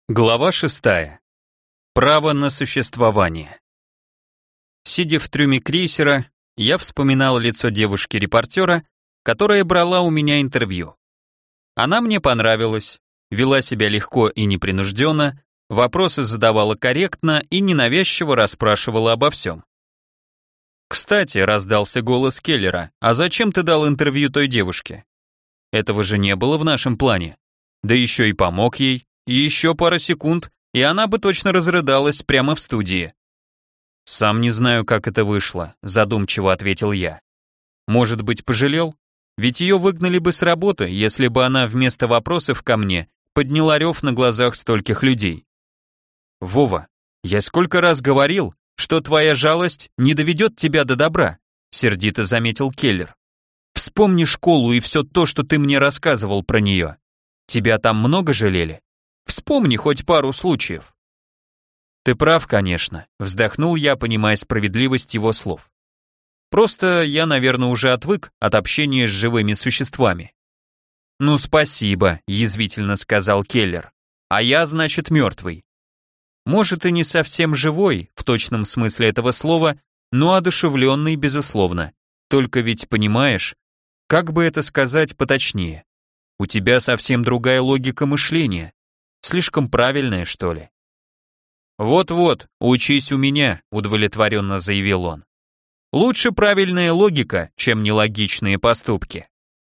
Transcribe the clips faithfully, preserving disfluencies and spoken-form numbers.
Глава шестая. Право на существование. Сидя в трюме крейсера, я вспоминал лицо девушки-репортера, которая брала у меня интервью. Она мне понравилась, вела себя легко и непринужденно, вопросы задавала корректно и ненавязчиво расспрашивала обо всем. «Кстати», — раздался голос Келлера, «а зачем ты дал интервью той девушке? Этого же не было в нашем плане. Да еще и помог ей. И еще пара секунд, и она бы точно разрыдалась прямо в студии». «Сам не знаю, как это вышло», — задумчиво ответил я. «Может быть, пожалел? Ведь ее выгнали бы с работы, если бы она вместо вопросов ко мне подняла рев на глазах стольких людей». «Вова, я сколько раз говорил, что твоя жалость не доведет тебя до добра», — сердито заметил Келлер. «Вспомни школу и все то, что ты мне рассказывал про нее. Тебя там много жалели? Вспомни хоть пару случаев». «Ты прав, конечно», — вздохнул я, понимая справедливость его слов. «Просто я, наверное, уже отвык от общения с живыми существами». «Ну, спасибо», — язвительно сказал Келлер. «А я, значит, мертвый. Может, и не совсем живой, в точном смысле этого слова, но одушевленный, безусловно. Только ведь, понимаешь, как бы это сказать поточнее, у тебя совсем другая логика мышления. Слишком правильная, что ли?» «Вот-вот, учись у меня», — удовлетворенно заявил он. «Лучше правильная логика, чем нелогичные поступки».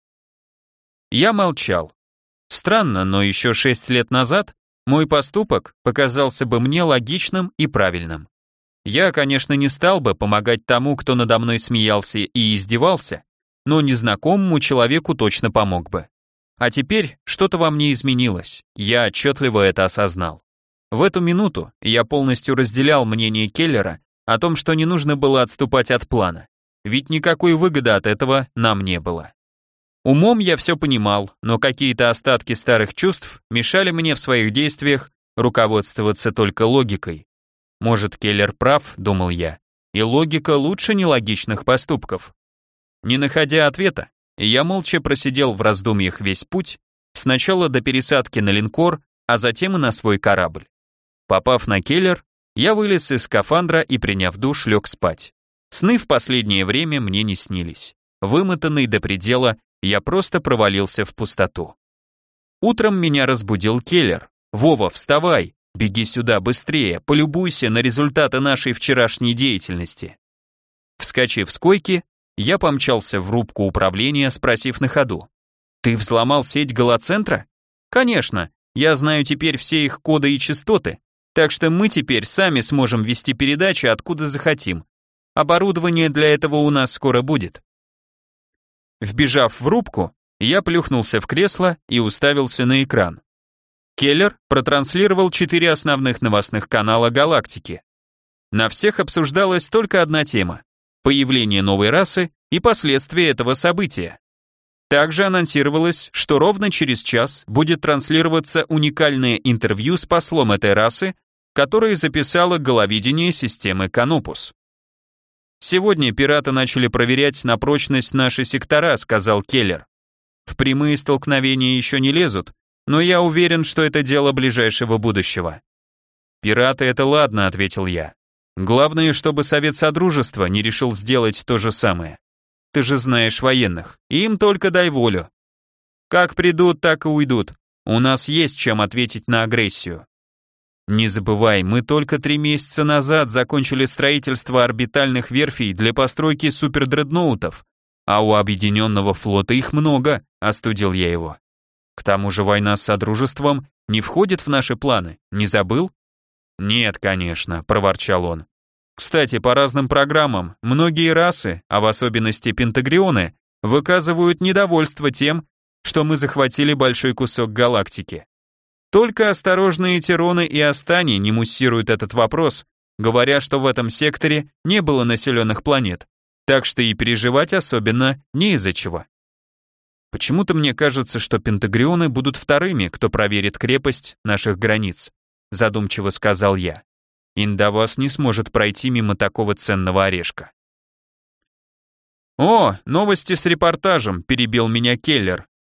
Я молчал. Странно, но еще шесть лет назад мой поступок показался бы мне логичным и правильным. Я, конечно, не стал бы помогать тому, кто надо мной смеялся и издевался, но незнакомому человеку точно помог бы. А теперь что-то во мне изменилось, я отчетливо это осознал. В эту минуту я полностью разделял мнение Келлера о том, что не нужно было отступать от плана, ведь никакой выгоды от этого нам не было. Умом я все понимал, но какие-то остатки старых чувств мешали мне в своих действиях руководствоваться только логикой. Может, Келлер прав, думал я, и логика лучше нелогичных поступков. Не находя ответа, я молча просидел в раздумьях весь путь, сначала до пересадки на линкор, а затем и на свой корабль. Попав на Келлер, я вылез из скафандра и, приняв душ, лег спать. Сны в последнее время мне не снились. Вымотанный до предела, я просто провалился в пустоту. Утром меня разбудил Келлер. «Вова, вставай, беги сюда быстрее, полюбуйся на результаты нашей вчерашней деятельности». Вскочив с койки, я помчался в рубку управления, спросив на ходу: «Ты взломал сеть голоцентра?» «Конечно, я знаю теперь все их коды и частоты, так что мы теперь сами сможем вести передачи откуда захотим. Оборудование для этого у нас скоро будет». Вбежав в рубку, я плюхнулся в кресло и уставился на экран. Келлер протранслировал четыре основных новостных канала галактики. На всех обсуждалась только одна тема: появление новой расы и последствия этого события. Также анонсировалось, что ровно через час будет транслироваться уникальное интервью с послом этой расы, которое записало головидение системы Канопус. «Сегодня пираты начали проверять на прочность наши сектора», — сказал Келлер. «В прямые столкновения еще не лезут, но я уверен, что это дело ближайшего будущего». «Пираты — это ладно», — ответил я. «Главное, чтобы Совет Содружества не решил сделать то же самое. Ты же знаешь военных, им только дай волю. Как придут, так и уйдут. У нас есть чем ответить на агрессию. Не забывай, мы только три месяца назад закончили строительство орбитальных верфей для постройки супердредноутов, а у Объединенного флота их много», — остудил я его. «К тому же война с Содружеством не входит в наши планы, не забыл?» «Нет, конечно», — проворчал он. «Кстати, по разным программам многие расы, а в особенности пентагрионы, выказывают недовольство тем, что мы захватили большой кусок галактики. Только осторожные Тироны и Астани не муссируют этот вопрос, говоря, что в этом секторе не было населенных планет, так что и переживать особенно не из-за чего. Почему-то мне кажется, что пентагрионы будут вторыми, кто проверит крепость наших границ», — задумчиво сказал я. «Индавас не сможет пройти мимо такого ценного орешка». «О, новости с репортажем», — перебил меня Келлер.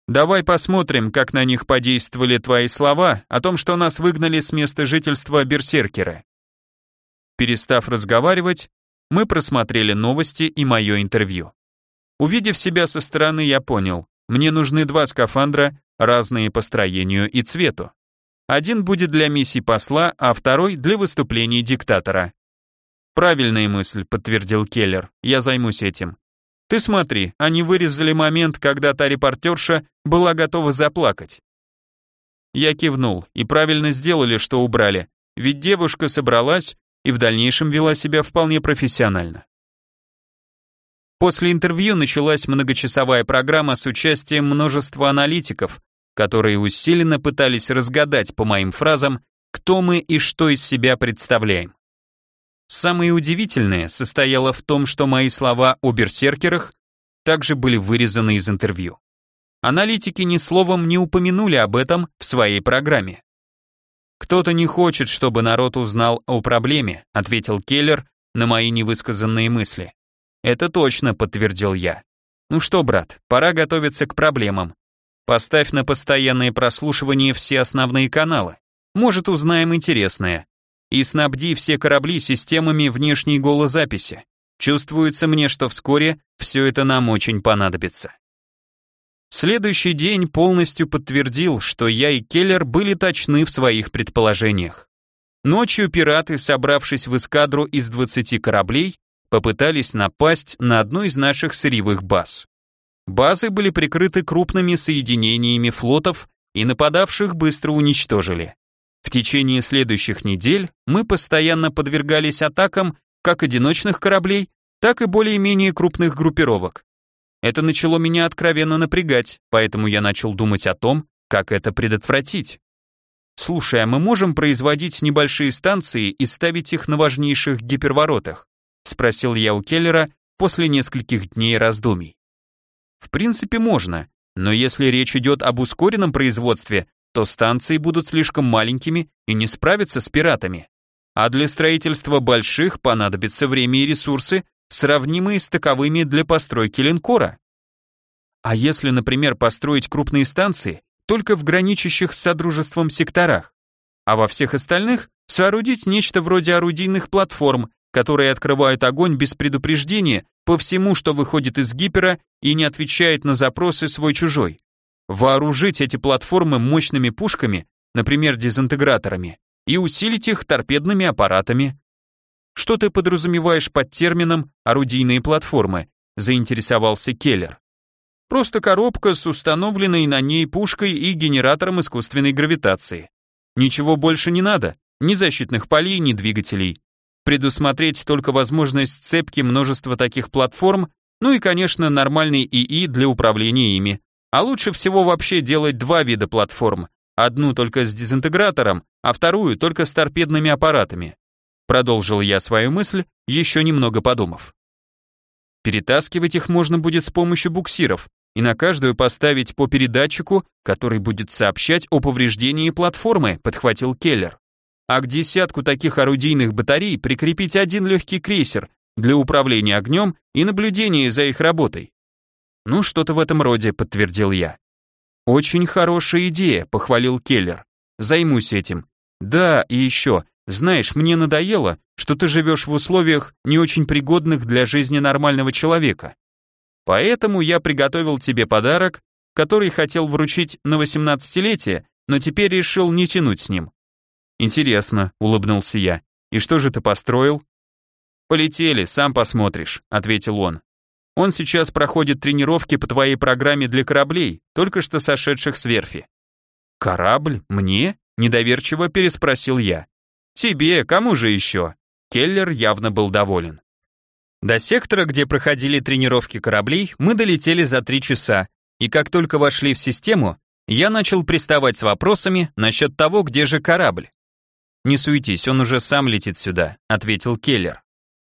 Давай посмотрим, как на них подействовали твои слова о том, что нас выгнали с места жительства берсеркеры. Перестав разговаривать, мы просмотрели новости и мое интервью. Увидев себя со стороны, я понял, мне нужны два скафандра, разные по строению и цвету. Один будет для миссий посла, а второй для выступлений диктатора. Правильная мысль, подтвердил Келлер, я займусь этим. Ты смотри, они вырезали момент, когда та репортерша была готова заплакать. Я кивнул, и правильно сделали, что убрали, ведь девушка собралась и в дальнейшем вела себя вполне профессионально. После интервью началась многочасовая программа с участием множества аналитиков, которые усиленно пытались разгадать по моим фразам, кто мы и что из себя представляем. Самое удивительное состояло в том, что мои слова о берсеркерах также были вырезаны из интервью. Аналитики ни словом не упомянули об этом в своей программе. «Кто-то не хочет, чтобы народ узнал о проблеме», ответил Келлер на мои невысказанные мысли. «Это точно», подтвердил я. «Ну что, брат, пора готовиться к проблемам. Поставь на постоянное прослушивание все основные каналы. Может, узнаем интересное. И снабди все корабли системами внешней голозаписи. Чувствуется мне, что вскоре все это нам очень понадобится». Следующий день полностью подтвердил, что я и Келлер были точны в своих предположениях. Ночью пираты, собравшись в эскадру из двадцати кораблей, попытались напасть на одну из наших сырьевых баз. Базы были прикрыты крупными соединениями флотов, и нападавших быстро уничтожили. В течение следующих недель мы постоянно подвергались атакам как одиночных кораблей, так и более-менее крупных группировок. Это начало меня откровенно напрягать, поэтому я начал думать о том, как это предотвратить. «Слушай, а мы можем производить небольшие станции и ставить их на важнейших гиперворотах?» спросил я у Келлера после нескольких дней раздумий. В принципе, можно, но если речь идет об ускоренном производстве, то станции будут слишком маленькими и не справятся с пиратами. А для строительства больших понадобится время и ресурсы, сравнимые с таковыми для постройки линкора. А если, например, построить крупные станции только в граничащих с Содружеством секторах, а во всех остальных соорудить нечто вроде орудийных платформ, которые открывают огонь без предупреждения по всему, что выходит из гипера и не отвечает на запросы свой-чужой. Вооружить эти платформы мощными пушками, например, дезинтеграторами, и усилить их торпедными аппаратами. Что ты подразумеваешь под термином «орудийные платформы», заинтересовался Келлер. Просто коробка с установленной на ней пушкой и генератором искусственной гравитации. Ничего больше не надо, ни защитных полей, ни двигателей. Предусмотреть только возможность сцепки множества таких платформ, ну и, конечно, нормальный ИИ для управления ими. А лучше всего вообще делать два вида платформ, одну только с дезинтегратором, а вторую только с торпедными аппаратами. Продолжил я свою мысль, еще немного подумав. Перетаскивать их можно будет с помощью буксиров, и на каждую поставить по передатчику, который будет сообщать о повреждении платформы, подхватил Келлер. А к десятку таких орудийных батарей прикрепить один легкий крейсер для управления огнем и наблюдения за их работой. Ну, что-то в этом роде, подтвердил я. Очень хорошая идея, похвалил Келлер. Займусь этим. Да, и еще, знаешь, мне надоело, что ты живешь в условиях, не очень пригодных для жизни нормального человека. Поэтому я приготовил тебе подарок, который хотел вручить на восемнадцатилетие, но теперь решил не тянуть с ним. Интересно, улыбнулся я. И что же ты построил? Полетели, сам посмотришь, ответил он. Он сейчас проходит тренировки по твоей программе для кораблей, только что сошедших с верфи. Корабль? Мне? Недоверчиво переспросил я. Тебе, кому же еще? Келлер явно был доволен. До сектора, где проходили тренировки кораблей, мы долетели за три часа, и как только вошли в систему, я начал приставать с вопросами насчет того, где же корабль. «Не суетись, он уже сам летит сюда», — ответил Келлер.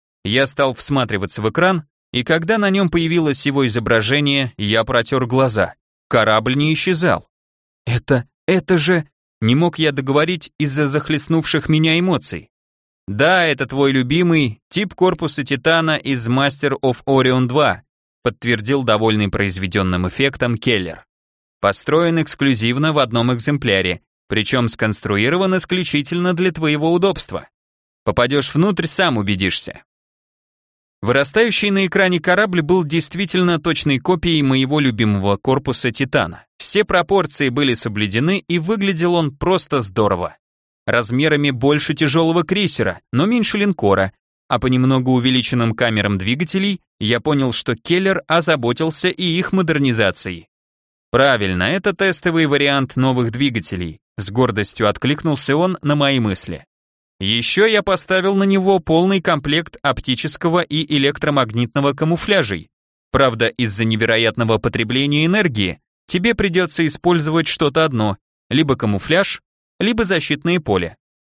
Я стал всматриваться в экран, и когда на нем появилось его изображение, я протер глаза. Корабль не исчезал. «Это... это же...» Не мог я договорить из-за захлестнувших меня эмоций. «Да, это твой любимый тип корпуса Титана из Master of Orion два», подтвердил довольный произведенным эффектом Келлер. Построен эксклюзивно в одном экземпляре, причем сконструирован исключительно для твоего удобства. Попадешь внутрь, сам убедишься. Вырастающий на экране корабль был действительно точной копией моего любимого корпуса Титана. Все пропорции были соблюдены, и выглядел он просто здорово. Размерами больше тяжелого крейсера, но меньше линкора, а по немного увеличенным камерам двигателей я понял, что Келлер озаботился и их модернизацией. Правильно, это тестовый вариант новых двигателей, с гордостью откликнулся он на мои мысли. Еще я поставил на него полный комплект оптического и электромагнитного камуфляжей. Правда, из-за невероятного потребления энергии тебе придется использовать что-то одно, либо камуфляж, либо защитное поле.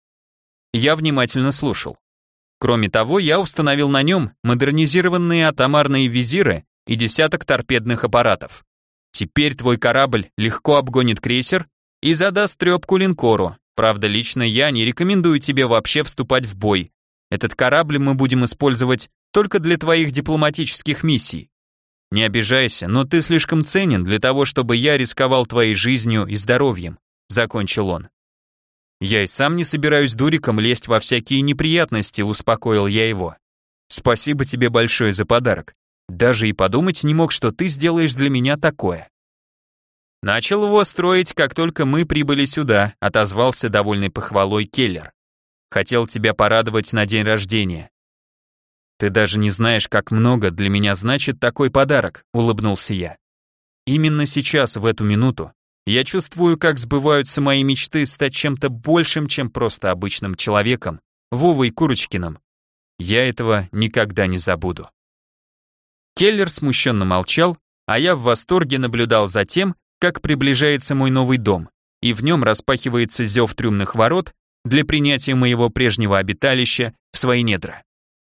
Я внимательно слушал. Кроме того, я установил на нем модернизированные атомарные визиры и десяток торпедных аппаратов. Теперь твой корабль легко обгонит крейсер и задаст трепку линкору. Правда, лично я не рекомендую тебе вообще вступать в бой. Этот корабль мы будем использовать только для твоих дипломатических миссий. Не обижайся, но ты слишком ценен для того, чтобы я рисковал твоей жизнью и здоровьем, закончил он. Я и сам не собираюсь дуриком лезть во всякие неприятности, успокоил я его. Спасибо тебе большое за подарок. Даже и подумать не мог, что ты сделаешь для меня такое. Начал его строить, как только мы прибыли сюда, отозвался довольный похвалой Келлер. Хотел тебя порадовать на день рождения. Ты даже не знаешь, как много для меня значит такой подарок, улыбнулся я. Именно сейчас, в эту минуту, я чувствую, как сбываются мои мечты стать чем-то большим, чем просто обычным человеком, Вовой Курочкиным. Я этого никогда не забуду. Келлер смущенно молчал, а я в восторге наблюдал за тем, как приближается мой новый дом, и в нем распахивается зев трюмных ворот для принятия моего прежнего обиталища в свои недра.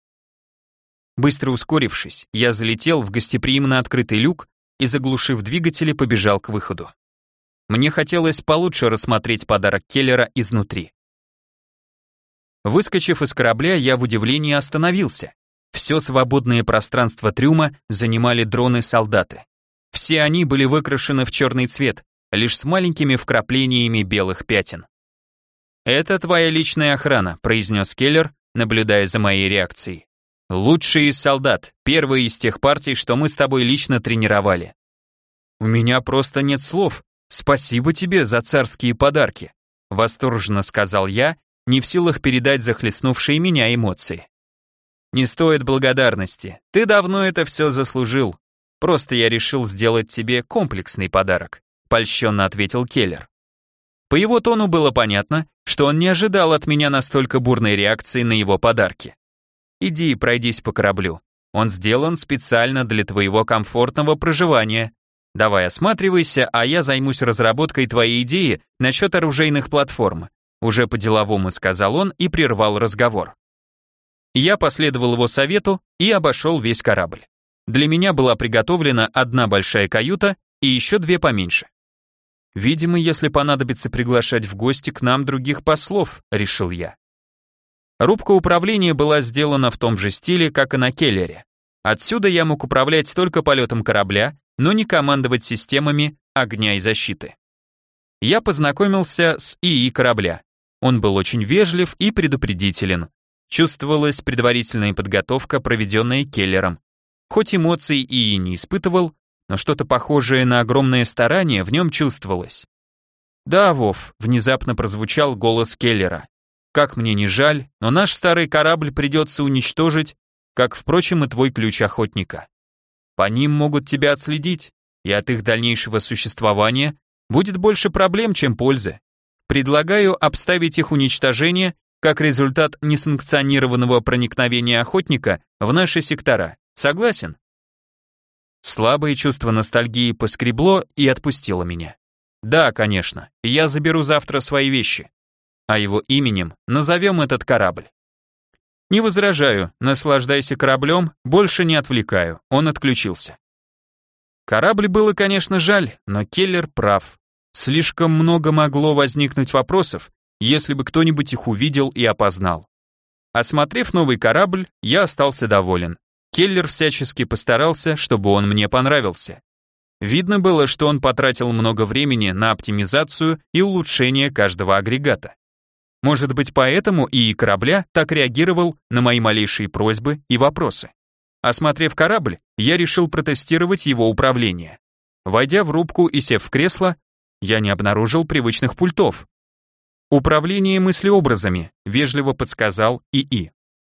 Быстро ускорившись, я залетел в гостеприимно открытый люк и, заглушив двигатели, побежал к выходу. Мне хотелось получше рассмотреть подарок Келлера изнутри. Выскочив из корабля, я в удивлении остановился. Все свободное пространство трюма занимали дроны-солдаты. Все они были выкрашены в черный цвет, лишь с маленькими вкраплениями белых пятен. «Это твоя личная охрана», — произнес Келлер, наблюдая за моей реакцией. «Лучшие из солдат, первые из тех партий, что мы с тобой лично тренировали». «У меня просто нет слов. Спасибо тебе за царские подарки», — восторженно сказал я, не в силах передать захлестнувшие меня эмоции. «Не стоит благодарности, ты давно это все заслужил. Просто я решил сделать тебе комплексный подарок», — польщенно ответил Келлер. По его тону было понятно, что он не ожидал от меня настолько бурной реакции на его подарки. «Иди и пройдись по кораблю. Он сделан специально для твоего комфортного проживания. Давай осматривайся, а я займусь разработкой твоей идеи насчет оружейных платформ», — уже по-деловому сказал он и прервал разговор. Я последовал его совету и обошел весь корабль. Для меня была приготовлена одна большая каюта и еще две поменьше. Видимо, если понадобится приглашать в гости к нам других послов, решил я. Рубка управления была сделана в том же стиле, как и на Келлере. Отсюда я мог управлять только полетом корабля, но не командовать системами огня и защиты. Я познакомился с ИИ корабля. Он был очень вежлив и предупредителен. Чувствовалась предварительная подготовка, проведенная Келлером. Хоть эмоций ИИ не испытывал, но что-то похожее на огромное старание в нем чувствовалось. «Да, Вов», — внезапно прозвучал голос Келлера. «Как мне не жаль, но наш старый корабль придется уничтожить, как, впрочем, и твой ключ охотника. По ним могут тебя отследить, и от их дальнейшего существования будет больше проблем, чем пользы. Предлагаю обставить их уничтожение как результат несанкционированного проникновения охотника в наши сектора. Согласен?» Слабое чувство ностальгии поскребло и отпустило меня. «Да, конечно, я заберу завтра свои вещи, а его именем назовем этот корабль». «Не возражаю, наслаждайся кораблем, больше не отвлекаю», он отключился. Корабль было, конечно, жаль, но Келлер прав. Слишком много могло возникнуть вопросов, если бы кто-нибудь их увидел и опознал. Осмотрев новый корабль, я остался доволен. Келлер всячески постарался, чтобы он мне понравился. Видно было, что он потратил много времени на оптимизацию и улучшение каждого агрегата. Может быть, поэтому ИИ корабля так реагировал на мои малейшие просьбы и вопросы. Осмотрев корабль, я решил протестировать его управление. Войдя в рубку и сев в кресло, я не обнаружил привычных пультов. «Управление мыслеобразами», — вежливо подсказал ИИ.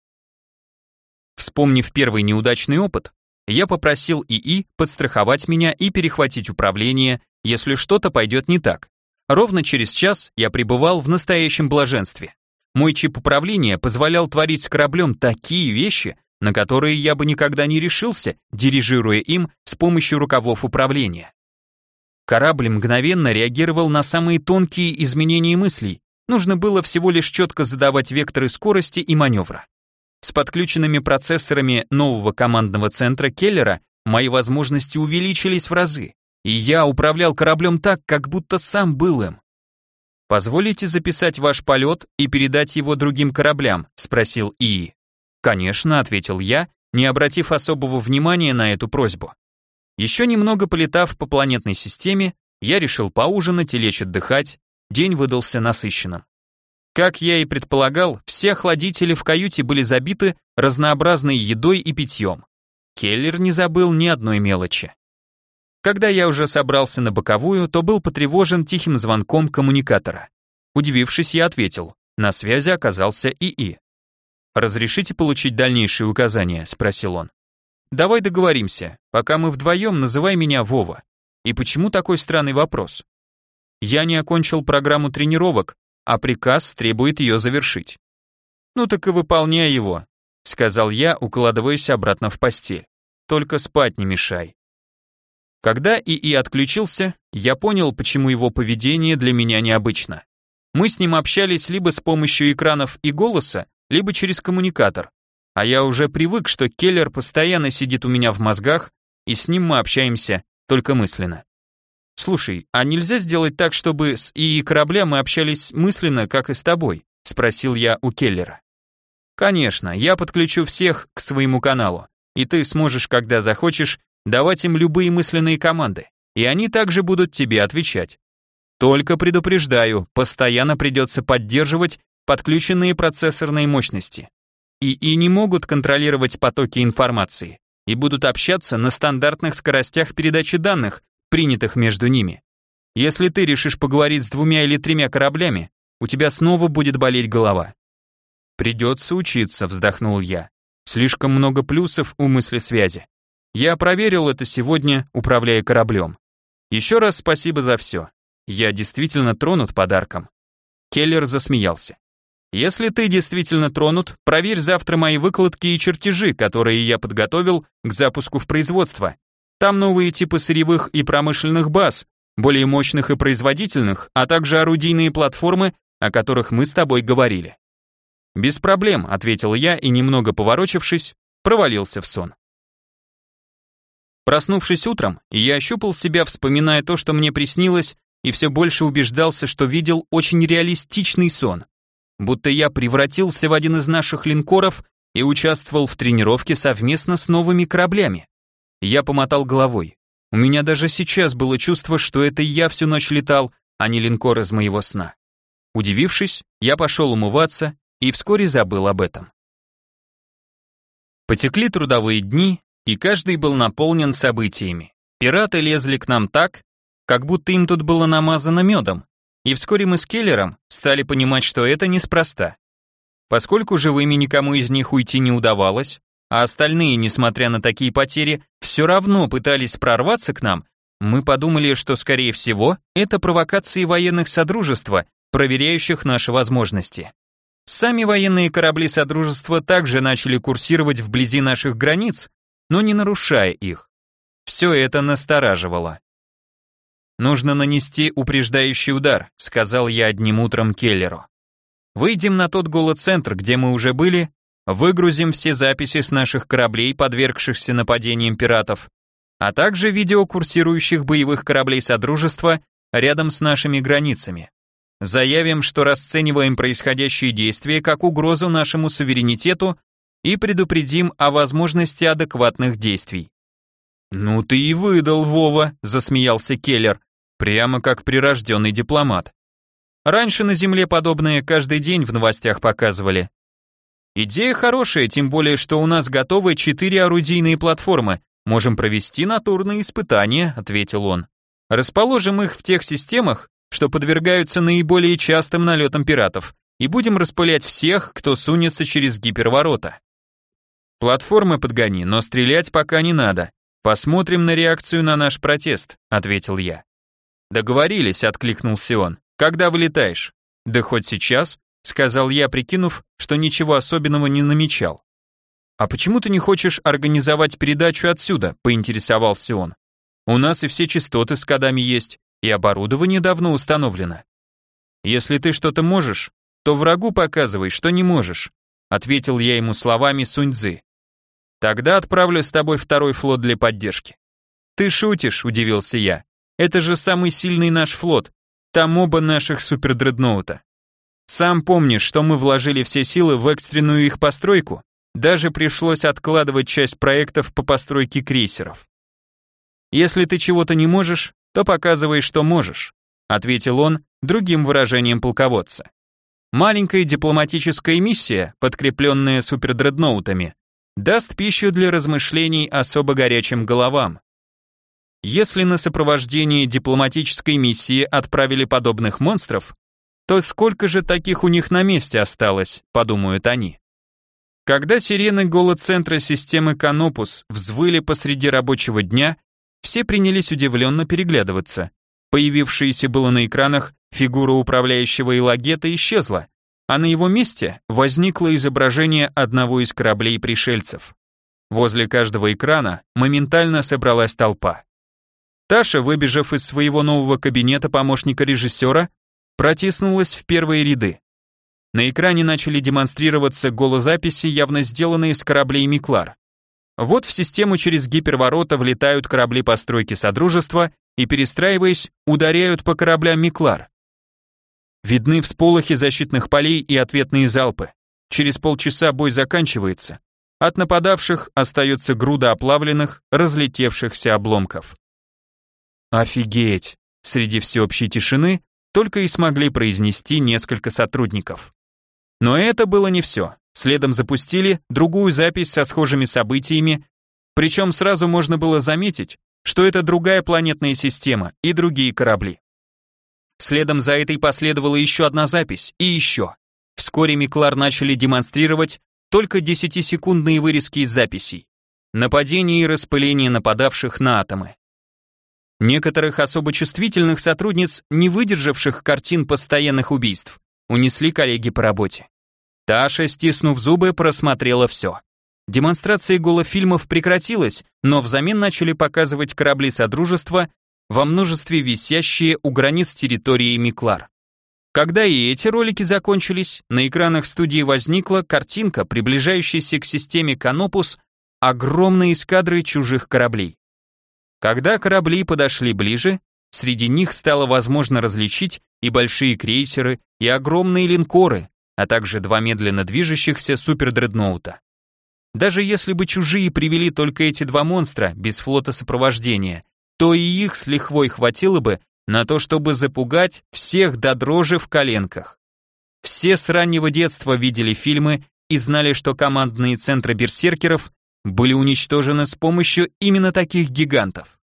Вспомнив первый неудачный опыт, я попросил ИИ подстраховать меня и перехватить управление, если что-то пойдет не так. Ровно через час я пребывал в настоящем блаженстве. Мой чип управления позволял творить с кораблем такие вещи, на которые я бы никогда не решился, дирижируя им с помощью рукавов управления. Корабль мгновенно реагировал на самые тонкие изменения мыслей, нужно было всего лишь четко задавать векторы скорости и маневра. С подключенными процессорами нового командного центра Келлера мои возможности увеличились в разы, и я управлял кораблем так, как будто сам был им. «Позволите записать ваш полет и передать его другим кораблям?» — спросил ИИ. «Конечно», — ответил я, не обратив особого внимания на эту просьбу. Еще немного полетав по планетной системе, я решил поужинать и лечь отдыхать, день выдался насыщенным. Как я и предполагал, все охладители в каюте были забиты разнообразной едой и питьем. Келлер не забыл ни одной мелочи. Когда я уже собрался на боковую, то был потревожен тихим звонком коммуникатора. Удивившись, я ответил. На связи оказался ИИ. «Разрешите получить дальнейшие указания?» — спросил он. «Давай договоримся. Пока мы вдвоем, называй меня Вова. И почему такой странный вопрос?» «Я не окончил программу тренировок, а приказ требует ее завершить». «Ну так и выполняй его», — сказал я, укладываясь обратно в постель. «Только спать не мешай». Когда ИИ отключился, я понял, почему его поведение для меня необычно. Мы с ним общались либо с помощью экранов и голоса, либо через коммуникатор. А я уже привык, что Келлер постоянно сидит у меня в мозгах, и с ним мы общаемся только мысленно. «Слушай, а нельзя сделать так, чтобы с ИИ корабля мы общались мысленно, как и с тобой?» — спросил я у Келлера. «Конечно, я подключу всех к своему каналу, и ты сможешь, когда захочешь, давать им любые мысленные команды, и они также будут тебе отвечать. Только предупреждаю, постоянно придется поддерживать подключенные процессорные мощности. ИИ не могут контролировать потоки информации и будут общаться на стандартных скоростях передачи данных, принятых между ними. Если ты решишь поговорить с двумя или тремя кораблями, у тебя снова будет болеть голова». «Придется учиться», — вздохнул я. «Слишком много плюсов у мысли-связи. Я проверил это сегодня, управляя кораблем. Еще раз спасибо за все. Я действительно тронут подарком». Келлер засмеялся. «Если ты действительно тронут, проверь завтра мои выкладки и чертежи, которые я подготовил к запуску в производство. Там новые типы сырьевых и промышленных баз, более мощных и производительных, а также орудийные платформы, о которых мы с тобой говорили». «Без проблем», — ответил я и, немного поворочившись, провалился в сон. Проснувшись утром, я ощупал себя, вспоминая то, что мне приснилось, и все больше убеждался, что видел очень реалистичный сон. Будто я превратился в один из наших линкоров и участвовал в тренировке совместно с новыми кораблями. Я помотал головой. У меня даже сейчас было чувство, что это я всю ночь летал, а не линкор из моего сна. Удивившись, я пошел умываться и вскоре забыл об этом. Потекли трудовые дни, и каждый был наполнен событиями. Пираты лезли к нам так, как будто им тут было намазано медом, и вскоре мы с Келлером стали понимать, что это неспроста. Поскольку живыми никому из них уйти не удавалось, а остальные, несмотря на такие потери, все равно пытались прорваться к нам, мы подумали, что, скорее всего, это провокации военных Содружества, проверяющих наши возможности. Сами военные корабли Содружества также начали курсировать вблизи наших границ, но не нарушая их. Все это настораживало. «Нужно нанести упреждающий удар», — сказал я одним утром Келлеру. «Выйдем на тот голоцентр, где мы уже были, выгрузим все записи с наших кораблей, подвергшихся нападениям пиратов, а также видео курсирующих боевых кораблей Содружества рядом с нашими границами. Заявим, что расцениваем происходящие действия как угрозу нашему суверенитету и предупредим о возможности адекватных действий. Ну ты и выдал, Вова, засмеялся Келлер, прямо как прирожденный дипломат. Раньше на Земле подобное каждый день в новостях показывали. Идея хорошая, тем более, что у нас готовы четыре орудийные платформы. Можем провести натурные испытания, ответил он. Расположим их в тех системах, что подвергаются наиболее частым налетам пиратов, и будем распылять всех, кто сунется через гиперворота. Платформы подгони, но стрелять пока не надо. Посмотрим на реакцию на наш протест, ответил я. Договорились, откликнулся он. Когда вылетаешь? Да хоть сейчас, сказал я, прикинув, что ничего особенного не намечал. А почему ты не хочешь организовать передачу отсюда, поинтересовался он. У нас и все частоты с кодами есть, и оборудование давно установлено. Если ты что-то можешь, то врагу показывай, что не можешь, ответил я ему словами Сунь-Дзы. Тогда отправлю с тобой второй флот для поддержки. Ты шутишь, удивился я. Это же самый сильный наш флот. Там оба наших супердредноута. Сам помнишь, что мы вложили все силы в экстренную их постройку? Даже пришлось откладывать часть проектов по постройке крейсеров. Если ты чего-то не можешь, то показывай, что можешь, ответил он другим выражением полководца. Маленькая дипломатическая миссия, подкрепленная супердредноутами, даст пищу для размышлений особо горячим головам. Если на сопровождение дипломатической миссии отправили подобных монстров, то сколько же таких у них на месте осталось, подумают они. Когда сирены голоцентра системы Канопус взвыли посреди рабочего дня, все принялись удивленно переглядываться. Появившаяся было на экранах фигура управляющего Илагета исчезла, а на его месте возникло изображение одного из кораблей пришельцев. Возле каждого экрана моментально собралась толпа. Таша, выбежав из своего нового кабинета помощника режиссера, протиснулась в первые ряды. На экране начали демонстрироваться голозаписи, явно сделанные с кораблей Миклар. Вот в систему через гиперворота влетают корабли постройки Содружества и, перестраиваясь, ударяют по кораблям Миклар. Видны всполохи защитных полей и ответные залпы. Через полчаса бой заканчивается. От нападавших остается груда оплавленных, разлетевшихся обломков. Офигеть! Среди всеобщей тишины только и смогли произнести несколько сотрудников. Но это было не все. Следом запустили другую запись со схожими событиями, причем сразу можно было заметить, что это другая планетная система и другие корабли. Следом за этой последовала еще одна запись и еще. Вскоре Миклар начали демонстрировать только десятисекундные вырезки из записей. Нападение и распыление нападавших на атомы. Некоторых особо чувствительных сотрудниц, не выдержавших картин постоянных убийств, унесли коллеги по работе. Таша, стиснув зубы, просмотрела все. Демонстрация голофильмов прекратилась, но взамен начали показывать корабли Содружества во множестве висящие у границ территории Миклар. Когда и эти ролики закончились, на экранах студии возникла картинка, приближающаяся к системе Канопус огромной эскадры чужих кораблей. Когда корабли подошли ближе, среди них стало возможно различить и большие крейсеры, и огромные линкоры, а также два медленно движущихся супердредноута. Даже если бы чужие привели только эти два монстра без флота сопровождения, то и их с лихвой хватило бы на то, чтобы запугать всех до дрожи в коленках. Все с раннего детства видели фильмы и знали, что командные центры берсеркеров были уничтожены с помощью именно таких гигантов.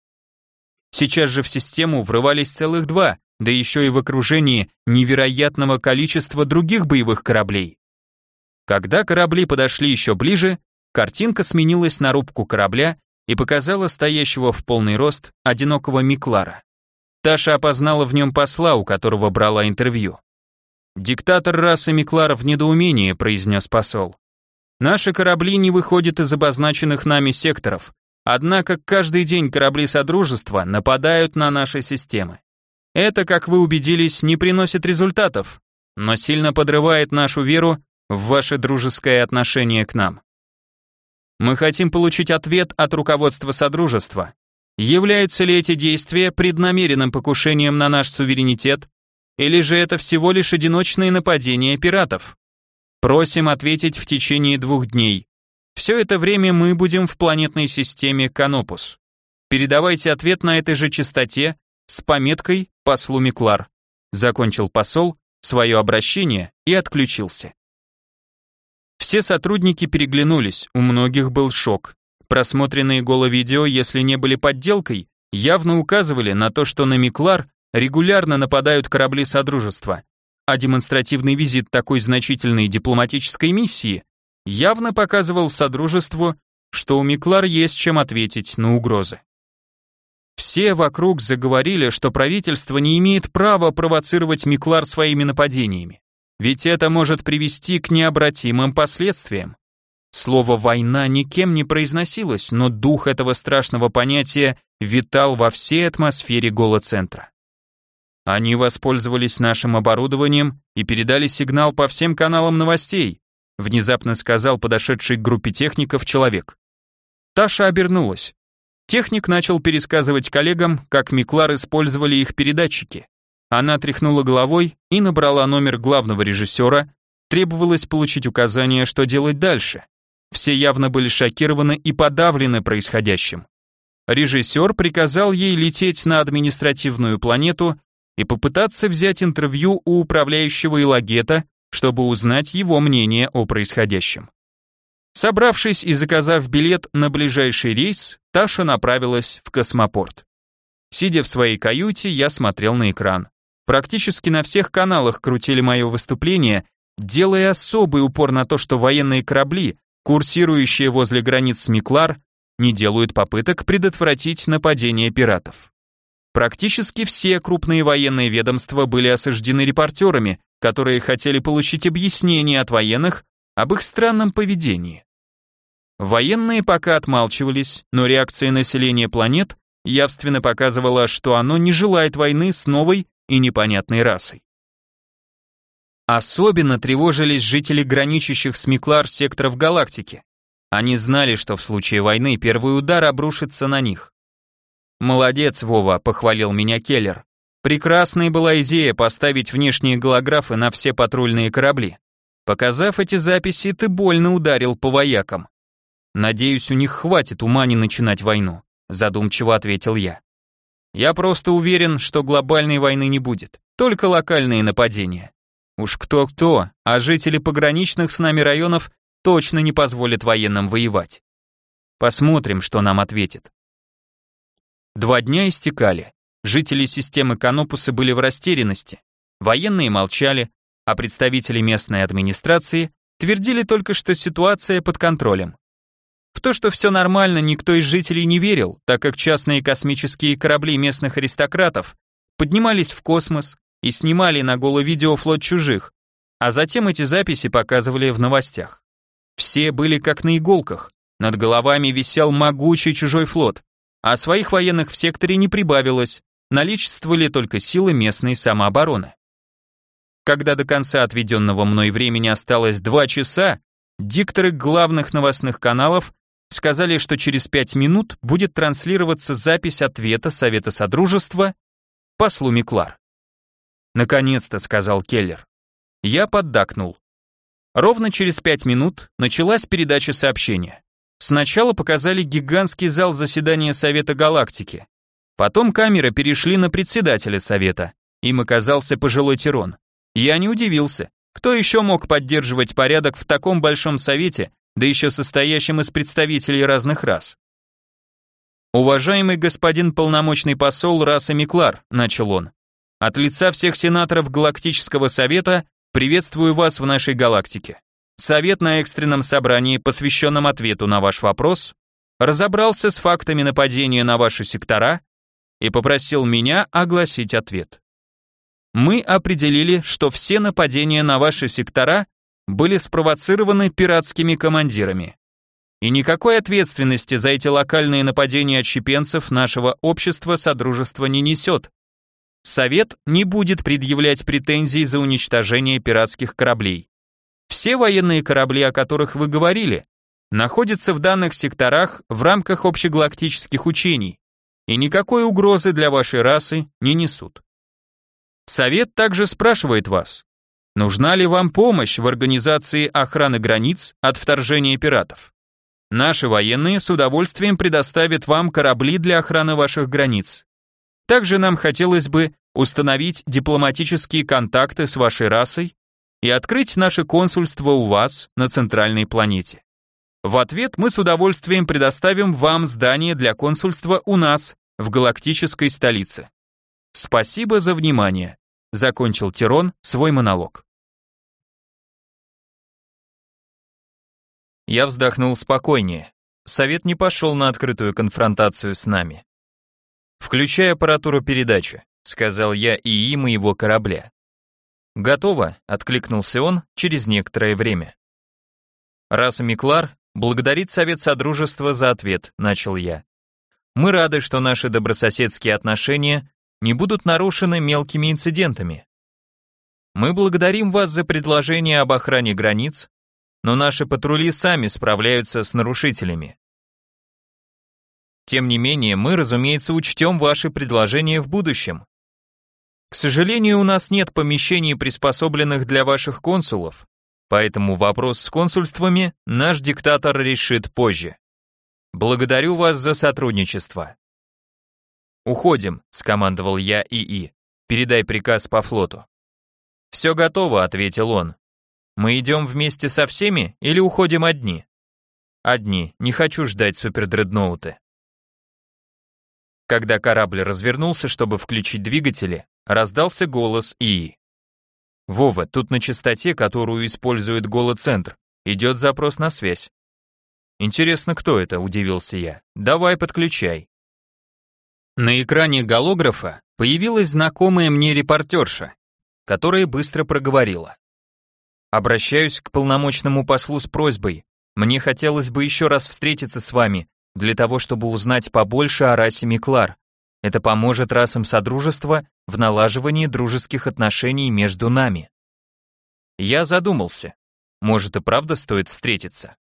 Сейчас же в систему врывались целых два, да еще и в окружении невероятного количества других боевых кораблей. Когда корабли подошли еще ближе, картинка сменилась на рубку корабля и показала стоящего в полный рост одинокого Миклара. Таша опознала в нем посла, у которого брала интервью. «Диктатор расы Миклара в недоумении», — произнес посол. «Наши корабли не выходят из обозначенных нами секторов, однако каждый день корабли Содружества нападают на наши системы. Это, как вы убедились, не приносит результатов, но сильно подрывает нашу веру в ваше дружеское отношение к нам. Мы хотим получить ответ от руководства Содружества. Являются ли эти действия преднамеренным покушением на наш суверенитет, или же это всего лишь одиночные нападения пиратов? Просим ответить в течение двух дней. Все это время мы будем в планетной системе Канопус». Передавайте ответ на этой же частоте с пометкой «Послу Миклар». Закончил посол свое обращение и отключился. Все сотрудники переглянулись, у многих был шок. Просмотренные голо-видео, если не были подделкой, явно указывали на то, что на Миклар регулярно нападают корабли Содружества, а демонстративный визит такой значительной дипломатической миссии явно показывал Содружеству, что у Миклар есть чем ответить на угрозы. Все вокруг заговорили, что правительство не имеет права провоцировать Миклар своими нападениями, ведь это может привести к необратимым последствиям. Слово «война» никем не произносилось, но дух этого страшного понятия витал во всей атмосфере голоцентра. Они воспользовались нашим оборудованием и передали сигнал по всем каналам новостей, внезапно сказал подошедший к группе техников человек. Таша обернулась. Техник начал пересказывать коллегам, как Миклар использовали их передатчики. Она тряхнула головой и набрала номер главного режиссера, требовалось получить указания, что делать дальше. Все явно были шокированы и подавлены происходящим. Режиссер приказал ей лететь на административную планету и попытаться взять интервью у управляющего Илагета, чтобы узнать его мнение о происходящем. Собравшись и заказав билет на ближайший рейс, Таша направилась в космопорт. Сидя в своей каюте, я смотрел на экран. Практически на всех каналах крутили мое выступление, делая особый упор на то, что военные корабли, курсирующие возле границ Миклар, не делают попыток предотвратить нападение пиратов. Практически все крупные военные ведомства были осаждены репортерами, которые хотели получить объяснение от военных об их странном поведении. Военные пока отмалчивались, но реакция населения планет явственно показывала, что оно не желает войны с новой и непонятной расой. Особенно тревожились жители граничащих с Миклар секторов галактики. Они знали, что в случае войны первый удар обрушится на них. «Молодец, Вова», — похвалил меня Келлер. «Прекрасной была идея поставить внешние голографы на все патрульные корабли. Показав эти записи, ты больно ударил по воякам». «Надеюсь, у них хватит ума не начинать войну», — задумчиво ответил я. «Я просто уверен, что глобальной войны не будет, только локальные нападения. Уж кто-кто, а жители пограничных с нами районов точно не позволят военным воевать. Посмотрим, что нам ответит». Два дня истекали. Жители системы Канопуса были в растерянности. Военные молчали, а представители местной администрации твердили только, что ситуация под контролем. В то, что все нормально, никто из жителей не верил, так как частные космические корабли местных аристократов поднимались в космос и снимали на голо-видео флот чужих, а затем эти записи показывали в новостях. Все были как на иголках, над головами висел могучий чужой флот, а своих военных в секторе не прибавилось, наличествовали только силы местной самообороны. Когда до конца отведенного мной времени осталось два часа, дикторы главных новостных каналов сказали, что через пять минут будет транслироваться запись ответа Совета Содружества послу Миклар. «Наконец-то», — сказал Келлер. Я поддакнул. Ровно через пять минут началась передача сообщения. Сначала показали гигантский зал заседания Совета Галактики. Потом камеры перешли на председателя Совета. Им оказался пожилой Тирон. Я не удивился. Кто еще мог поддерживать порядок в таком большом совете, да еще состоящем из представителей разных рас? «Уважаемый господин полномочный посол расы Миклар», — начал он, «от лица всех сенаторов Галактического Совета приветствую вас в нашей галактике. Совет на экстренном собрании, посвященном ответу на ваш вопрос, разобрался с фактами нападения на ваши сектора и попросил меня огласить ответ. Мы определили, что все нападения на ваши сектора были спровоцированы пиратскими командирами. И никакой ответственности за эти локальные нападения отщепенцев нашего общества Содружества не несет. Совет не будет предъявлять претензий за уничтожение пиратских кораблей. Все военные корабли, о которых вы говорили, находятся в данных секторах в рамках общегалактических учений и никакой угрозы для вашей расы не несут. Совет также спрашивает вас, нужна ли вам помощь в организации охраны границ от вторжения пиратов. Наши военные с удовольствием предоставят вам корабли для охраны ваших границ. Также нам хотелось бы установить дипломатические контакты с вашей расой и открыть наше консульство у вас на центральной планете. В ответ мы с удовольствием предоставим вам здание для консульства у нас в галактической столице. Спасибо за внимание, закончил Тирон свой монолог. Я вздохнул спокойнее. Совет не пошел на открытую конфронтацию с нами. «Включай аппаратуру передачи», — сказал я ИИ моего корабля. «Готово», — откликнулся он через некоторое время. «Раса Миклар благодарит Совет Содружества за ответ», — начал я. «Мы рады, что наши добрососедские отношения не будут нарушены мелкими инцидентами. Мы благодарим вас за предложение об охране границ, но наши патрули сами справляются с нарушителями. Тем не менее, мы, разумеется, учтем ваши предложения в будущем. К сожалению, у нас нет помещений, приспособленных для ваших консулов, поэтому вопрос с консульствами наш диктатор решит позже. Благодарю вас за сотрудничество». «Уходим», — скомандовал я ИИ. «Передай приказ по флоту». «Все готово», — ответил он. «Мы идем вместе со всеми или уходим одни?» «Одни, не хочу ждать супердредноуты». Когда корабль развернулся, чтобы включить двигатели, раздался голос ИИ. «Вова, тут на частоте, которую использует голоцентр, идет запрос на связь». «Интересно, кто это?» – удивился я. «Давай, подключай». На экране голографа появилась знакомая мне репортерша, которая быстро проговорила. «Обращаюсь к полномочному послу с просьбой. Мне хотелось бы еще раз встретиться с вами, для того, чтобы узнать побольше о расе Миклар. Это поможет расам Содружества в налаживании дружеских отношений между нами». Я задумался. Может и правда стоит встретиться.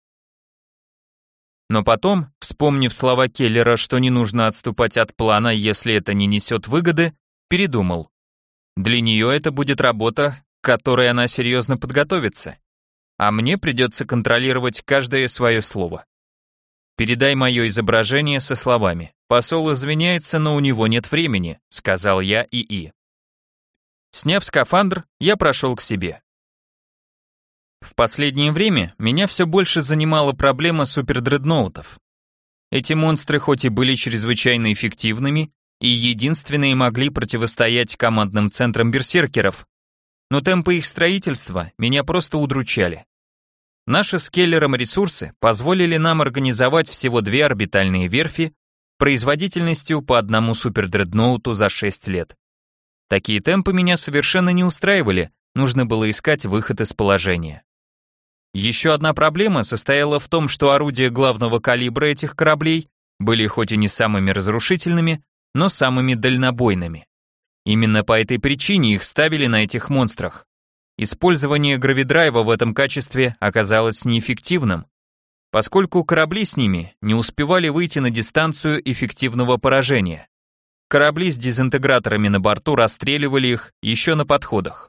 Но потом, вспомнив слова Келлера, что не нужно отступать от плана, если это не несет выгоды, передумал. Для нее это будет работа, к которой она серьезно подготовится, а мне придется контролировать каждое свое слово. «Передай мое изображение со словами. Посол извиняется, но у него нет времени», — сказал я ИИ. Сняв скафандр, я прошел к себе. В последнее время меня все больше занимала проблема супердредноутов. Эти монстры хоть и были чрезвычайно эффективными и единственные могли противостоять командным центрам берсеркеров, но темпы их строительства меня просто удручали. Наши с Келлером ресурсы позволили нам организовать всего две орбитальные верфи производительностью по одному супердредноуту за шесть лет. Такие темпы меня совершенно не устраивали, нужно было искать выход из положения. Еще одна проблема состояла в том, что орудия главного калибра этих кораблей были хоть и не самыми разрушительными, но самыми дальнобойными. Именно по этой причине их ставили на этих монстрах. Использование гравидрайва в этом качестве оказалось неэффективным, поскольку корабли с ними не успевали выйти на дистанцию эффективного поражения. Корабли с дезинтеграторами на борту расстреливали их еще на подходах.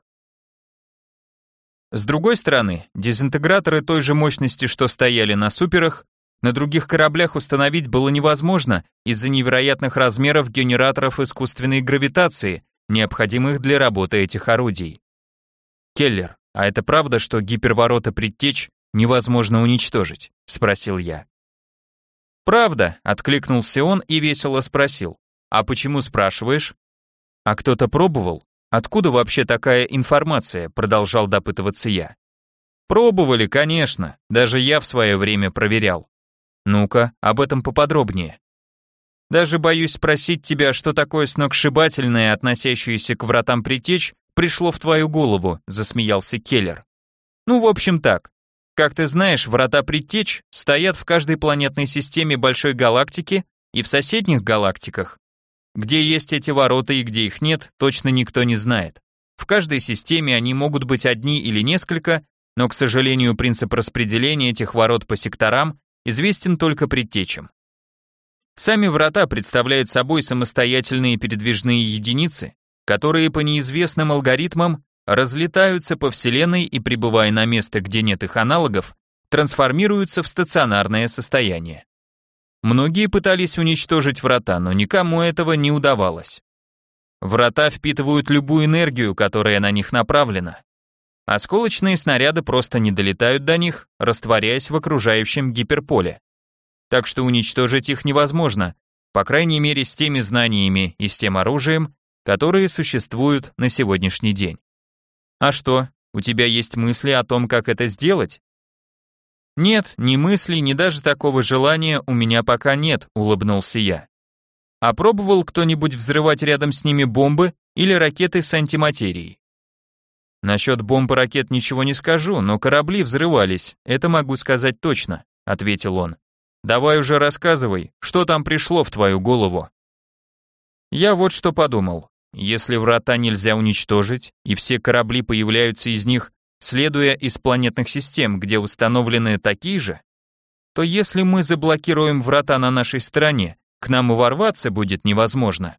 С другой стороны, дезинтеграторы той же мощности, что стояли на суперах, на других кораблях установить было невозможно из-за невероятных размеров генераторов искусственной гравитации, необходимых для работы этих орудий. «Келлер, а это правда, что гиперворота предтеч невозможно уничтожить?» — спросил я. «Правда», — откликнулся он и весело спросил. «А почему спрашиваешь?» «А кто-то пробовал? Откуда вообще такая информация?» — продолжал допытываться я. «Пробовали, конечно, даже я в свое время проверял. Ну-ка, об этом поподробнее. Даже боюсь спросить тебя, что такое сногсшибательное, относящееся к вратам предтеч, пришло в твою голову», — засмеялся Келлер. «Ну, в общем так. Как ты знаешь, врата предтеч стоят в каждой планетной системе большой галактики и в соседних галактиках. Где есть эти ворота и где их нет, точно никто не знает. В каждой системе они могут быть одни или несколько, но, к сожалению, принцип распределения этих ворот по секторам известен только предтечам. Сами врата представляют собой самостоятельные передвижные единицы, которые по неизвестным алгоритмам разлетаются по Вселенной и, прибывая на место, где нет их аналогов, трансформируются в стационарное состояние. Многие пытались уничтожить врата, но никому этого не удавалось. Врата впитывают любую энергию, которая на них направлена. Осколочные снаряды просто не долетают до них, растворяясь в окружающем гиперполе. Так что уничтожить их невозможно, по крайней мере с теми знаниями и с тем оружием, которые существуют на сегодняшний день. А что, у тебя есть мысли о том, как это сделать? Нет, ни мыслей, ни даже такого желания у меня пока нет, улыбнулся я. А пробовал кто-нибудь взрывать рядом с ними бомбы или ракеты с антиматерией? Насчет бомб и ракет ничего не скажу, но корабли взрывались, это могу сказать точно, ответил он. Давай уже рассказывай, что там пришло в твою голову. Я вот что подумал. Если врата нельзя уничтожить, и все корабли появляются из них, следуя из планетных систем, где установлены такие же, то если мы заблокируем врата на нашей стороне, к нам и ворваться будет невозможно.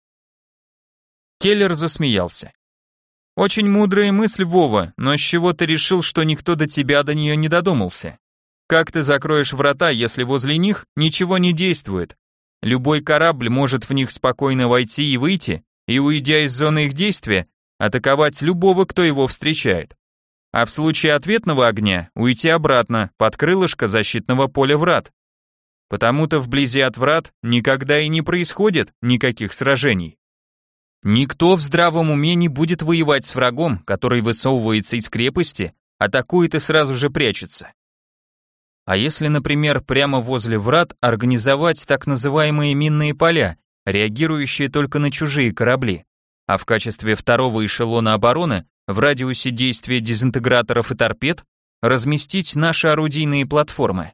Келлер засмеялся. Очень мудрая мысль, Вова, но с чего ты решил, что никто до тебя до нее не додумался? Как ты закроешь врата, если возле них ничего не действует? Любой корабль может в них спокойно войти и выйти, и, уйдя из зоны их действия, атаковать любого, кто его встречает. А в случае ответного огня уйти обратно, под крылышко защитного поля врат. Потому-то вблизи от врат никогда и не происходит никаких сражений. Никто в здравом уме не будет воевать с врагом, который высовывается из крепости, атакует и сразу же прячется. А если, например, прямо возле врат организовать так называемые минные поля, реагирующие только на чужие корабли, а в качестве второго эшелона обороны в радиусе действия дезинтеграторов и торпед разместить наши орудийные платформы?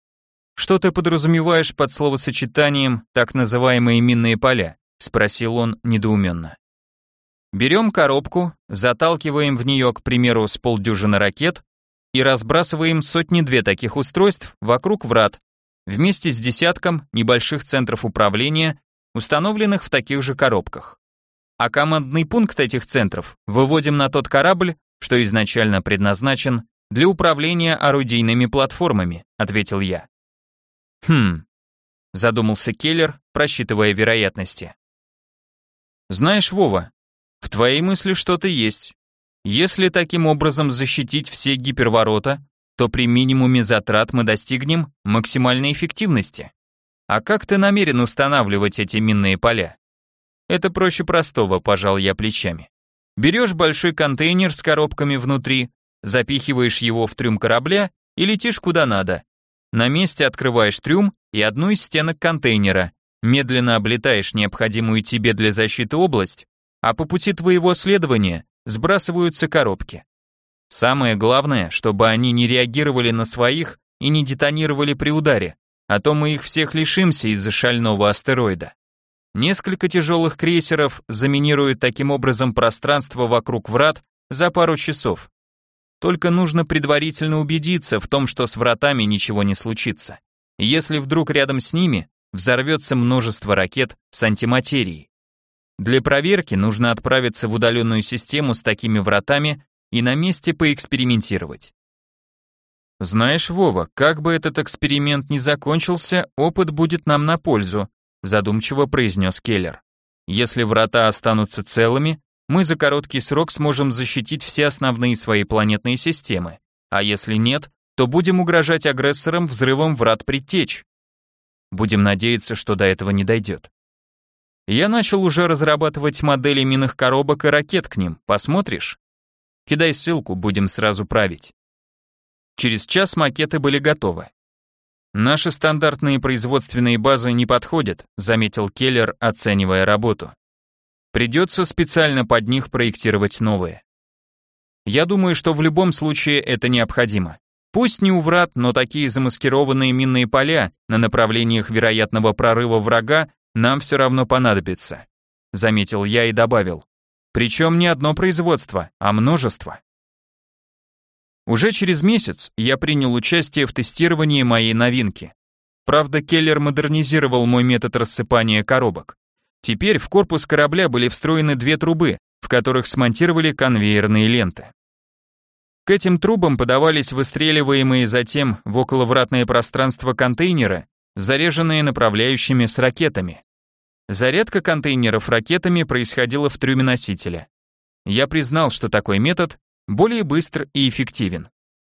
Что ты подразумеваешь под словосочетанием «так называемые минные поля»? Спросил он недоуменно. Берем коробку, заталкиваем в нее, к примеру, с полдюжины ракет и разбрасываем сотни-две таких устройств вокруг врат, вместе с десятком небольших центров управления, установленных в таких же коробках. А командный пункт этих центров выводим на тот корабль, что изначально предназначен для управления орудийными платформами, ответил я. Хм, задумался Келлер, просчитывая вероятности. Знаешь, Вова, в твоей мысли что-то есть. Если таким образом защитить все гиперворота, то при минимуме затрат мы достигнем максимальной эффективности. А как ты намерен устанавливать эти минные поля? Это проще простого, пожал я плечами. Берешь большой контейнер с коробками внутри, запихиваешь его в трюм корабля и летишь куда надо. На месте открываешь трюм и одну из стенок контейнера, медленно облетаешь необходимую тебе для защиты область, а по пути твоего следования сбрасываются коробки. Самое главное, чтобы они не реагировали на своих и не детонировали при ударе, а то мы их всех лишимся из-за шального астероида. Несколько тяжелых крейсеров заминируют таким образом пространство вокруг врат за пару часов. Только нужно предварительно убедиться в том, что с вратами ничего не случится. Если вдруг рядом с ними взорвется множество ракет с антиматерией. Для проверки нужно отправиться в удаленную систему с такими вратами и на месте поэкспериментировать. Знаешь, Вова, как бы этот эксперимент ни закончился, опыт будет нам на пользу, задумчиво произнес Келлер. Если врата останутся целыми, мы за короткий срок сможем защитить все основные свои планетные системы, а если нет, то будем угрожать агрессорам взрывом врат предтеч. Будем надеяться, что до этого не дойдет. Я начал уже разрабатывать модели минных коробок и ракет к ним, посмотришь? Кидай ссылку, будем сразу править. Через час макеты были готовы. Наши стандартные производственные базы не подходят, заметил Келлер, оценивая работу. Придется специально под них проектировать новые. Я думаю, что в любом случае это необходимо. Пусть не у врат, но такие замаскированные минные поля на направлениях вероятного прорыва врага нам все равно понадобятся, заметил я и добавил. Причем не одно производство, а множество. Уже через месяц я принял участие в тестировании моей новинки. Правда, Келлер модернизировал мой метод рассыпания коробок. Теперь в корпус корабля были встроены две трубы, в которых смонтировали конвейерные ленты. К этим трубам подавались выстреливаемые затем в околовратное пространство контейнеры, заряженные направляющими с ракетами. Зарядка контейнеров ракетами происходила в трюме носителя. Я признал, что такой метод более быстр и эффективен.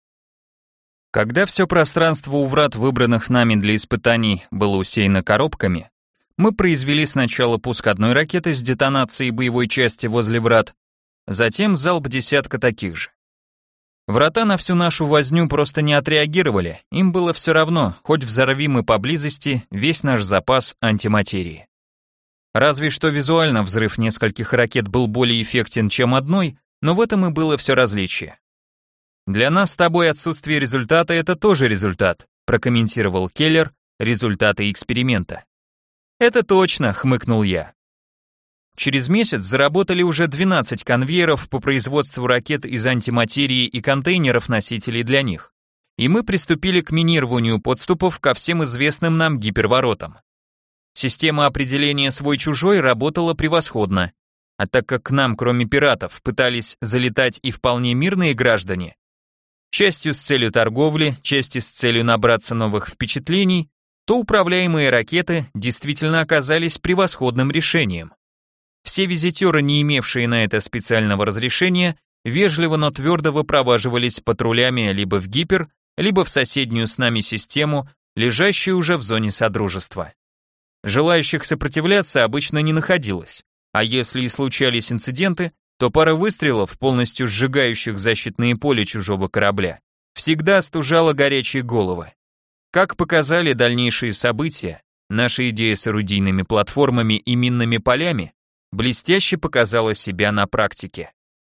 Когда все пространство у врат, выбранных нами для испытаний, было усеяно коробками, мы произвели сначала пуск одной ракеты с детонацией боевой части возле врат, затем залп десятка таких же. Врата на всю нашу возню просто не отреагировали, им было все равно, хоть взорви мы поблизости весь наш запас антиматерии. Разве что визуально взрыв нескольких ракет был более эффектен, чем одной, но в этом и было все различие. «Для нас с тобой отсутствие результата – это тоже результат», прокомментировал Келлер результаты эксперимента. «Это точно», – хмыкнул я. Через месяц заработали уже двенадцать конвейеров по производству ракет из антиматерии и контейнеров-носителей для них, и мы приступили к минированию подступов ко всем известным нам гиперворотам. Система определения свой-чужой работала превосходно, а так как к нам, кроме пиратов, пытались залетать и вполне мирные граждане, частью с целью торговли, частью с целью набраться новых впечатлений, то управляемые ракеты действительно оказались превосходным решением. Все визитеры, не имевшие на это специального разрешения, вежливо, но твердо выпроваживались патрулями либо в гипер, либо в соседнюю с нами систему, лежащую уже в зоне содружества. Желающих сопротивляться обычно не находилось, а если и случались инциденты, то пара выстрелов, полностью сжигающих защитные поля чужого корабля, всегда остужала горячие головы. Как показали дальнейшие события, наша идея с орудийными платформами и минными полями блестяще показала себя на практике.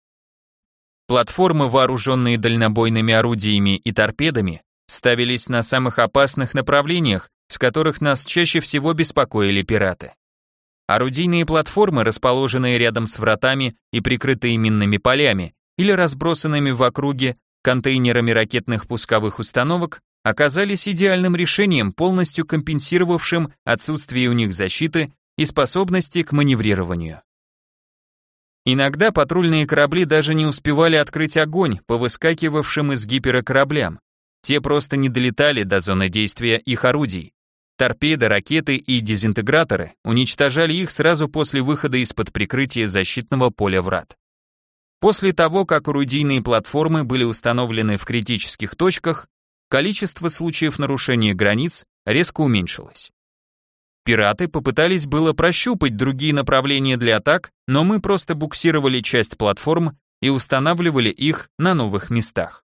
Платформы, вооруженные дальнобойными орудиями и торпедами, ставились на самых опасных направлениях, с которых нас чаще всего беспокоили пираты. Орудийные платформы, расположенные рядом с вратами и прикрытые минными полями или разбросанными в округе контейнерами ракетных пусковых установок, оказались идеальным решением, полностью компенсировавшим отсутствие у них защиты и способности к маневрированию. Иногда патрульные корабли даже не успевали открыть огонь по выскакивавшим из гипера кораблям. Те просто не долетали до зоны действия их орудий. Торпеды, ракеты и дезинтеграторы уничтожали их сразу после выхода из-под прикрытия защитного поля врат. После того, как орудийные платформы были установлены в критических точках, количество случаев нарушения границ резко уменьшилось. Пираты попытались было прощупать другие направления для атак, но мы просто буксировали часть платформ и устанавливали их на новых местах.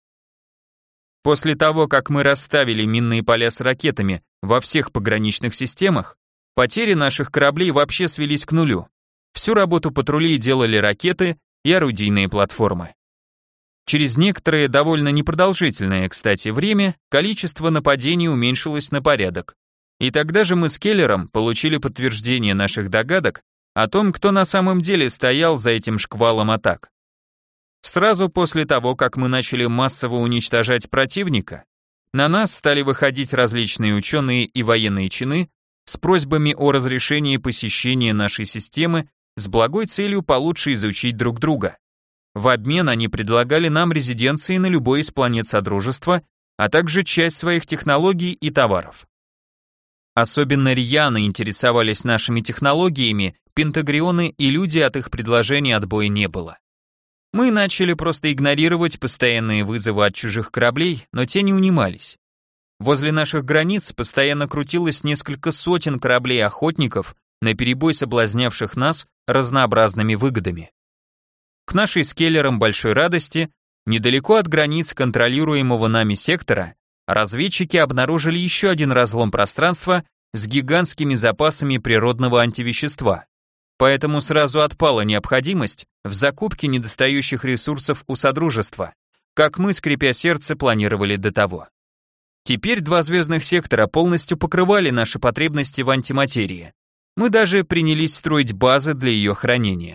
После того, как мы расставили минные поля с ракетами во всех пограничных системах, потери наших кораблей вообще свелись к нулю. Всю работу патрулей делали ракеты и орудийные платформы. Через некоторое довольно непродолжительное, кстати, время количество нападений уменьшилось на порядок. И тогда же мы с Келлером получили подтверждение наших догадок о том, кто на самом деле стоял за этим шквалом атак. Сразу после того, как мы начали массово уничтожать противника, на нас стали выходить различные ученые и военные чины с просьбами о разрешении посещения нашей системы с благой целью получше изучить друг друга. В обмен они предлагали нам резиденции на любой из планет Содружества, а также часть своих технологий и товаров. Особенно рьяно интересовались нашими технологиями пентагрионы, и люди, от их предложений отбоя не было. Мы начали просто игнорировать постоянные вызовы от чужих кораблей, но те не унимались. Возле наших границ постоянно крутилось несколько сотен кораблей-охотников, наперебой соблазнявших нас разнообразными выгодами. К нашей с Келлером большой радости, недалеко от границ контролируемого нами сектора, разведчики обнаружили еще один разлом пространства с гигантскими запасами природного антивещества. Поэтому сразу отпала необходимость в закупке недостающих ресурсов у Содружества, как мы, скрипя сердце, планировали до того. Теперь два звездных сектора полностью покрывали наши потребности в антиматерии. Мы даже принялись строить базы для ее хранения.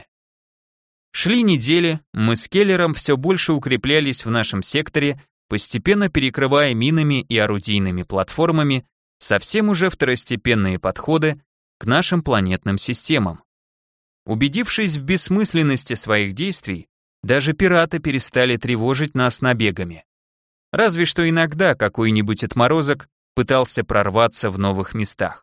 Шли недели, мы с Келлером все больше укреплялись в нашем секторе, постепенно перекрывая минами и орудийными платформами совсем уже второстепенные подходы к нашим планетным системам. Убедившись в бессмысленности своих действий, Даже пираты перестали тревожить нас набегами. Разве что иногда какой-нибудь отморозок пытался прорваться в новых местах.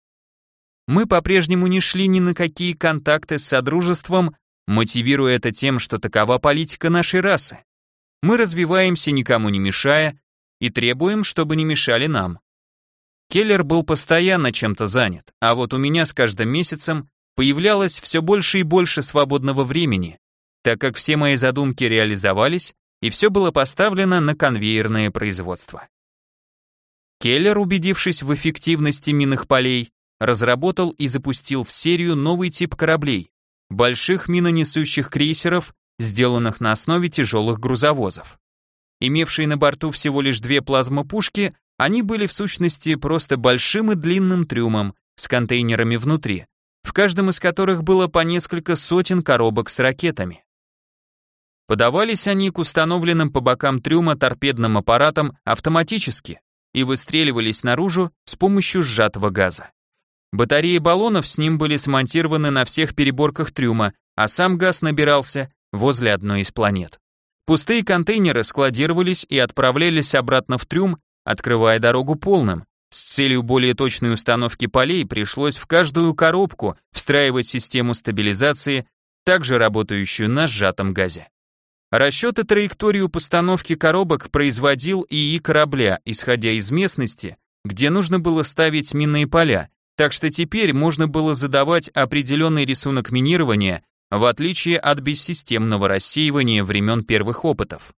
Мы по-прежнему не шли ни на какие контакты с Содружеством, мотивируя это тем, что такова политика нашей расы. Мы развиваемся, никому не мешая, и требуем, чтобы не мешали нам. Келлер был постоянно чем-то занят, а вот у меня с каждым месяцем появлялось все больше и больше свободного времени, так как все мои задумки реализовались, и все было поставлено на конвейерное производство. Келлер, убедившись в эффективности минных полей, разработал и запустил в серию новый тип кораблей, больших минонесущих крейсеров, сделанных на основе тяжелых грузовозов. Имевшие на борту всего лишь две плазмопушки, они были в сущности просто большим и длинным трюмом с контейнерами внутри, в каждом из которых было по несколько сотен коробок с ракетами. Подавались они к установленным по бокам трюма торпедным аппаратам автоматически и выстреливались наружу с помощью сжатого газа. Батареи баллонов с ним были смонтированы на всех переборках трюма, а сам газ набирался возле одной из планет. Пустые контейнеры складировались и отправлялись обратно в трюм, открывая дорогу полным. С целью более точной установки полей пришлось в каждую коробку встраивать систему стабилизации, также работающую на сжатом газе. Расчеты траекторию постановки коробок производил ИИ корабля, исходя из местности, где нужно было ставить минные поля, так что теперь можно было задавать определенный рисунок минирования, в отличие от бессистемного рассеивания времен первых опытов.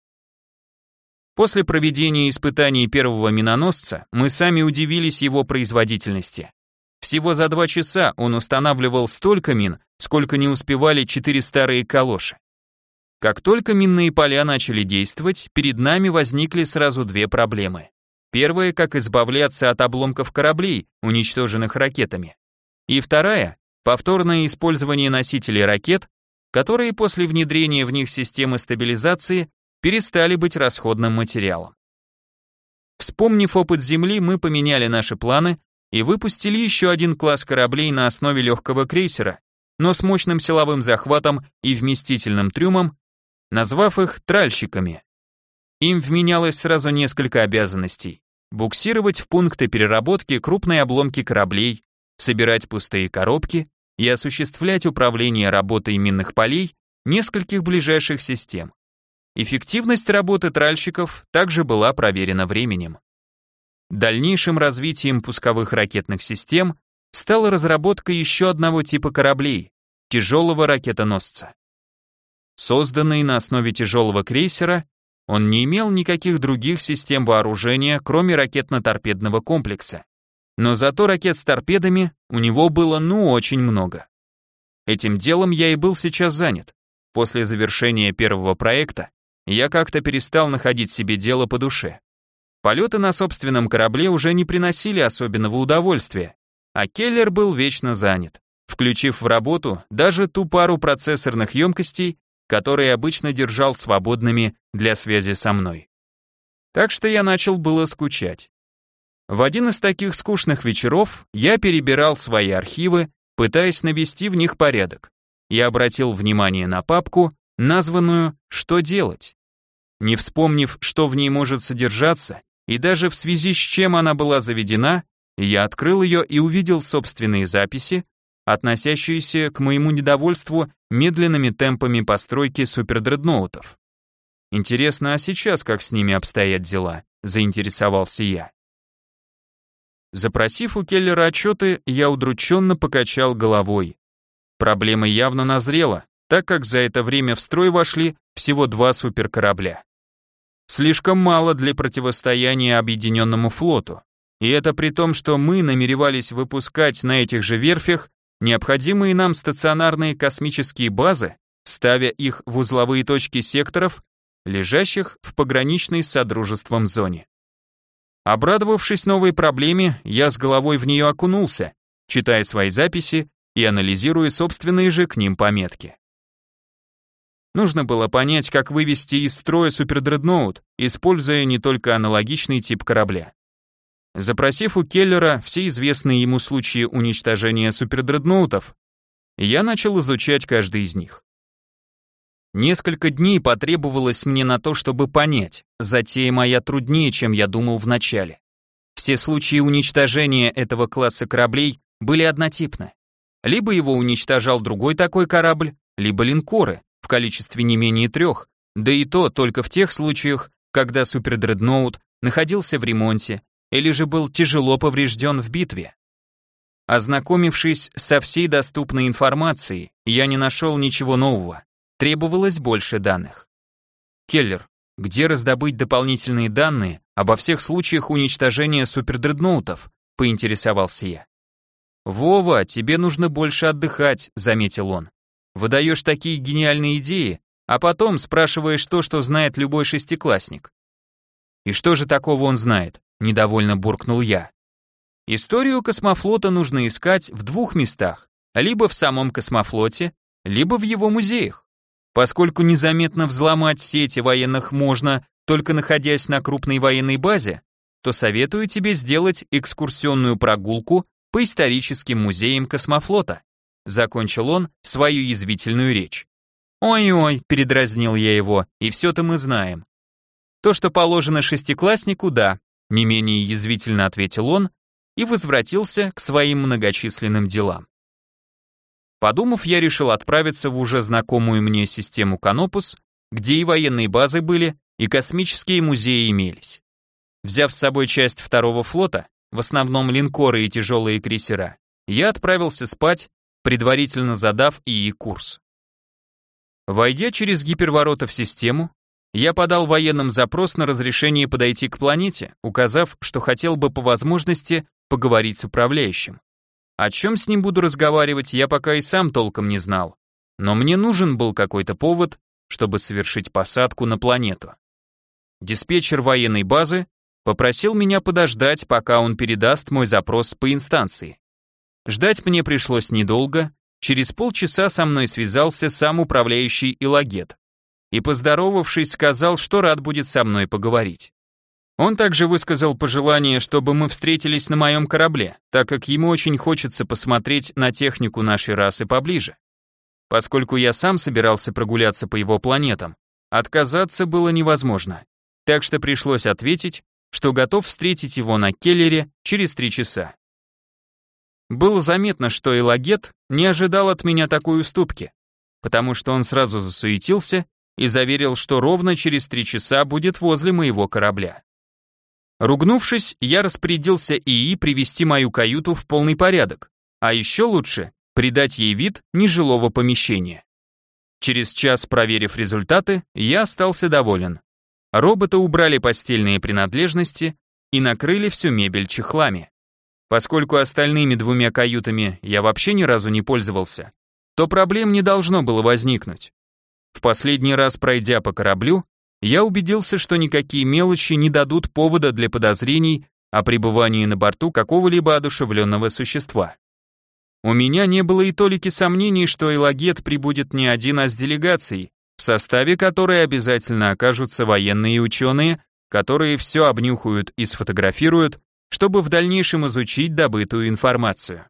После проведения испытаний первого миноносца мы сами удивились его производительности. Всего за два часа он устанавливал столько мин, сколько не успевали четыре старые калоши. Как только минные поля начали действовать, перед нами возникли сразу две проблемы. Первая, как избавляться от обломков кораблей, уничтоженных ракетами. И вторая, повторное использование носителей ракет, которые после внедрения в них системы стабилизации перестали быть расходным материалом. Вспомнив опыт Земли, мы поменяли наши планы и выпустили еще один класс кораблей на основе легкого крейсера, но с мощным силовым захватом и вместительным трюмом, назвав их тральщиками. Им вменялось сразу несколько обязанностей: буксировать в пункты переработки крупные обломки кораблей, собирать пустые коробки и осуществлять управление работой минных полей нескольких ближайших систем. Эффективность работы тральщиков также была проверена временем. Дальнейшим развитием пусковых ракетных систем стала разработка еще одного типа кораблей – тяжелого ракетоносца. Созданный на основе тяжелого крейсера, он не имел никаких других систем вооружения, кроме ракетно-торпедного комплекса. Но зато ракет с торпедами у него было ну очень много. Этим делом я и был сейчас занят. После завершения первого проекта я как-то перестал находить себе дело по душе. Полеты на собственном корабле уже не приносили особенного удовольствия, а Келлер был вечно занят, включив в работу даже ту пару процессорных емкостей, которые обычно держал свободными для связи со мной. Так что я начал было скучать. В один из таких скучных вечеров я перебирал свои архивы, пытаясь навести в них порядок. Я обратил внимание на папку, названную «Что делать?». Не вспомнив, что в ней может содержаться, и даже в связи с чем она была заведена, я открыл ее и увидел собственные записи, относящиеся к моему недовольству медленными темпами постройки супердредноутов. Интересно, а сейчас как с ними обстоят дела? Заинтересовался я. Запросив у Келлера отчеты, я удрученно покачал головой. Проблема явно назрела, так как за это время в строй вошли всего два суперкорабля. Слишком мало для противостояния объединенному флоту, и это при том, что мы намеревались выпускать на этих же верфях необходимые нам стационарные космические базы, ставя их в узловые точки секторов, лежащих в пограничной с Содружеством зоне. Обрадовавшись новой проблеме, я с головой в нее окунулся, читая свои записи и анализируя собственные же к ним пометки. Нужно было понять, как вывести из строя супердредноут, используя не только аналогичный тип корабля. Запросив у Келлера все известные ему случаи уничтожения супердредноутов, я начал изучать каждый из них. Несколько дней потребовалось мне на то, чтобы понять, затея моя труднее, чем я думал вначале. Все случаи уничтожения этого класса кораблей были однотипны. Либо его уничтожал другой такой корабль, либо линкоры, в количестве не менее трех, да и то только в тех случаях, когда супердредноут находился в ремонте или же был тяжело поврежден в битве. Ознакомившись со всей доступной информацией, я не нашел ничего нового, требовалось больше данных. Келлер, где раздобыть дополнительные данные обо всех случаях уничтожения супердредноутов, поинтересовался я. «Вова, тебе нужно больше отдыхать», — заметил он. «Выдаешь такие гениальные идеи, а потом спрашиваешь то, что знает любой шестиклассник». «И что же такого он знает?» — недовольно буркнул я. «Историю космофлота нужно искать в двух местах, либо в самом космофлоте, либо в его музеях. Поскольку незаметно взломать сети военных можно, только находясь на крупной военной базе, то советую тебе сделать экскурсионную прогулку по историческим музеям космофлота», закончил он свою язвительную речь. «Ой-ой», передразнил я его, и все-то мы знаем. «То, что положено шестикласснику, да», не менее язвительно ответил он и возвратился к своим многочисленным делам. Подумав, я решил отправиться в уже знакомую мне систему Канопус, где и военные базы были, и космические музеи имелись. Взяв с собой часть второго флота, в основном линкоры и тяжелые крейсера, я отправился спать, предварительно задав ИИ курс. Войдя через гиперворота в систему, я подал военным запрос на разрешение подойти к планете, указав, что хотел бы по возможности поговорить с управляющим. О чем с ним буду разговаривать, я пока и сам толком не знал, но мне нужен был какой-то повод, чтобы совершить посадку на планету. Диспетчер военной базы попросил меня подождать, пока он передаст мой запрос по инстанции. Ждать мне пришлось недолго, через полчаса со мной связался сам управляющий Илагет и, поздоровавшись, сказал, что рад будет со мной поговорить. Он также высказал пожелание, чтобы мы встретились на моем корабле, так как ему очень хочется посмотреть на технику нашей расы поближе. Поскольку я сам собирался прогуляться по его планетам, отказаться было невозможно, так что пришлось ответить, что готов встретить его на Келлере через три часа. Было заметно, что Илагет не ожидал от меня такой уступки, потому что он сразу засуетился и заверил, что ровно через три часа будет возле моего корабля. Ругнувшись, я распорядился ИИ привести мою каюту в полный порядок, а еще лучше придать ей вид нежилого помещения. Через час, проверив результаты, я остался доволен. Роботы убрали постельные принадлежности и накрыли всю мебель чехлами. Поскольку остальными двумя каютами я вообще ни разу не пользовался, то проблем не должно было возникнуть. В последний раз, пройдя по кораблю, я убедился, что никакие мелочи не дадут повода для подозрений о пребывании на борту какого-либо одушевленного существа. У меня не было и толики сомнений, что Илагет прибудет не один, а с делегацией, в составе которой обязательно окажутся военные ученые, которые все обнюхают и сфотографируют, чтобы в дальнейшем изучить добытую информацию.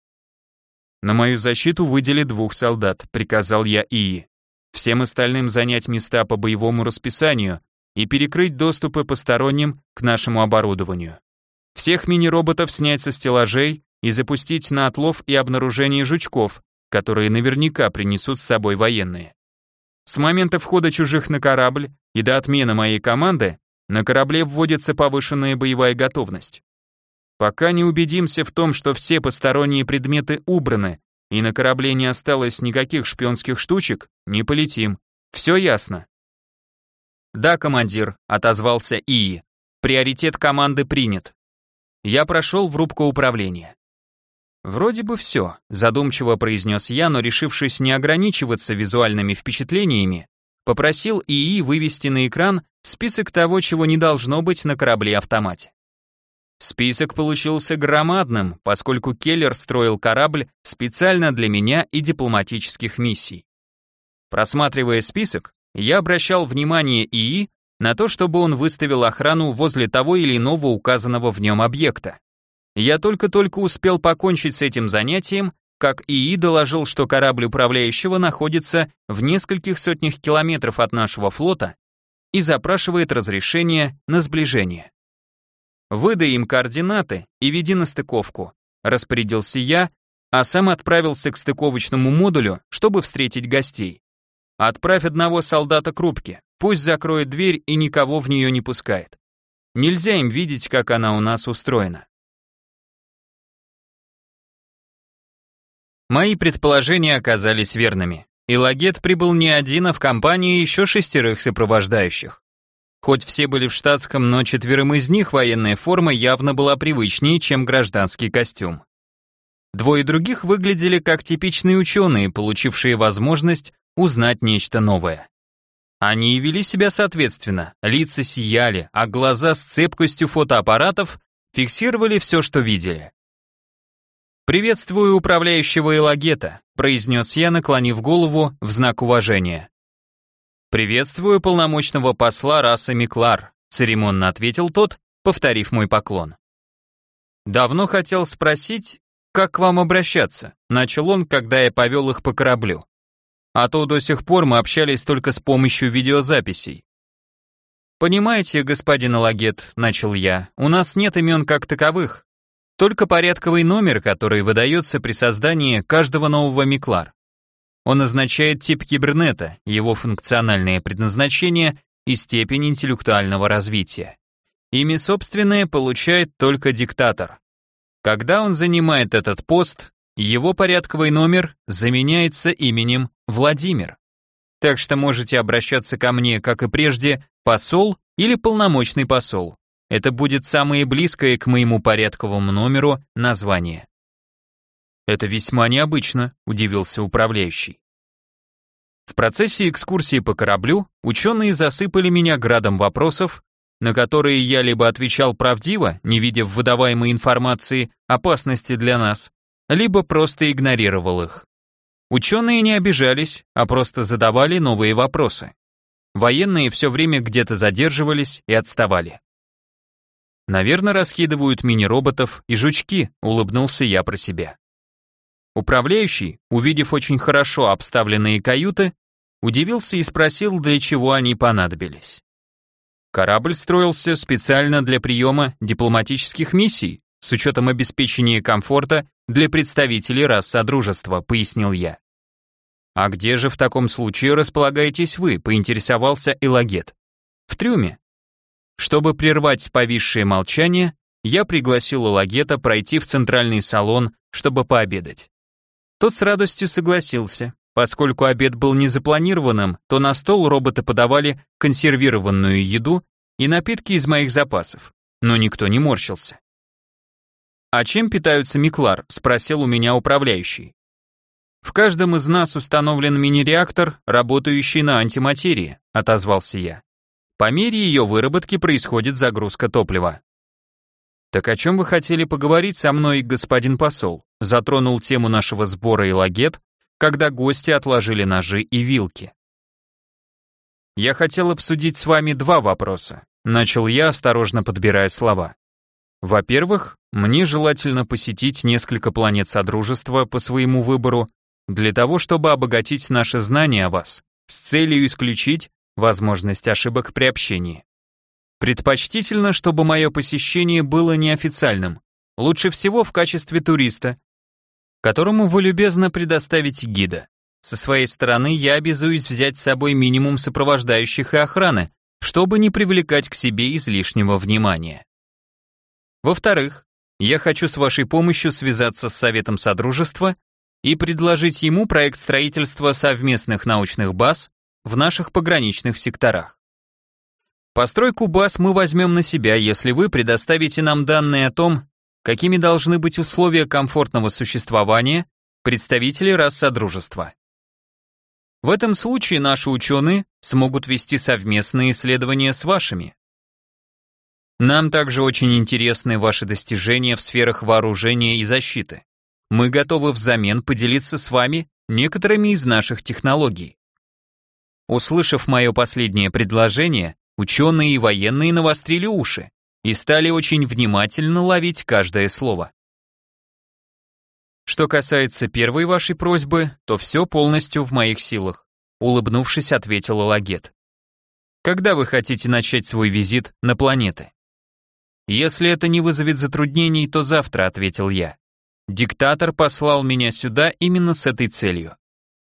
На мою защиту выдели двух солдат, приказал я ИИ. Всем остальным занять места по боевому расписанию и перекрыть доступы посторонним к нашему оборудованию. Всех мини-роботов снять со стеллажей и запустить на отлов и обнаружение жучков, которые наверняка принесут с собой военные. С момента входа чужих на корабль и до отмены моей команды на корабле вводится повышенная боевая готовность. Пока не убедимся в том, что все посторонние предметы убраны и на корабле не осталось никаких шпионских штучек, не полетим. Все ясно? Да, командир, отозвался ИИ. Приоритет команды принят. Я прошел в рубку управления. Вроде бы все, задумчиво произнес я, но решившись не ограничиваться визуальными впечатлениями, попросил ИИ вывести на экран список того, чего не должно быть на корабле-автомате. Список получился громадным, поскольку Келлер строил корабль специально для меня и дипломатических миссий. Просматривая список, я обращал внимание ИИ на то, чтобы он выставил охрану возле того или иного указанного в нем объекта. Я только-только успел покончить с этим занятием, как ИИ доложил, что корабль управляющего находится в нескольких сотнях километров от нашего флота и запрашивает разрешение на сближение. «Выдай им координаты и веди на стыковку», распорядился я, а сам отправился к стыковочному модулю, чтобы встретить гостей. «Отправь одного солдата к рубке, пусть закроет дверь и никого в нее не пускает. Нельзя им видеть, как она у нас устроена». Мои предположения оказались верными. Илагет прибыл не один, а в компании еще шестерых сопровождающих. Хоть все были в штатском, но четверым из них военная форма явно была привычнее, чем гражданский костюм. Двое других выглядели как типичные ученые, получившие возможность узнать нечто новое. Они и вели себя соответственно, лица сияли, а глаза с цепкостью фотоаппаратов фиксировали все, что видели. «Приветствую управляющего Илагета», произнес я, наклонив голову в знак уважения. «Приветствую полномочного посла расы Миклар», церемонно ответил тот, повторив мой поклон. «Давно хотел спросить, как к вам обращаться», начал он, когда я повел их по кораблю. «А то до сих пор мы общались только с помощью видеозаписей». «Понимаете, господин Илагет», начал я, у нас нет имен как таковых, только порядковый номер, который выдается при создании каждого нового Миклар. Он означает тип кибернета, его функциональное предназначение и степень интеллектуального развития. Имя собственное получает только диктатор. Когда он занимает этот пост, его порядковый номер заменяется именем Владимир. Так что можете обращаться ко мне, как и прежде, посол или полномочный посол. Это будет самое близкое к моему порядковому номеру название. Это весьма необычно, удивился управляющий. В процессе экскурсии по кораблю ученые засыпали меня градом вопросов, на которые я либо отвечал правдиво, не видя в выдаваемой информации опасности для нас, либо просто игнорировал их. Ученые не обижались, а просто задавали новые вопросы. Военные все время где-то задерживались и отставали. «Наверное, раскидывают мини-роботов и жучки», улыбнулся я про себя. Управляющий, увидев очень хорошо обставленные каюты, удивился и спросил, для чего они понадобились. Корабль строился специально для приема дипломатических миссий, с учетом обеспечения комфорта для представителей рас Содружества, пояснил я. «А где же в таком случае располагаетесь вы?» поинтересовался Илагет. «В трюме». Чтобы прервать повисшее молчание, я пригласил Илагета пройти в центральный салон, чтобы пообедать. Тот с радостью согласился. Поскольку обед был незапланированным, то на стол роботы подавали консервированную еду и напитки из моих запасов, но никто не морщился. «А чем питаются Миклар?» – спросил у меня управляющий. «В каждом из нас установлен мини-реактор, работающий на антиматерии», – отозвался я. По мере ее выработки происходит загрузка топлива. «Так о чем вы хотели поговорить со мной, господин посол?» Затронул тему нашего сбора Илагет, когда гости отложили ножи и вилки. «Я хотел обсудить с вами два вопроса», начал я, осторожно подбирая слова. «Во-первых, мне желательно посетить несколько планет Содружества по своему выбору, для того, чтобы обогатить наши знания о вас, с целью исключить возможность ошибок при общении. Предпочтительно, чтобы мое посещение было неофициальным, лучше всего в качестве туриста, которому вы любезно предоставите гида. Со своей стороны я обязуюсь взять с собой минимум сопровождающих и охраны, чтобы не привлекать к себе излишнего внимания. Во-вторых, я хочу с вашей помощью связаться с Советом Содружества и предложить ему проект строительства совместных научных баз в наших пограничных секторах. Постройку баз мы возьмем на себя, если вы предоставите нам данные о том, какими должны быть условия комфортного существования представителей рас Содружества. В этом случае наши ученые смогут вести совместные исследования с вашими. Нам также очень интересны ваши достижения в сферах вооружения и защиты. Мы готовы взамен поделиться с вами некоторыми из наших технологий. Услышав мое последнее предложение, ученые и военные навострили уши и стали очень внимательно ловить каждое слово. Что касается первой вашей просьбы, то все полностью в моих силах, улыбнувшись, ответила Лагет. Когда вы хотите начать свой визит на планеты? Если это не вызовет затруднений, то завтра, ответил я. Диктатор послал меня сюда именно с этой целью.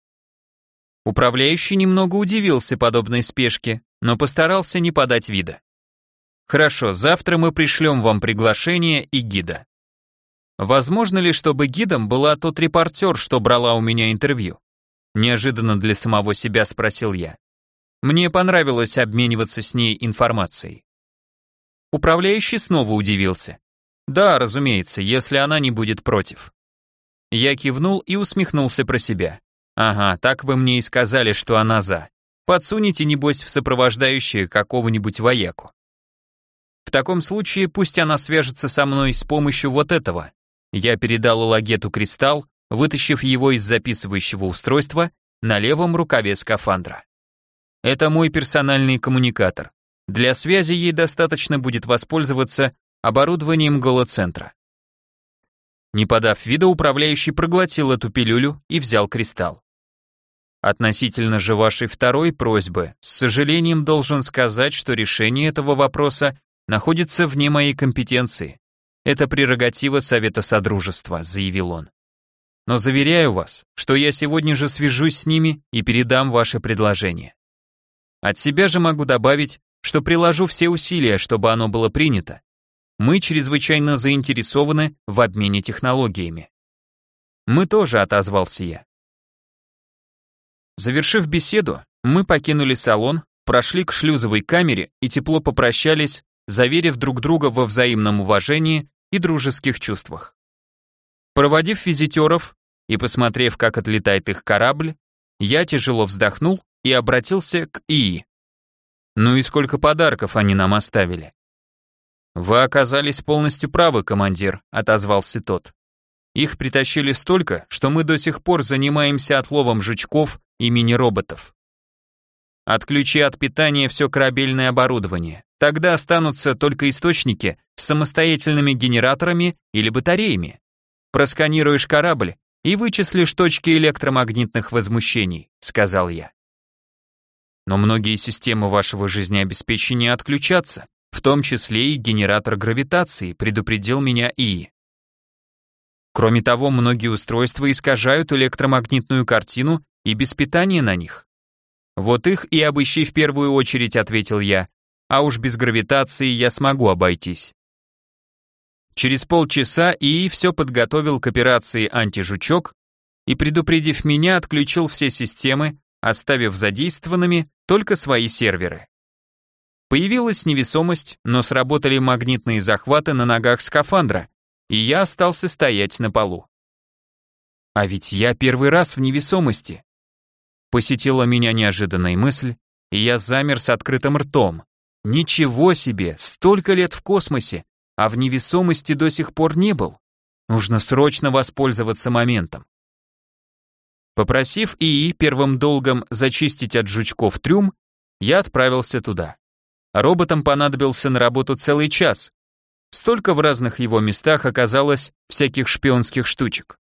Управляющий немного удивился подобной спешке, но постарался не подать вида. Хорошо, завтра мы пришлем вам приглашение и гида. Возможно ли, чтобы гидом была тот репортер, что брала у меня интервью? Неожиданно для самого себя спросил я. Мне понравилось обмениваться с ней информацией. Управляющий снова удивился. Да, разумеется, если она не будет против. Я кивнул и усмехнулся про себя. Ага, так вы мне и сказали, что она за. Подсунете, небось, в сопровождающие какого-нибудь вояку. В таком случае пусть она свяжется со мной с помощью вот этого. Я передал Лагету кристалл, вытащив его из записывающего устройства на левом рукаве скафандра. Это мой персональный коммуникатор. Для связи ей достаточно будет воспользоваться оборудованием голоцентра. Не подав вида, управляющий проглотил эту пилюлю и взял кристалл. Относительно же вашей второй просьбы, с сожалением должен сказать, что решение этого вопроса находится вне моей компетенции. Это прерогатива Совета Содружества, заявил он. Но заверяю вас, что я сегодня же свяжусь с ними и передам ваше предложение. От себя же могу добавить, что приложу все усилия, чтобы оно было принято. Мы чрезвычайно заинтересованы в обмене технологиями. Мы тоже, отозвался я. Завершив беседу, мы покинули салон, прошли к шлюзовой камере и тепло попрощались, заверив друг друга во взаимном уважении и дружеских чувствах. Проводив визитеров и посмотрев, как отлетает их корабль, я тяжело вздохнул и обратился к ИИ. Ну и сколько подарков они нам оставили? Вы оказались полностью правы, командир, отозвался тот. Их притащили столько, что мы до сих пор занимаемся отловом жучков и мини-роботов. Отключи от питания все корабельное оборудование. Тогда останутся только источники с самостоятельными генераторами или батареями. Просканируешь корабль и вычислишь точки электромагнитных возмущений, сказал я. Но многие системы вашего жизнеобеспечения отключатся, в том числе и генератор гравитации, предупредил меня ИИ. Кроме того, многие устройства искажают электромагнитную картину и без питания на них. Вот их и обыщи в первую очередь, ответил я, а уж без гравитации я смогу обойтись. Через полчаса ИИ все подготовил к операции «Антижучок» и, предупредив меня, отключил все системы, оставив задействованными только свои серверы. Появилась невесомость, но сработали магнитные захваты на ногах скафандра, и я остался стоять на полу. А ведь я первый раз в невесомости. Посетила меня неожиданная мысль, и я замер с открытым ртом. Ничего себе, столько лет в космосе, а в невесомости до сих пор не был. Нужно срочно воспользоваться моментом. Попросив ИИ первым долгом зачистить от жучков трюм, я отправился туда. Роботам понадобился на работу целый час. Столько в разных его местах оказалось всяких шпионских штучек.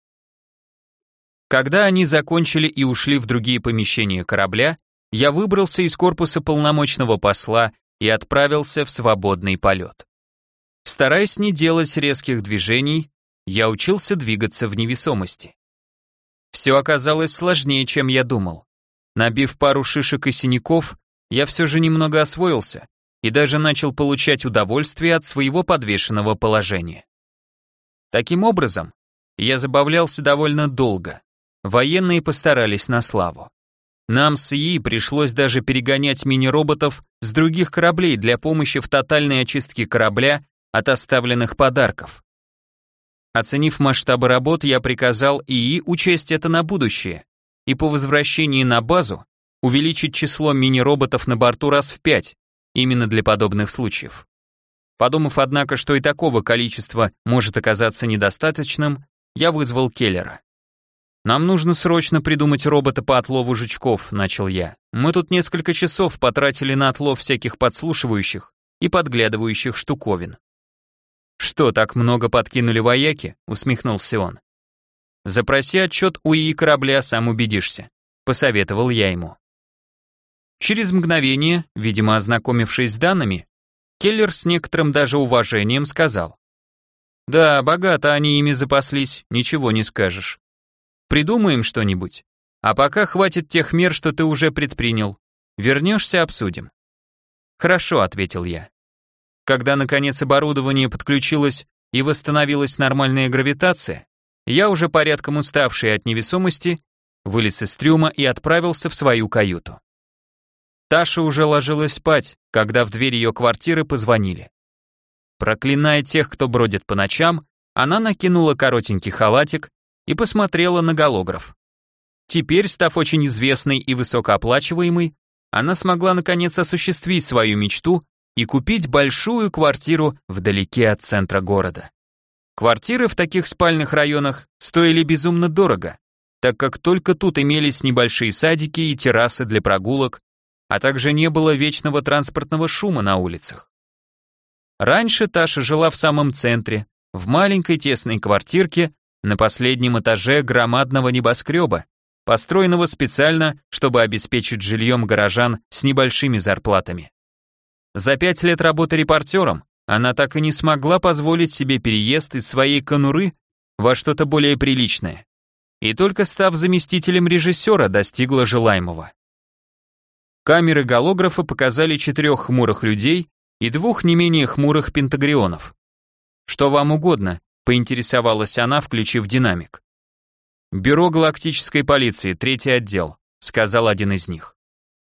Когда они закончили и ушли в другие помещения корабля, я выбрался из корпуса полномочного посла и отправился в свободный полет. Стараясь не делать резких движений, я учился двигаться в невесомости. Все оказалось сложнее, чем я думал. Набив пару шишек и синяков, я все же немного освоился и даже начал получать удовольствие от своего подвешенного положения. Таким образом, я забавлялся довольно долго. Военные постарались на славу. Нам с ИИ пришлось даже перегонять мини-роботов с других кораблей для помощи в тотальной очистке корабля от оставленных подарков. Оценив масштабы работ, я приказал ИИ учесть это на будущее и по возвращении на базу увеличить число мини-роботов на борту раз в пять, именно для подобных случаев. Подумав, однако, что и такого количества может оказаться недостаточным, я вызвал Келлера. «Нам нужно срочно придумать робота по отлову жучков», — начал я. «Мы тут несколько часов потратили на отлов всяких подслушивающих и подглядывающих штуковин». «Что, так много подкинули вояки?» — усмехнулся он. Запроси отчет у ИИ корабля, сам убедишься», — посоветовал я ему. Через мгновение, видимо, ознакомившись с данными, Келлер с некоторым даже уважением сказал: «Да, богато они ими запаслись, ничего не скажешь. Придумаем что-нибудь. А пока хватит тех мер, что ты уже предпринял. Вернешься, обсудим». «Хорошо», — ответил я. Когда, наконец, оборудование подключилось и восстановилась нормальная гравитация, я, уже порядком уставший от невесомости, вылез из трюма и отправился в свою каюту. Таша уже ложилась спать, когда в дверь ее квартиры позвонили. Проклиная тех, кто бродит по ночам, она накинула коротенький халатик и посмотрела на голограф. Теперь, став очень известной и высокооплачиваемой, она смогла наконец осуществить свою мечту и купить большую квартиру вдалеке от центра города. Квартиры в таких спальных районах стоили безумно дорого, так как только тут имелись небольшие садики и террасы для прогулок, а также не было вечного транспортного шума на улицах. Раньше Таша жила в самом центре, в маленькой тесной квартирке на последнем этаже громадного небоскреба, построенного специально, чтобы обеспечить жильем горожан с небольшими зарплатами. За пять лет работы репортером она так и не смогла позволить себе переезд из своей конуры во что-то более приличное, и только став заместителем режиссера, достигла желаемого. Камеры голографа показали четырех хмурых людей и двух не менее хмурых пентагрионов. «Что вам угодно?» — поинтересовалась она, включив динамик. «Бюро галактической полиции, третий отдел», — сказал один из них.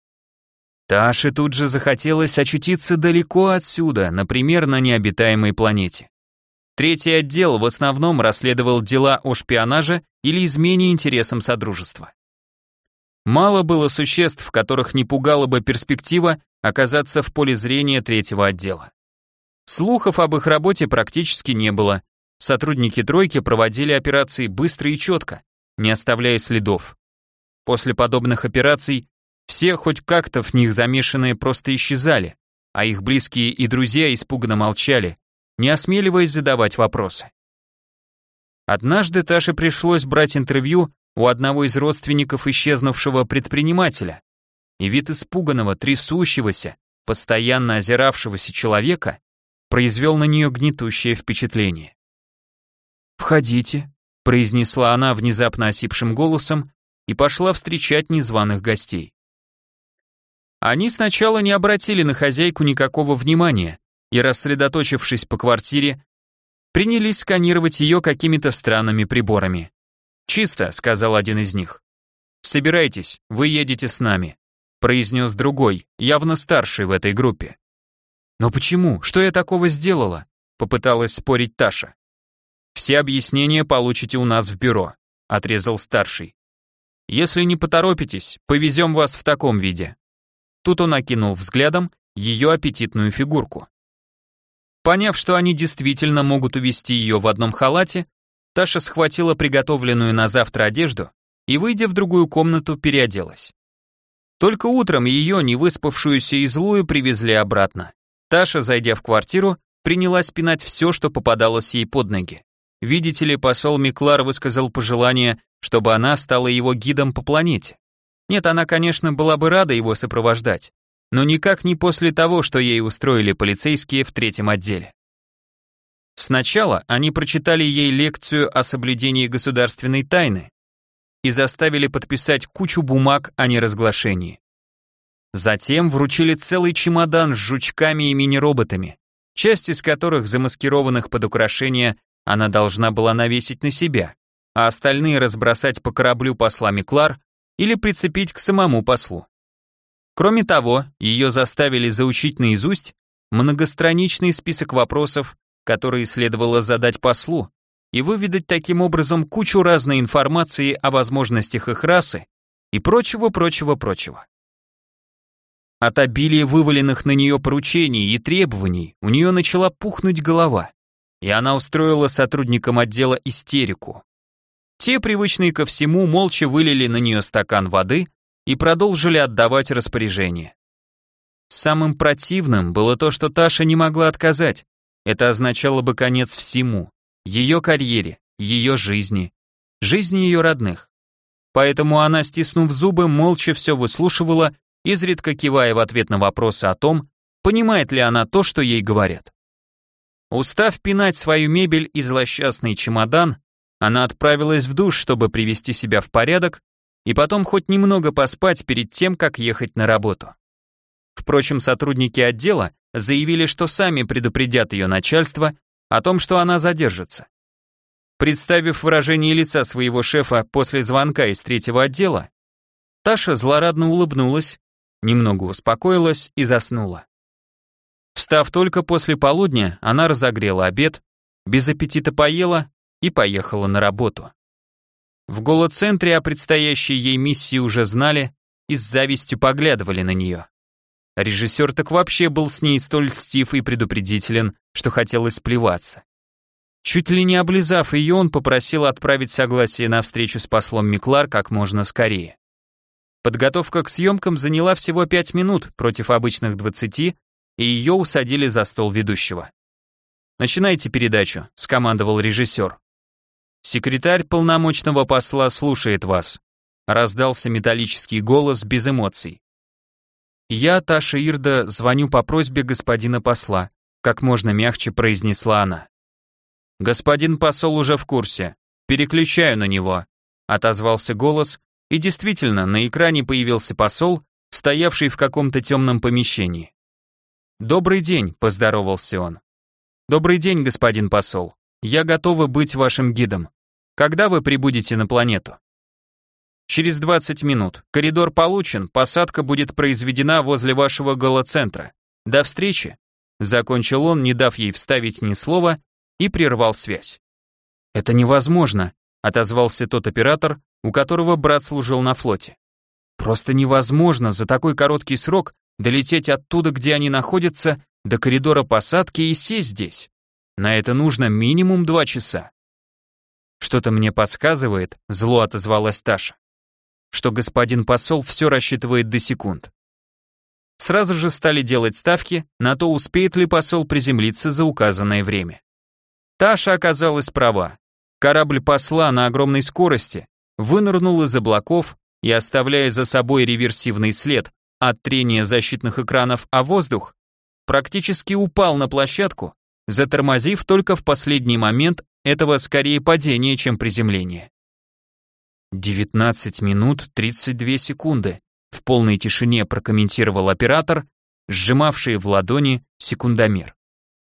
Таше тут же захотелось очутиться далеко отсюда, например, на необитаемой планете. Третий отдел в основном расследовал дела о шпионаже или измене интересам Содружества. Мало было существ, которых не пугала бы перспектива оказаться в поле зрения третьего отдела. Слухов об их работе практически не было. Сотрудники тройки проводили операции быстро и четко, не оставляя следов. После подобных операций все, хоть как-то в них замешанные, просто исчезали, а их близкие и друзья испуганно молчали, не осмеливаясь задавать вопросы. Однажды Таше пришлось брать интервью у одного из родственников исчезнувшего предпринимателя, и вид испуганного, трясущегося, постоянно озиравшегося человека произвел на нее гнетущее впечатление. «Входите», — произнесла она внезапно осипшим голосом и пошла встречать незваных гостей. Они сначала не обратили на хозяйку никакого внимания и, рассредоточившись по квартире, принялись сканировать ее какими-то странными приборами. «Чисто», — сказал один из них. «Собирайтесь, вы едете с нами», — произнес другой, явно старший в этой группе. «Но почему? Что я такого сделала?» — попыталась спорить Таша. «Все объяснения получите у нас в бюро», — отрезал старший. «Если не поторопитесь, повезем вас в таком виде». Тут он окинул взглядом ее аппетитную фигурку. Поняв, что они действительно могут увезти ее в одном халате, Таша схватила приготовленную на завтра одежду и, выйдя в другую комнату, переоделась. Только утром ее, невыспавшуюся и злую, привезли обратно. Таша, зайдя в квартиру, принялась пинать все, что попадалось ей под ноги. Видите ли, посол Миклар высказал пожелание, чтобы она стала его гидом по планете. Нет, она, конечно, была бы рада его сопровождать, но никак не после того, что ей устроили полицейские в третьем отделе. Сначала они прочитали ей лекцию о соблюдении государственной тайны и заставили подписать кучу бумаг о неразглашении. Затем вручили целый чемодан с жучками и мини-роботами, часть из которых, замаскированных под украшения, она должна была навесить на себя, а остальные разбросать по кораблю посла Миклар или прицепить к самому послу. Кроме того, ее заставили заучить наизусть многостраничный список вопросов, которые следовало задать послу, и выведать таким образом кучу разной информации о возможностях их расы и прочего-прочего-прочего. От обилия вываленных на нее поручений и требований у нее начала пухнуть голова, и она устроила сотрудникам отдела истерику. Те, привычные ко всему, молча вылили на нее стакан воды и продолжили отдавать распоряжения. Самым противным было то, что Таша не могла отказать. Это означало бы конец всему, ее карьере, ее жизни. жизнь ее родных. Поэтому она, стиснув зубы, молча все выслушивала, изредка кивая в ответ на вопросы о том, понимает ли она то, что ей говорят. Устав пинать свою мебель и злосчастный чемодан, она отправилась в душ, чтобы привести себя в порядок и потом хоть немного поспать перед тем, как ехать на работу. Впрочем, сотрудники отдела заявили, что сами предупредят ее начальство о том, что она задержится. Представив выражение лица своего шефа после звонка из третьего отдела, Таша злорадно улыбнулась, немного успокоилась и заснула. Встав только после полудня, она разогрела обед, без аппетита поела и поехала на работу. В голоцентре о предстоящей ей миссии уже знали и с завистью поглядывали на нее. Режиссер так вообще был с ней столь льстив и предупредителен, что хотелось плеваться. Чуть ли не облизав ее, он попросил отправить согласие на встречу с послом Миклар как можно скорее. Подготовка к съемкам заняла всего пять минут против обычных двадцати, и ее усадили за стол ведущего. «Начинайте передачу», — скомандовал режиссер. «Секретарь полномочного посла слушает вас», — раздался металлический голос без эмоций. «Я, Таша Ирда, звоню по просьбе господина посла», — как можно мягче произнесла она. «Господин посол уже в курсе. Переключаю на него», — отозвался голос, и действительно, на экране появился посол, стоявший в каком-то темном помещении. «Добрый день», — поздоровался он. «Добрый день, господин посол. Я готова быть вашим гидом. Когда вы прибудете на планету?» «Через двадцать минут. Коридор получен, посадка будет произведена возле вашего голоцентра. До встречи», — закончил он, не дав ей вставить ни слова, и прервал связь. «Это невозможно», — отозвался тот оператор, у которого брат служил на флоте. «Просто невозможно за такой короткий срок долететь оттуда, где они находятся, до коридора посадки и сесть здесь. На это нужно минимум два часа». «Что-то мне подсказывает», — зло отозвалась Таша, что господин посол все рассчитывает до секунд. Сразу же стали делать ставки на то, успеет ли посол приземлиться за указанное время. Таша оказалась права. Корабль посла на огромной скорости вынырнул из облаков и, оставляя за собой реверсивный след от трения защитных экранов о воздух, практически упал на площадку, затормозив только в последний момент этого скорее падения, чем приземления. девятнадцать минут тридцать две секунды, в полной тишине прокомментировал оператор, сжимавший в ладони секундомер.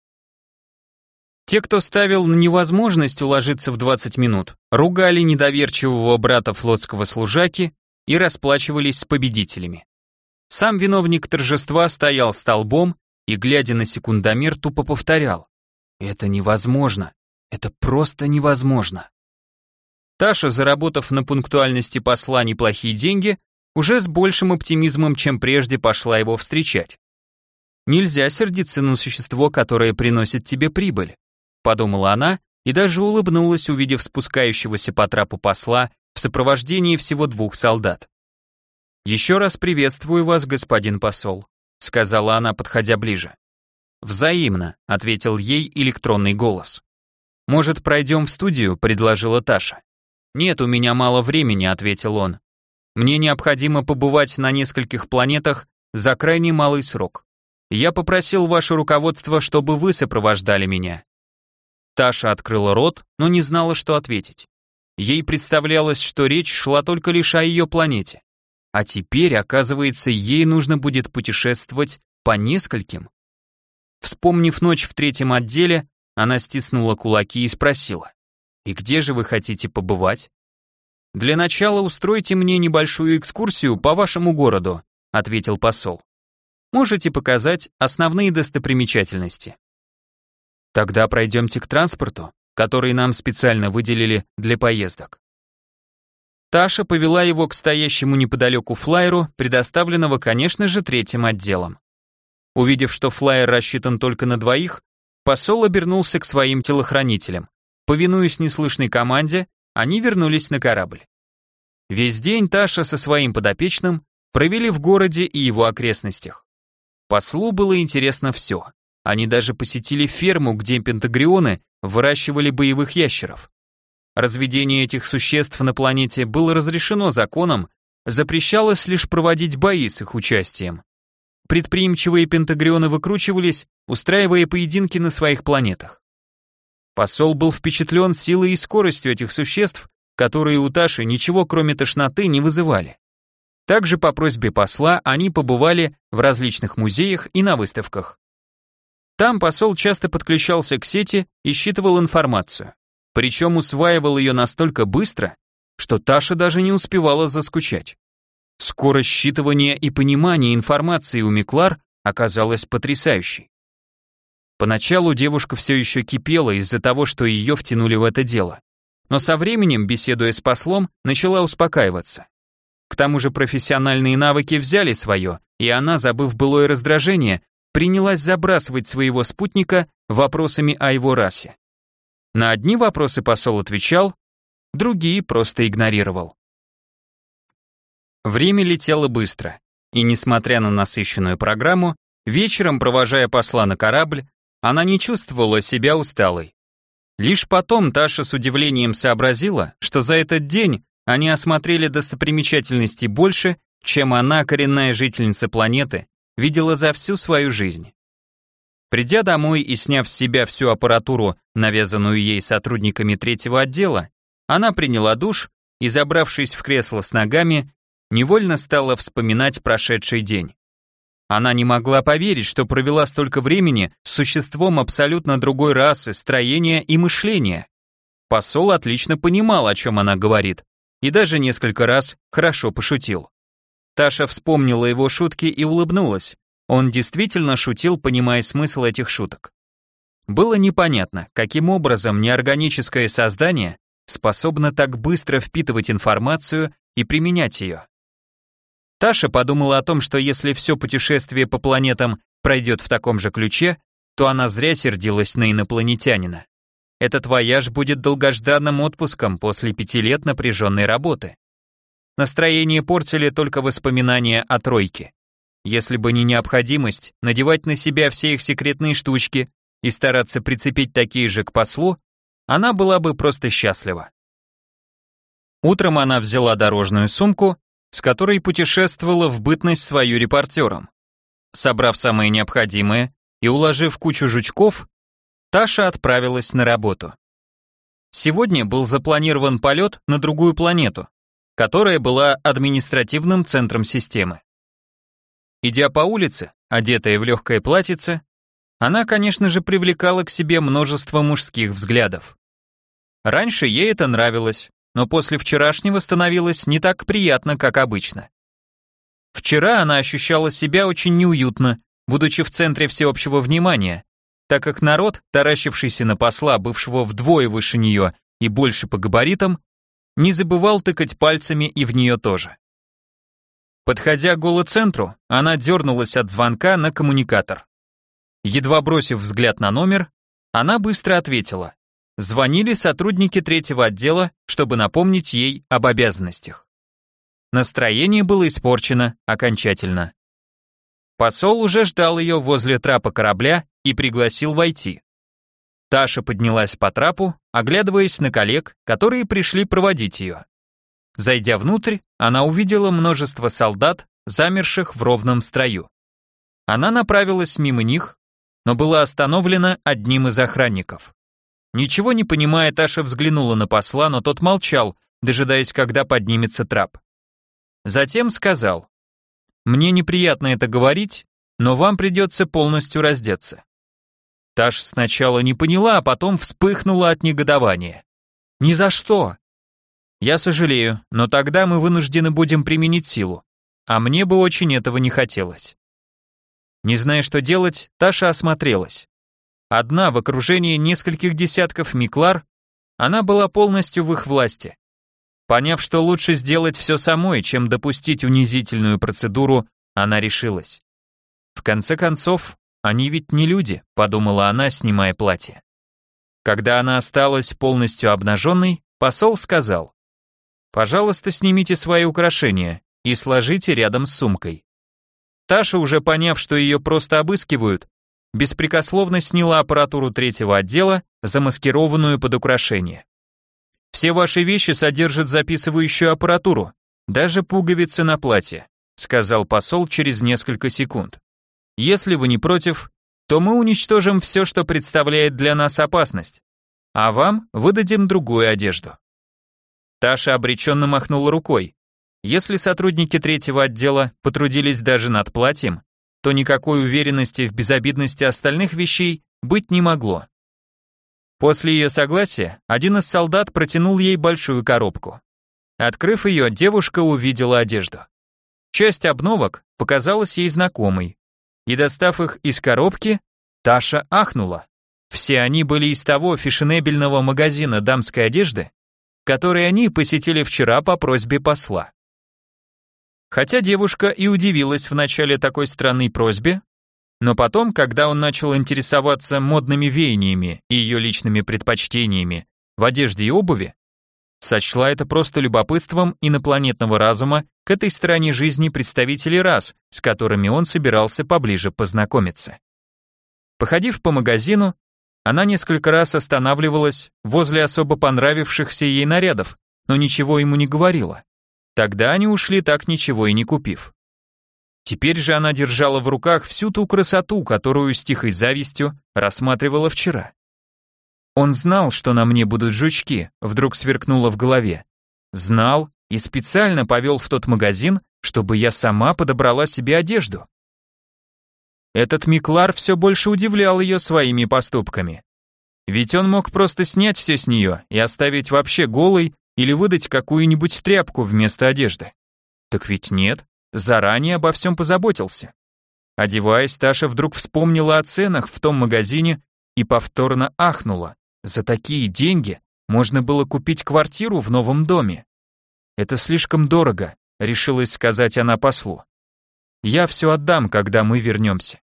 Те, кто ставил на невозможность уложиться в двадцать минут, ругали недоверчивого брата флотского служаки и расплачивались с победителями. Сам виновник торжества стоял столбом и, глядя на секундомер, тупо повторял: «Это невозможно, это просто невозможно». Таша, заработав на пунктуальности посла неплохие деньги, уже с большим оптимизмом, чем прежде, пошла его встречать. «Нельзя сердиться на существо, которое приносит тебе прибыль», подумала она и даже улыбнулась, увидев спускающегося по трапу посла в сопровождении всего двух солдат. «Еще раз приветствую вас, господин посол», сказала она, подходя ближе. «Взаимно», ответил ей электронный голос. «Может, пройдем в студию?» предложила Таша. «Нет, у меня мало времени», ответил он. «Мне необходимо побывать на нескольких планетах за крайне малый срок. Я попросил ваше руководство, чтобы вы сопровождали меня». Таша открыла рот, но не знала, что ответить. Ей представлялось, что речь шла только лишь о ее планете. А теперь, оказывается, ей нужно будет путешествовать по нескольким. Вспомнив ночь в третьем отделе, она стиснула кулаки и спросила: «И где же вы хотите побывать?» «Для начала устройте мне небольшую экскурсию по вашему городу», ответил посол. «Можете показать основные достопримечательности». «Тогда пройдемте к транспорту, который нам специально выделили для поездок». Таша повела его к стоящему неподалеку флайеру, предоставленного, конечно же, третьим отделом. Увидев, что флайер рассчитан только на двоих, посол обернулся к своим телохранителям. Повинуясь неслышной команде, они вернулись на корабль. Весь день Таша со своим подопечным провели в городе и его окрестностях. Послу было интересно все. Они даже посетили ферму, где пентагрионы выращивали боевых ящеров. Разведение этих существ на планете было разрешено законом, запрещалось лишь проводить бои с их участием. Предприимчивые пентагрионы выкручивались, устраивая поединки на своих планетах. Посол был впечатлен силой и скоростью этих существ, которые у Таши ничего кроме тошноты не вызывали. Также по просьбе посла они побывали в различных музеях и на выставках. Там посол часто подключался к сети и считывал информацию. Причем усваивал ее настолько быстро, что Таша даже не успевала заскучать. Скорость считывания и понимания информации у Миклар оказалась потрясающей. Поначалу девушка все еще кипела из-за того, что ее втянули в это дело. Но со временем, беседуя с послом, начала успокаиваться. К тому же профессиональные навыки взяли свое, и она, забыв былое раздражение, принялась забрасывать своего спутника вопросами о его расе. На одни вопросы посол отвечал, другие просто игнорировал. Время летело быстро, и несмотря на насыщенную программу, вечером, провожая посла на корабль, она не чувствовала себя усталой. Лишь потом Таша с удивлением сообразила, что за этот день они осмотрели достопримечательностей больше, чем она, коренная жительница планеты, видела за всю свою жизнь. Придя домой и сняв с себя всю аппаратуру, навязанную ей сотрудниками третьего отдела, она приняла душ и, забравшись в кресло с ногами, невольно стала вспоминать прошедший день. Она не могла поверить, что провела столько времени с существом абсолютно другой расы, строения и мышления. Посол отлично понимал, о чем она говорит, и даже несколько раз хорошо пошутил. Таша вспомнила его шутки и улыбнулась. Он действительно шутил, понимая смысл этих шуток. Было непонятно, каким образом неорганическое создание способно так быстро впитывать информацию и применять ее. Таша подумала о том, что если все путешествие по планетам пройдет в таком же ключе, то она зря сердилась на инопланетянина. Этот вояж будет долгожданным отпуском после пяти лет напряженной работы. Настроение портили только воспоминания о тройке. Если бы не необходимость надевать на себя все их секретные штучки и стараться прицепить такие же к послу, она была бы просто счастлива. Утром она взяла дорожную сумку, с которой путешествовала в бытность свою репортером. Собрав самое необходимое и уложив кучу жучков, Таша отправилась на работу. Сегодня был запланирован полет на другую планету, которая была административным центром системы. Идя по улице, одетая в легкое платьице, она, конечно же, привлекала к себе множество мужских взглядов. Раньше ей это нравилось, но после вчерашнего становилось не так приятно, как обычно. Вчера она ощущала себя очень неуютно, будучи в центре всеобщего внимания, так как народ, таращившийся на посла, бывшего вдвое выше нее и больше по габаритам, не забывал тыкать пальцами и в нее тоже. Подходя к голоцентру, она дернулась от звонка на коммуникатор. Едва бросив взгляд на номер, она быстро ответила. Звонили сотрудники третьего отдела, чтобы напомнить ей об обязанностях. Настроение было испорчено окончательно. Посол уже ждал ее возле трапа корабля и пригласил войти. Таша поднялась по трапу, оглядываясь на коллег, которые пришли проводить ее. Зайдя внутрь, она увидела множество солдат, замерших в ровном строю. Она направилась мимо них, но была остановлена одним из охранников. Ничего не понимая, Таша взглянула на посла, но тот молчал, дожидаясь, когда поднимется трап. Затем сказал: «Мне неприятно это говорить, но вам придется полностью раздеться». Таша сначала не поняла, а потом вспыхнула от негодования. «Ни за что!» «Я сожалею, но тогда мы вынуждены будем применить силу, а мне бы очень этого не хотелось». Не зная, что делать, Таша осмотрелась. Одна в окружении нескольких десятков миклар, она была полностью в их власти. Поняв, что лучше сделать все самой, чем допустить унизительную процедуру, она решилась. В конце концов, они ведь не люди, подумала она, снимая платье. Когда она осталась полностью обнаженной, посол сказал: «Пожалуйста, снимите свои украшения и сложите рядом с сумкой». Таша, уже поняв, что ее просто обыскивают, беспрекословно сняла аппаратуру третьего отдела, замаскированную под украшение. Все ваши вещи содержат записывающую аппаратуру, даже пуговицы на платье, сказал посол через несколько секунд. Если вы не против, то мы уничтожим все, что представляет для нас опасность, а вам выдадим другую одежду. Таша обреченно махнула рукой. Если сотрудники третьего отдела потрудились даже над платьем, то никакой уверенности в безобидности остальных вещей быть не могло. После ее согласия, один из солдат протянул ей большую коробку. Открыв ее, девушка увидела одежду. Часть обновок показалась ей знакомой, и, достав их из коробки, Таша ахнула. Все они были из того фешенебельного магазина дамской одежды, который они посетили вчера по просьбе посла. Хотя девушка и удивилась вначале такой странной просьбе, но потом, когда он начал интересоваться модными веяниями и ее личными предпочтениями в одежде и обуви, сочла это просто любопытством инопланетного разума к этой стороне жизни представителей рас, с которыми он собирался поближе познакомиться. Походив по магазину, она несколько раз останавливалась возле особо понравившихся ей нарядов, но ничего ему не говорила. Тогда они ушли, так ничего и не купив. Теперь же она держала в руках всю ту красоту, которую с тихой завистью рассматривала вчера. Он знал, что на мне будут жучки, вдруг сверкнуло в голове. Знал и специально повел в тот магазин, чтобы я сама подобрала себе одежду. Этот Миклар все больше удивлял ее своими поступками. Ведь он мог просто снять все с нее и оставить вообще голой или выдать какую-нибудь тряпку вместо одежды. Так ведь нет, заранее обо всем позаботился. Одеваясь, Таша вдруг вспомнила о ценах в том магазине и повторно ахнула. За такие деньги можно было купить квартиру в новом доме. Это слишком дорого, решилась сказать она послу. Я все отдам, когда мы вернемся.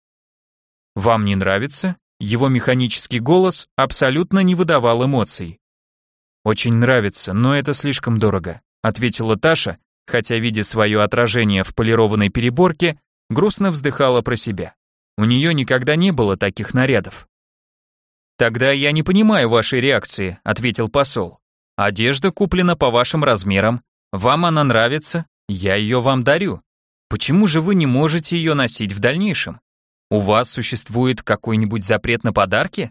Вам не нравится? Его механический голос абсолютно не выдавал эмоций. Очень нравится, но это слишком дорого, ответила Таша, хотя, видя свое отражение в полированной переборке, грустно вздыхала про себя. У нее никогда не было таких нарядов. «Тогда я не понимаю вашей реакции», — ответил посол. «Одежда куплена по вашим размерам, вам она нравится, я ее вам дарю. Почему же вы не можете ее носить в дальнейшем? У вас существует какой-нибудь запрет на подарки?»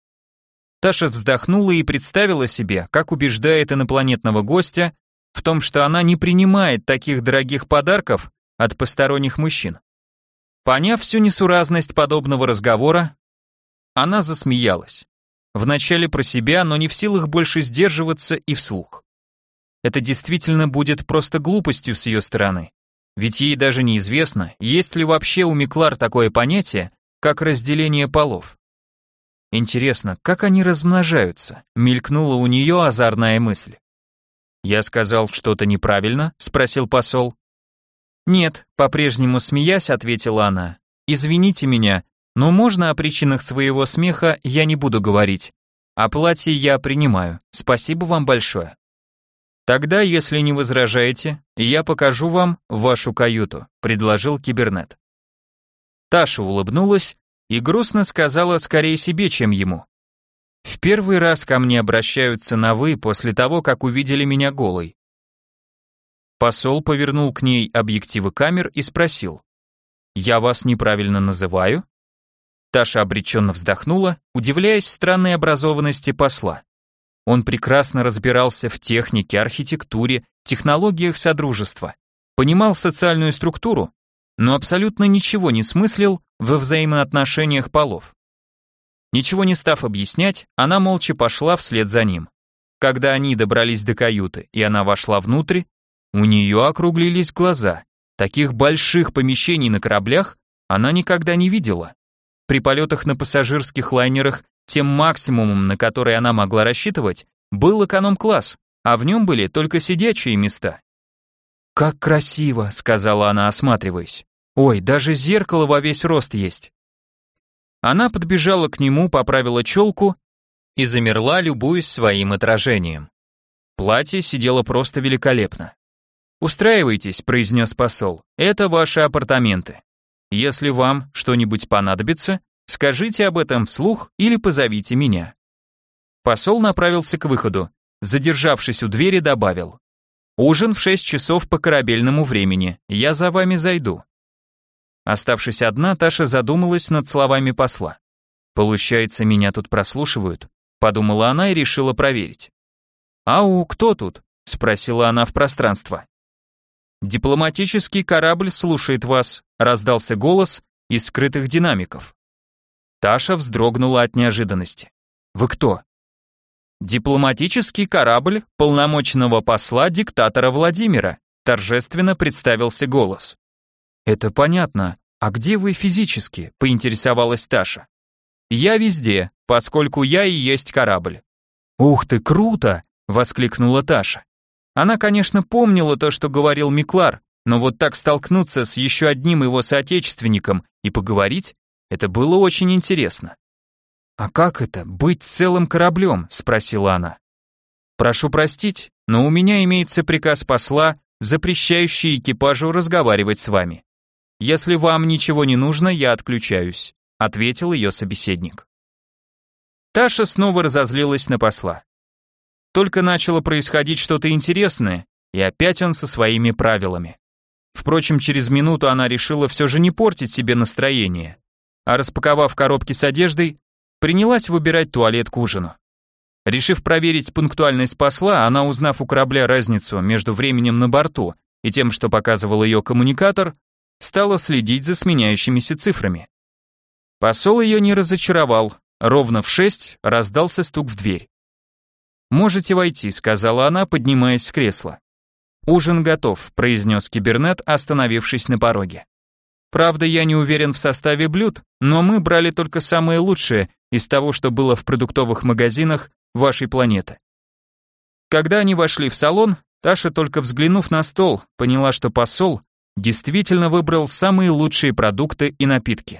Таша вздохнула и представила себе, как убеждает инопланетного гостя в том, что она не принимает таких дорогих подарков от посторонних мужчин. Поняв всю несуразность подобного разговора, она засмеялась. Вначале про себя, но не в силах больше сдерживаться и вслух. Это действительно будет просто глупостью с ее стороны. Ведь ей даже неизвестно, есть ли вообще у Миклар такое понятие, как разделение полов. Интересно, как они размножаются? Мелькнула у нее озорная мысль. «Я сказал что-то неправильно?» — спросил посол. «Нет», — по-прежнему смеясь, ответила она. «Извините меня, но можно о причинах своего смеха я не буду говорить. О платье я принимаю. Спасибо вам большое». «Тогда, если не возражаете, я покажу вам вашу каюту», — предложил кибернет. Таша улыбнулась и грустно сказала скорее себе, чем ему. «В первый раз ко мне обращаются на «вы» после того, как увидели меня голой». Посол повернул к ней объективы камер и спросил: «Я вас неправильно называю?» Таша обреченно вздохнула, удивляясь странной образованности посла. Он прекрасно разбирался в технике, архитектуре, технологиях содружества, понимал социальную структуру, но абсолютно ничего не смыслил во взаимоотношениях полов. Ничего не став объяснять, она молча пошла вслед за ним. Когда они добрались до каюты, и она вошла внутрь, у нее округлились глаза. Таких больших помещений на кораблях она никогда не видела. При полетах на пассажирских лайнерах тем максимумом, на который она могла рассчитывать, был эконом-класс, а в нем были только сидячие места. «Как красиво», — сказала она, осматриваясь. «Ой, даже зеркало во весь рост есть». Она подбежала к нему, поправила челку и замерла, любуясь своим отражением. Платье сидело просто великолепно. «Устраивайтесь», — произнес посол, — «это ваши апартаменты. Если вам что-нибудь понадобится, скажите об этом вслух или позовите меня». Посол направился к выходу. задержавшись у двери, добавил: «Ужин в шесть часов по корабельному времени, я за вами зайду». Оставшись одна, Таша задумалась над словами посла. «Получается, меня тут прослушивают?» — подумала она и решила проверить. «Ау, кто тут?» — спросила она в пространство. «Дипломатический корабль слушает вас», — раздался голос из скрытых динамиков. Таша вздрогнула от неожиданности. «Вы кто?» «Дипломатический корабль полномочного посла диктатора Владимира», — торжественно представился голос. «Это понятно. А где вы физически?» — поинтересовалась Таша. «Я везде, поскольку я и есть корабль». «Ух ты, круто!» — воскликнула Таша. Она, конечно, помнила то, что говорил Миклар, но вот так столкнуться с еще одним его соотечественником и поговорить, это было очень интересно. «А как это, быть целым кораблем?» — спросила она. «Прошу простить, но у меня имеется приказ посла, запрещающий экипажу разговаривать с вами. Если вам ничего не нужно, я отключаюсь», — ответил ее собеседник. Таша снова разозлилась на посла. Только начало происходить что-то интересное, и опять он со своими правилами. Впрочем, через минуту она решила все же не портить себе настроение, а распаковав коробки с одеждой, принялась выбирать туалет к ужину. Решив проверить пунктуальность посла, она, узнав у корабля разницу между временем на борту и тем, что показывал ее коммуникатор, стала следить за сменяющимися цифрами. Посол ее не разочаровал, ровно в шесть раздался стук в дверь. «Можете войти», — сказала она, поднимаясь с кресла. «Ужин готов», — произнес кибернет, остановившись на пороге. «Правда, я не уверен в составе блюд, но мы брали только самые лучшие из того, что было в продуктовых магазинах вашей планеты». Когда они вошли в салон, Таша, только взглянув на стол, поняла, что посол действительно выбрал самые лучшие продукты и напитки.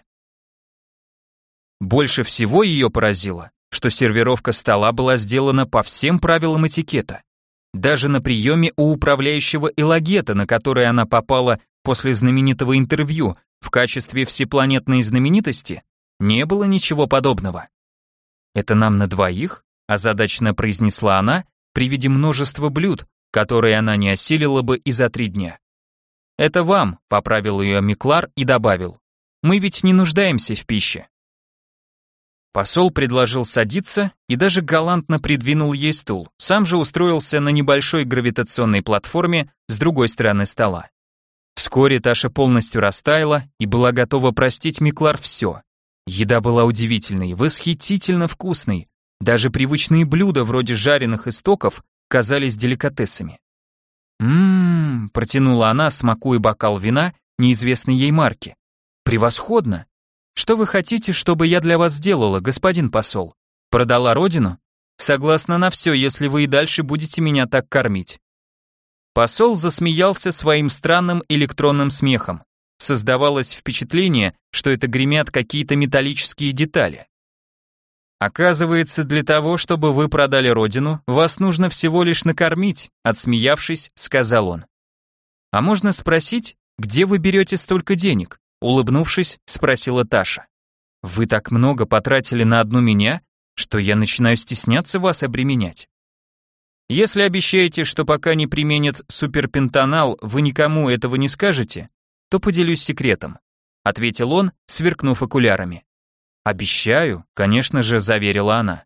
Больше всего ее поразило, что сервировка стола была сделана по всем правилам этикета. Даже на приеме у управляющего Элагета, на который она попала после знаменитого интервью в качестве всепланетной знаменитости, не было ничего подобного. «Это нам на двоих?» – озадаченно произнесла она при виде множества блюд, которые она не осилила бы и за три дня. «Это вам», — поправил ее Миклар и добавил. «Мы ведь не нуждаемся в пище». Посол предложил садиться и даже галантно придвинул ей стул, сам же устроился на небольшой гравитационной платформе с другой стороны стола. Вскоре Таша полностью растаяла и была готова простить Миклар все. Еда была удивительной, восхитительно вкусной, даже привычные блюда вроде жареных истоков казались деликатесами. «Ммм», — протянула она, смакуя бокал вина неизвестной ей марки. «Превосходно! Что вы хотите, чтобы я для вас сделала, господин посол? Продала родину? Согласна на все, если вы и дальше будете меня так кормить». Посол засмеялся своим странным электронным смехом. Создавалось впечатление, что это гремят какие-то металлические детали. «Оказывается, для того, чтобы вы продали родину, вас нужно всего лишь накормить», отсмеявшись, сказал он. «А можно спросить, где вы берете столько денег?» Улыбнувшись, спросила Таша. «Вы так много потратили на одну меня, что я начинаю стесняться вас обременять. Если обещаете, что пока не применят суперпентанал, вы никому этого не скажете, то поделюсь секретом», ответил он, сверкнув окулярами. «Обещаю», конечно же, заверила она.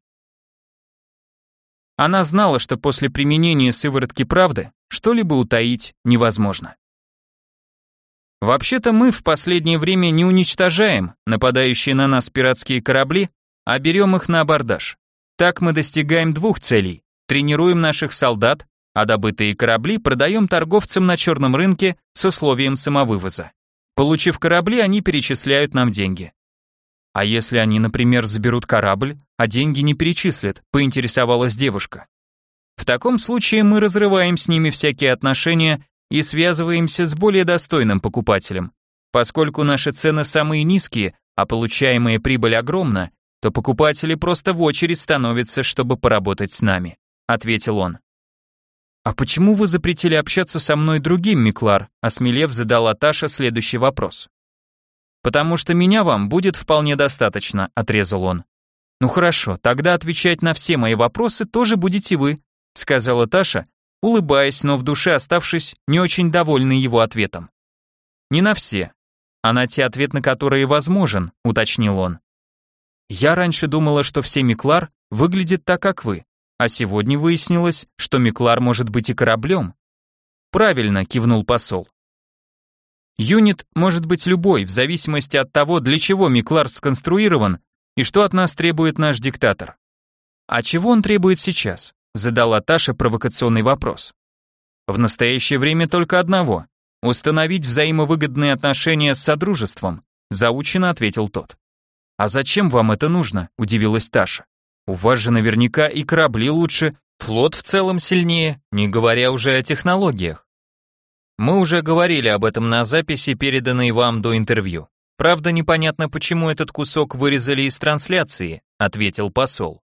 Она знала, что после применения сыворотки правды что-либо утаить невозможно. Вообще-то мы в последнее время не уничтожаем нападающие на нас пиратские корабли, а берем их на абордаж. Так мы достигаем двух целей: тренируем наших солдат, а добытые корабли продаем торговцам на черном рынке с условием самовывоза. Получив корабли, они перечисляют нам деньги. «А если они, например, заберут корабль, а деньги не перечислят?» – поинтересовалась девушка. «В таком случае мы разрываем с ними всякие отношения и связываемся с более достойным покупателем. Поскольку наши цены самые низкие, а получаемая прибыль огромна, то покупатели просто в очередь становятся, чтобы поработать с нами», – ответил он. «А почему вы запретили общаться со мной другим, Миклар?» – осмелев, задала Таша следующий вопрос. «Потому что меня вам будет вполне достаточно», — отрезал он. «Ну хорошо, тогда отвечать на все мои вопросы тоже будете вы», сказала Таша, улыбаясь, но в душе оставшись не очень довольной его ответом. Не на все, а на те, ответ на которые возможен, уточнил он. Я раньше думала, что все Миклар выглядят так, как вы, а сегодня выяснилось, что Миклар может быть и кораблем. Правильно, кивнул посол. Юнит может быть любой, в зависимости от того, для чего Миклар сконструирован и что от нас требует наш диктатор. А чего он требует сейчас? Задала Таша провокационный вопрос. В настоящее время только одного – установить взаимовыгодные отношения с Содружеством, заучено ответил тот. А зачем вам это нужно? Удивилась Таша. У вас же наверняка и корабли лучше, флот в целом сильнее, не говоря уже о технологиях. Мы уже говорили об этом на записи, переданной вам до интервью. Правда, непонятно, почему этот кусок вырезали из трансляции, ответил посол.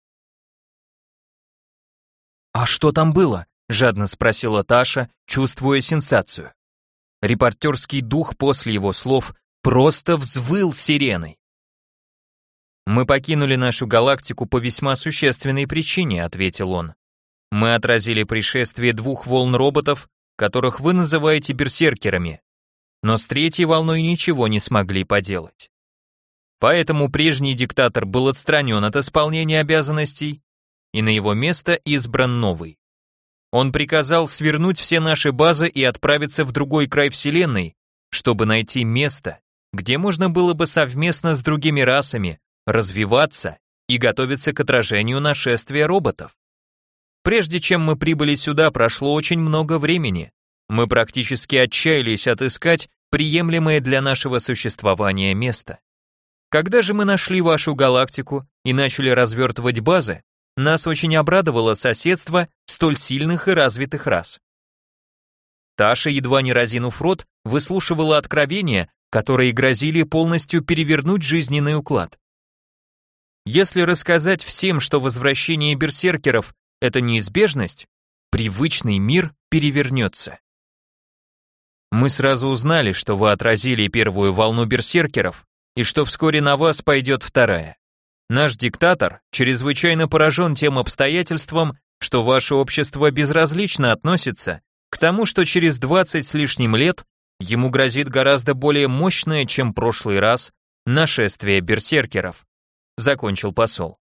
А что там было? Жадно спросила Таша, чувствуя сенсацию. Репортерский дух после его слов просто взвыл сиреной. Мы покинули нашу галактику по весьма существенной причине, ответил он. Мы отразили пришествие двух волн роботов, которых вы называете берсеркерами, но с третьей волной ничего не смогли поделать. Поэтому прежний диктатор был отстранен от исполнения обязанностей, и на его место избран новый. Он приказал свернуть все наши базы и отправиться в другой край Вселенной, чтобы найти место, где можно было бы совместно с другими расами развиваться и готовиться к отражению нашествия роботов. Прежде чем мы прибыли сюда, прошло очень много времени. Мы практически отчаялись отыскать приемлемое для нашего существования место. Когда же мы нашли вашу галактику и начали развертывать базы, нас очень обрадовало соседство столь сильных и развитых рас. Таша, едва не разинув рот, выслушивала откровения, которые грозили полностью перевернуть жизненный уклад. Если рассказать всем, что возвращение берсеркеров – это неизбежность, привычный мир перевернется. Мы сразу узнали, что вы отразили первую волну берсеркеров и что вскоре на вас пойдет вторая. Наш диктатор чрезвычайно поражен тем обстоятельством, что ваше общество безразлично относится к тому, что через двадцать с лишним лет ему грозит гораздо более мощное, чем прошлый раз, нашествие берсеркеров, закончил посол.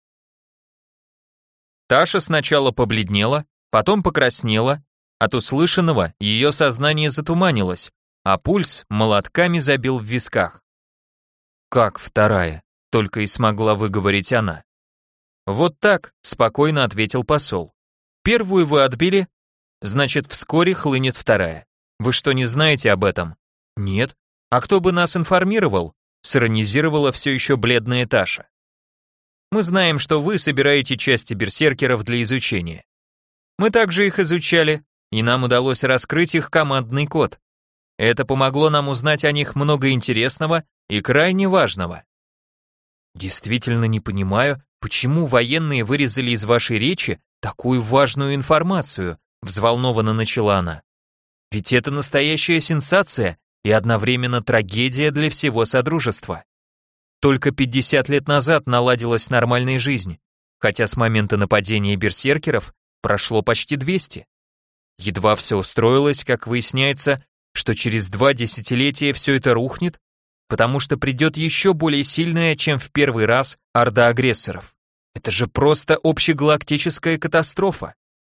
Таша сначала побледнела, потом покраснела, от услышанного ее сознание затуманилось, а пульс молотками забил в висках. Как вторая? Только и смогла выговорить она. Вот так, спокойно ответил посол. Первую вы отбили, значит, вскоре хлынет вторая. Вы что, не знаете об этом? Нет. А кто бы нас информировал? Сиронизировала все еще бледная Таша. Мы знаем, что вы собираете части берсеркеров для изучения. Мы также их изучали, и нам удалось раскрыть их командный код. Это помогло нам узнать о них много интересного и крайне важного. Действительно не понимаю, почему военные вырезали из вашей речи такую важную информацию, взволнованно начала она. Ведь это настоящая сенсация и одновременно трагедия для всего Содружества. Только пятьдесят лет назад наладилась нормальная жизнь, хотя с момента нападения берсеркеров прошло почти двести. Едва все устроилось, как выясняется, что через два десятилетия все это рухнет, потому что придет еще более сильная, чем в первый раз, орда агрессоров. Это же просто общегалактическая катастрофа.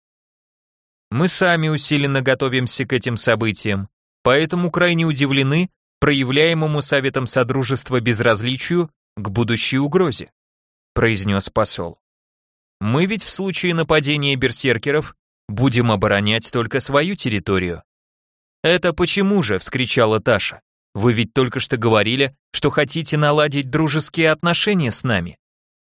Мы сами усиленно готовимся к этим событиям, поэтому крайне удивлены проявляемому Советом Содружества безразличию к будущей угрозе, произнес посол. Мы ведь в случае нападения берсеркеров будем оборонять только свою территорию. Это почему же, вскричала Таша. Вы ведь только что говорили, что хотите наладить дружеские отношения с нами.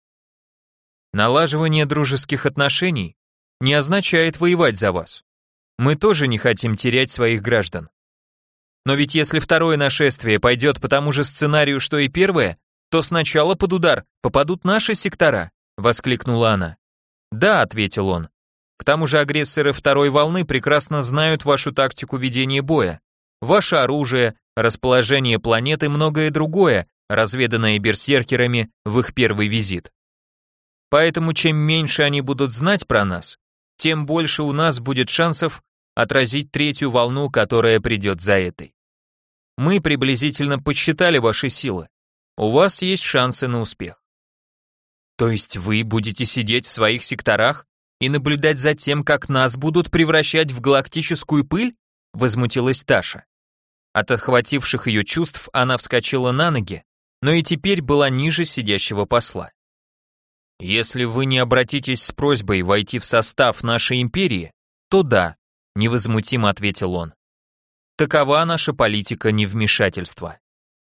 Налаживание дружеских отношений не означает воевать за вас. Мы тоже не хотим терять своих граждан. Но ведь если второе нашествие пойдет по тому же сценарию, что и первое, то сначала под удар попадут наши сектора, воскликнула она. Да, ответил он. К тому же агрессоры второй волны прекрасно знают вашу тактику ведения боя, ваше оружие, расположение планет и многое другое, разведанное берсеркерами в их первый визит. Поэтому чем меньше они будут знать про нас, тем больше у нас будет шансов отразить третью волну, которая придет за этой. Мы приблизительно подсчитали ваши силы. У вас есть шансы на успех. То есть вы будете сидеть в своих секторах и наблюдать за тем, как нас будут превращать в галактическую пыль? Возмутилась Таша. От охвативших ее чувств она вскочила на ноги, но и теперь была ниже сидящего посла. Если вы не обратитесь с просьбой войти в состав нашей империи, то да, невозмутимо ответил он. Такова наша политика невмешательства.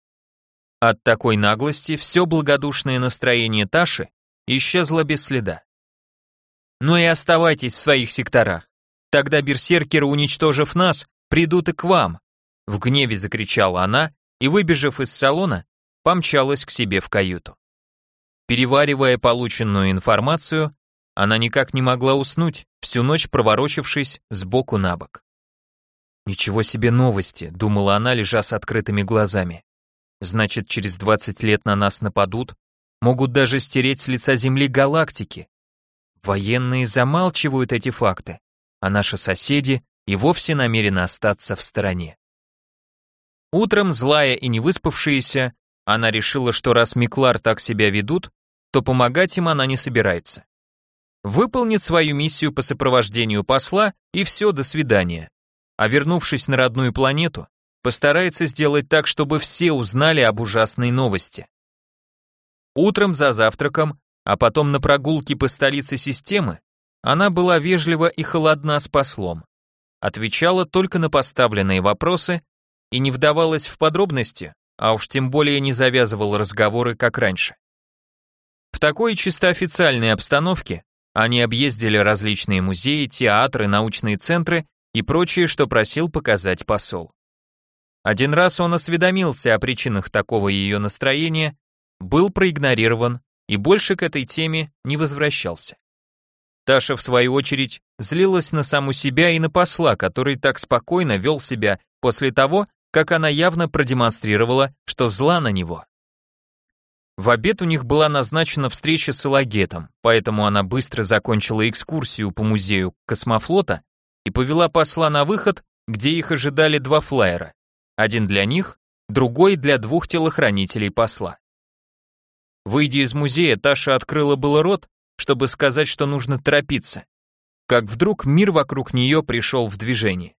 От такой наглости все благодушное настроение Таши исчезло без следа. Ну и оставайтесь в своих секторах. Тогда берсеркеры, уничтожив нас, придут и к вам. В гневе закричала она и, выбежав из салона, помчалась к себе в каюту. Переваривая полученную информацию, она никак не могла уснуть, всю ночь проворочившись сбоку на бок. «Ничего себе новости», — думала она, лежа с открытыми глазами. «Значит, через двадцать лет на нас нападут, могут даже стереть с лица Земли галактики. Военные замалчивают эти факты, а наши соседи и вовсе намерены остаться в стороне». Утром, злая и невыспавшаяся, она решила, что раз Миклар так себя ведут, то помогать им она не собирается. Выполнит свою миссию по сопровождению посла, и все, до свидания. А вернувшись на родную планету, постарается сделать так, чтобы все узнали об ужасной новости. Утром за завтраком, а потом на прогулке по столице системы, она была вежлива и холодна с послом. Отвечала только на поставленные вопросы и не вдавалась в подробности, а уж тем более не завязывала разговоры, как раньше. В такой чисто официальной обстановке они объездили различные музеи, театры, научные центры и прочее, что просил показать посол. Один раз он осведомился о причинах такого ее настроения, был проигнорирован и больше к этой теме не возвращался. Таша, в свою очередь, злилась на саму себя и на посла, который так спокойно вел себя после того, как она явно продемонстрировала, что зла на него. В обед у них была назначена встреча с Элагетом, поэтому она быстро закончила экскурсию по музею космофлота и повела посла на выход, где их ожидали два флайера. Один для них, другой для двух телохранителей посла. Выйдя из музея, Таша открыла было рот, чтобы сказать, что нужно торопиться, как вдруг мир вокруг нее пришел в движение.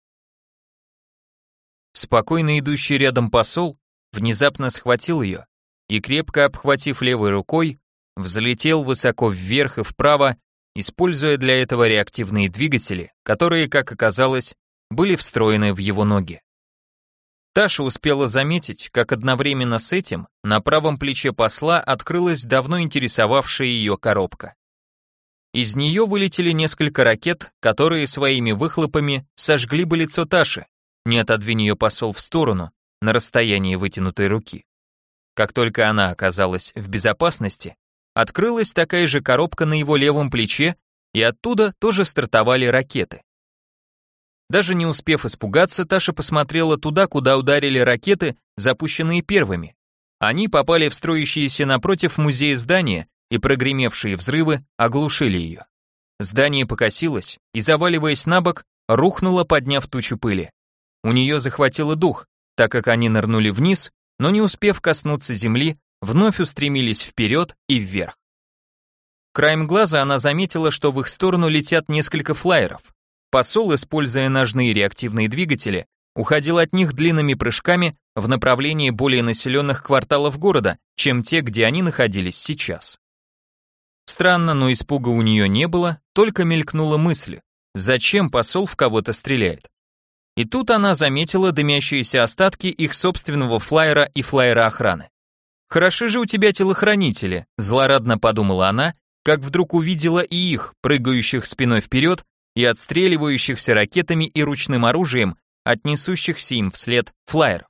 Спокойно идущий рядом посол внезапно схватил ее и, крепко обхватив левой рукой, взлетел высоко вверх и вправо, используя для этого реактивные двигатели, которые, как оказалось, были встроены в его ноги. Таша успела заметить, как одновременно с этим на правом плече посла открылась давно интересовавшая ее коробка. Из нее вылетели несколько ракет, которые своими выхлопами сожгли бы лицо Таши, не отодвинь ее посол в сторону, на расстоянии вытянутой руки. Как только она оказалась в безопасности, открылась такая же коробка на его левом плече, и оттуда тоже стартовали ракеты. Даже не успев испугаться, Таша посмотрела туда, куда ударили ракеты, запущенные первыми. Они попали в строящиеся напротив музея здания, и прогремевшие взрывы оглушили ее. Здание покосилось и, заваливаясь на бок, рухнуло, подняв тучу пыли. У нее захватило дух, так как они нырнули вниз, но не успев коснуться земли, вновь устремились вперед и вверх. Краем глаза она заметила, что в их сторону летят несколько флайеров. Посол, используя ножные реактивные двигатели, уходил от них длинными прыжками в направлении более населенных кварталов города, чем те, где они находились сейчас. Странно, но испуга у нее не было, только мелькнула мысль, зачем посол в кого-то стреляет. И тут она заметила дымящиеся остатки их собственного флайера и флайера охраны. «Хороши же у тебя телохранители», злорадно подумала она, как вдруг увидела и их, прыгающих спиной вперед и отстреливающихся ракетами и ручным оружием от несущихся им вслед флайеров.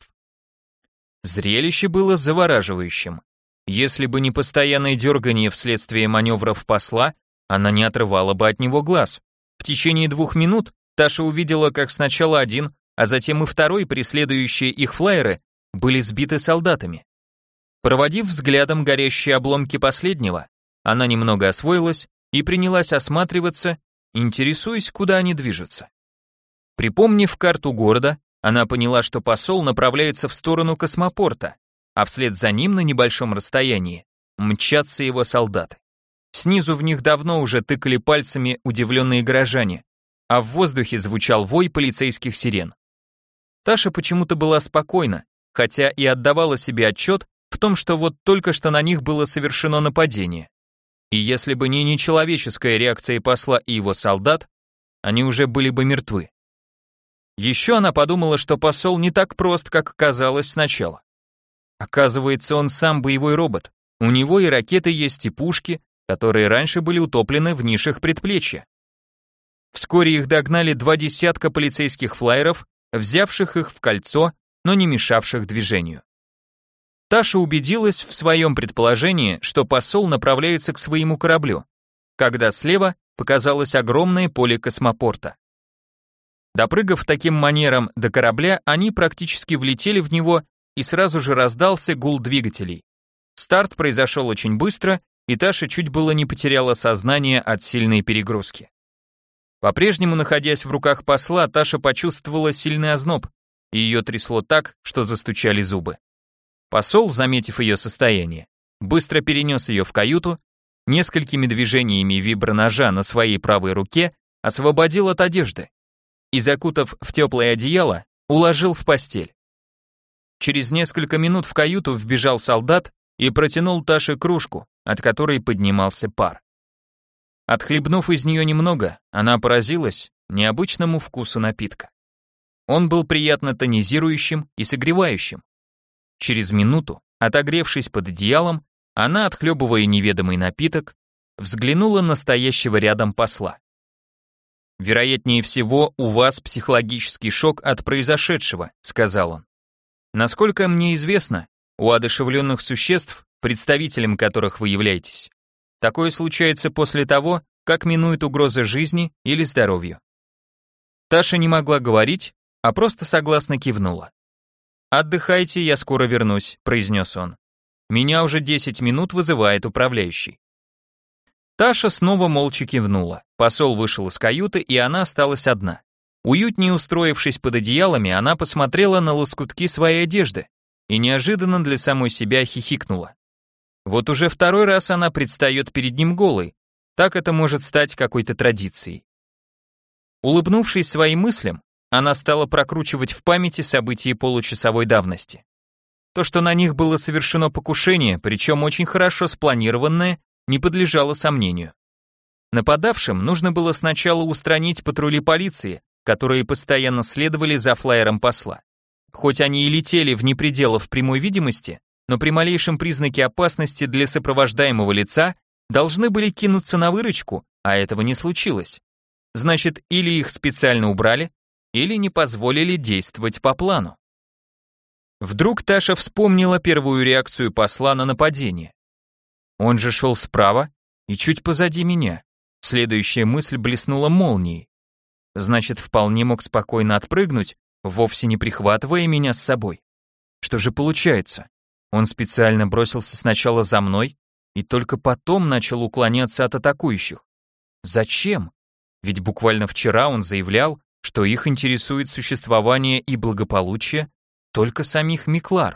Зрелище было завораживающим. Если бы не постоянное дергание вследствие маневров посла, она не отрывала бы от него глаз. В течение двух минут Таша увидела, как сначала один, а затем и второй, преследующие их флайеры, были сбиты солдатами. Проводив взглядом горящие обломки последнего, она немного освоилась и принялась осматриваться, интересуясь, куда они движутся. Припомнив карту города, она поняла, что посол направляется в сторону космопорта, а вслед за ним на небольшом расстоянии мчатся его солдаты. Снизу в них давно уже тыкали пальцами удивленные горожане, а в воздухе звучал вой полицейских сирен. Таша почему-то была спокойна, хотя и отдавала себе отчет в том, что вот только что на них было совершено нападение. И если бы не нечеловеческая реакция посла и его солдат, они уже были бы мертвы. Еще она подумала, что посол не так прост, как казалось сначала. Оказывается, он сам боевой робот. У него и ракеты есть, и пушки, которые раньше были утоплены в нишах предплечья. Вскоре их догнали два десятка полицейских флайеров, взявших их в кольцо, но не мешавших движению. Таша убедилась в своем предположении, что посол направляется к своему кораблю, когда слева показалось огромное поле космопорта. Допрыгав таким манером до корабля, они практически влетели в него, и сразу же раздался гул двигателей. Старт произошел очень быстро, и Таша чуть было не потеряла сознание от сильной перегрузки. По-прежнему находясь в руках посла, Таша почувствовала сильный озноб, и ее трясло так, что застучали зубы. Посол, заметив ее состояние, быстро перенес ее в каюту, несколькими движениями виброножа на своей правой руке освободил от одежды и, закутав в теплое одеяло, уложил в постель. Через несколько минут в каюту вбежал солдат и протянул Таше кружку, от которой поднимался пар. Отхлебнув из нее немного, она поразилась необычному вкусу напитка. Он был приятно тонизирующим и согревающим. Через минуту, отогревшись под одеялом, она, отхлебывая неведомый напиток, взглянула на стоящего рядом посла. «Вероятнее всего, у вас психологический шок от произошедшего», — сказал он. «Насколько мне известно, у одушевленных существ, представителем которых вы являетесь, такое случается после того, как минует угроза жизни или здоровью». Таша не могла говорить, а просто согласно кивнула. «Отдыхайте, я скоро вернусь», — произнес он. «Меня уже десять минут вызывает управляющий». Таша снова молча кивнула. Посол вышел из каюты, и она осталась одна. Уютнее устроившись под одеялами, она посмотрела на лоскутки своей одежды и неожиданно для самой себя хихикнула. Вот уже второй раз она предстает перед ним голой, так это может стать какой-то традицией. Улыбнувшись своим мыслям, она стала прокручивать в памяти события получасовой давности. То, что на них было совершено покушение, причем очень хорошо спланированное, не подлежало сомнению. Нападавшим нужно было сначала устранить патрули полиции, которые постоянно следовали за флайером посла. Хоть они и летели вне пределов прямой видимости, но при малейшем признаке опасности для сопровождаемого лица должны были кинуться на выручку, а этого не случилось. Значит, или их специально убрали, или не позволили действовать по плану. Вдруг Таша вспомнила первую реакцию посла на нападение. Он же шел справа и чуть позади меня. Следующая мысль блеснула молнией. Значит, вполне мог спокойно отпрыгнуть, вовсе не прихватывая меня с собой. Что же получается? Он специально бросился сначала за мной и только потом начал уклоняться от атакующих. Зачем? Ведь буквально вчера он заявлял, что их интересует существование и благополучие только самих Миклар.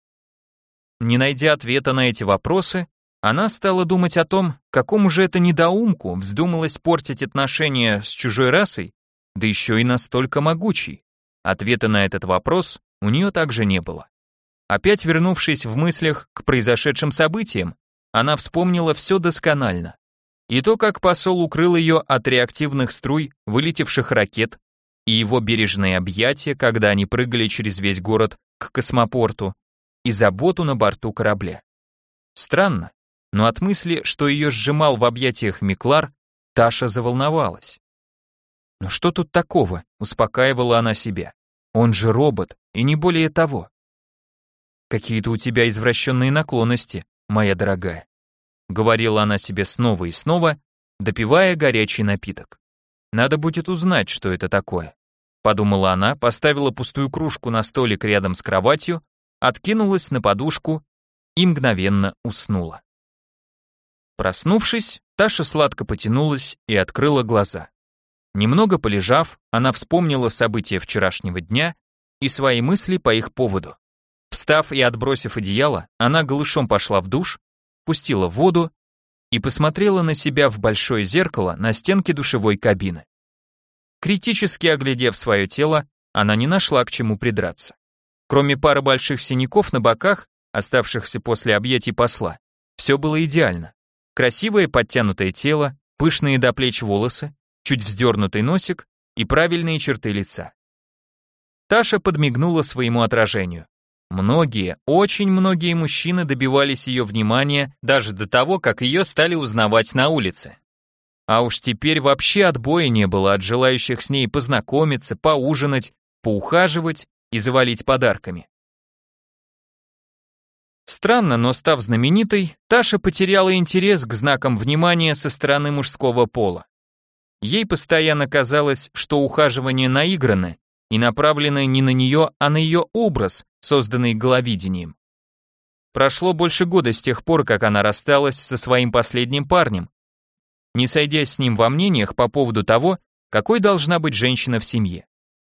Не найдя ответа на эти вопросы, она стала думать о том, какому же это недоумку вздумалось портить отношения с чужой расой, да еще и настолько могучей. Ответа на этот вопрос у нее также не было. Опять вернувшись в мыслях к произошедшим событиям, она вспомнила все досконально. И то, как посол укрыл ее от реактивных струй вылетевших ракет, и его бережные объятия, когда они прыгали через весь город к космопорту, и заботу на борту корабля. Странно, но от мысли, что ее сжимал в объятиях Миклар, Таша заволновалась. «Ну что тут такого?» — успокаивала она себя. «Он же робот, и не более того». «Какие-то у тебя извращенные наклонности, моя дорогая», — говорила она себе снова и снова, допивая горячий напиток. «Надо будет узнать, что это такое», — подумала она, поставила пустую кружку на столик рядом с кроватью, откинулась на подушку и мгновенно уснула. Проснувшись, Таша сладко потянулась и открыла глаза. Немного полежав, она вспомнила события вчерашнего дня и свои мысли по их поводу. Встав и отбросив одеяло, она голышом пошла в душ, пустила воду и посмотрела на себя в большое зеркало на стенке душевой кабины. Критически оглядев свое тело, она не нашла к чему придраться. Кроме пары больших синяков на боках, оставшихся после объятий посла, все было идеально. Красивое подтянутое тело, пышные до плеч волосы, чуть вздернутый носик и правильные черты лица. Таша подмигнула своему отражению. Многие, очень многие мужчины добивались ее внимания даже до того, как ее стали узнавать на улице. А уж теперь вообще отбоя не было от желающих с ней познакомиться, поужинать, поухаживать и завалить подарками. Странно, но став знаменитой, Таша потеряла интерес к знакам внимания со стороны мужского пола. Ей постоянно казалось, что ухаживание наиграно и направлено не на нее, а на ее образ, созданный головидением. Прошло больше года с тех пор, как она рассталась со своим последним парнем, не сойдясь с ним во мнениях по поводу того, какой должна быть женщина в семье.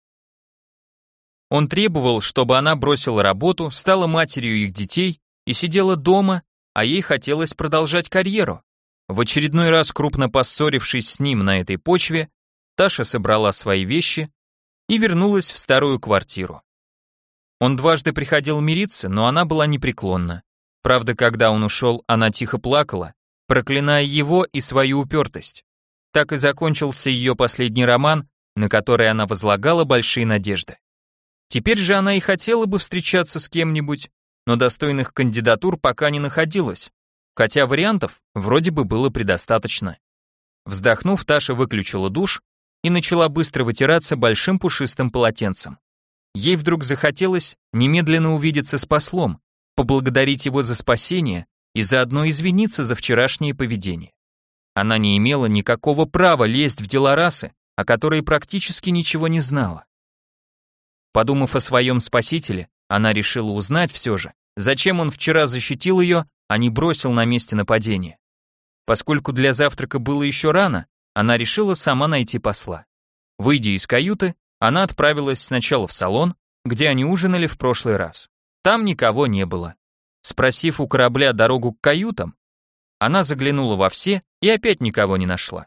Он требовал, чтобы она бросила работу, стала матерью их детей и сидела дома, а ей хотелось продолжать карьеру. В очередной раз, крупно поссорившись с ним на этой почве, Таша собрала свои вещи и вернулась в старую квартиру. Он дважды приходил мириться, но она была непреклонна. Правда, когда он ушел, она тихо плакала, проклиная его и свою упертость. Так и закончился ее последний роман, на который она возлагала большие надежды. Теперь же она и хотела бы встречаться с кем-нибудь, но достойных кандидатур пока не находилось, хотя вариантов вроде бы было предостаточно. Вздохнув, Таша выключила душ и начала быстро вытираться большим пушистым полотенцем. Ей вдруг захотелось немедленно увидеться с послом, поблагодарить его за спасение и заодно извиниться за вчерашнее поведение. Она не имела никакого права лезть в дела расы, о которой практически ничего не знала. Подумав о своем спасителе, она решила узнать все же, зачем он вчера защитил ее, а не бросил на месте нападения. Поскольку для завтрака было еще рано, она решила сама найти посла. Выйдя из каюты, она отправилась сначала в салон, где они ужинали в прошлый раз. Там никого не было. Спросив у корабля дорогу к каютам, она заглянула во все и опять никого не нашла.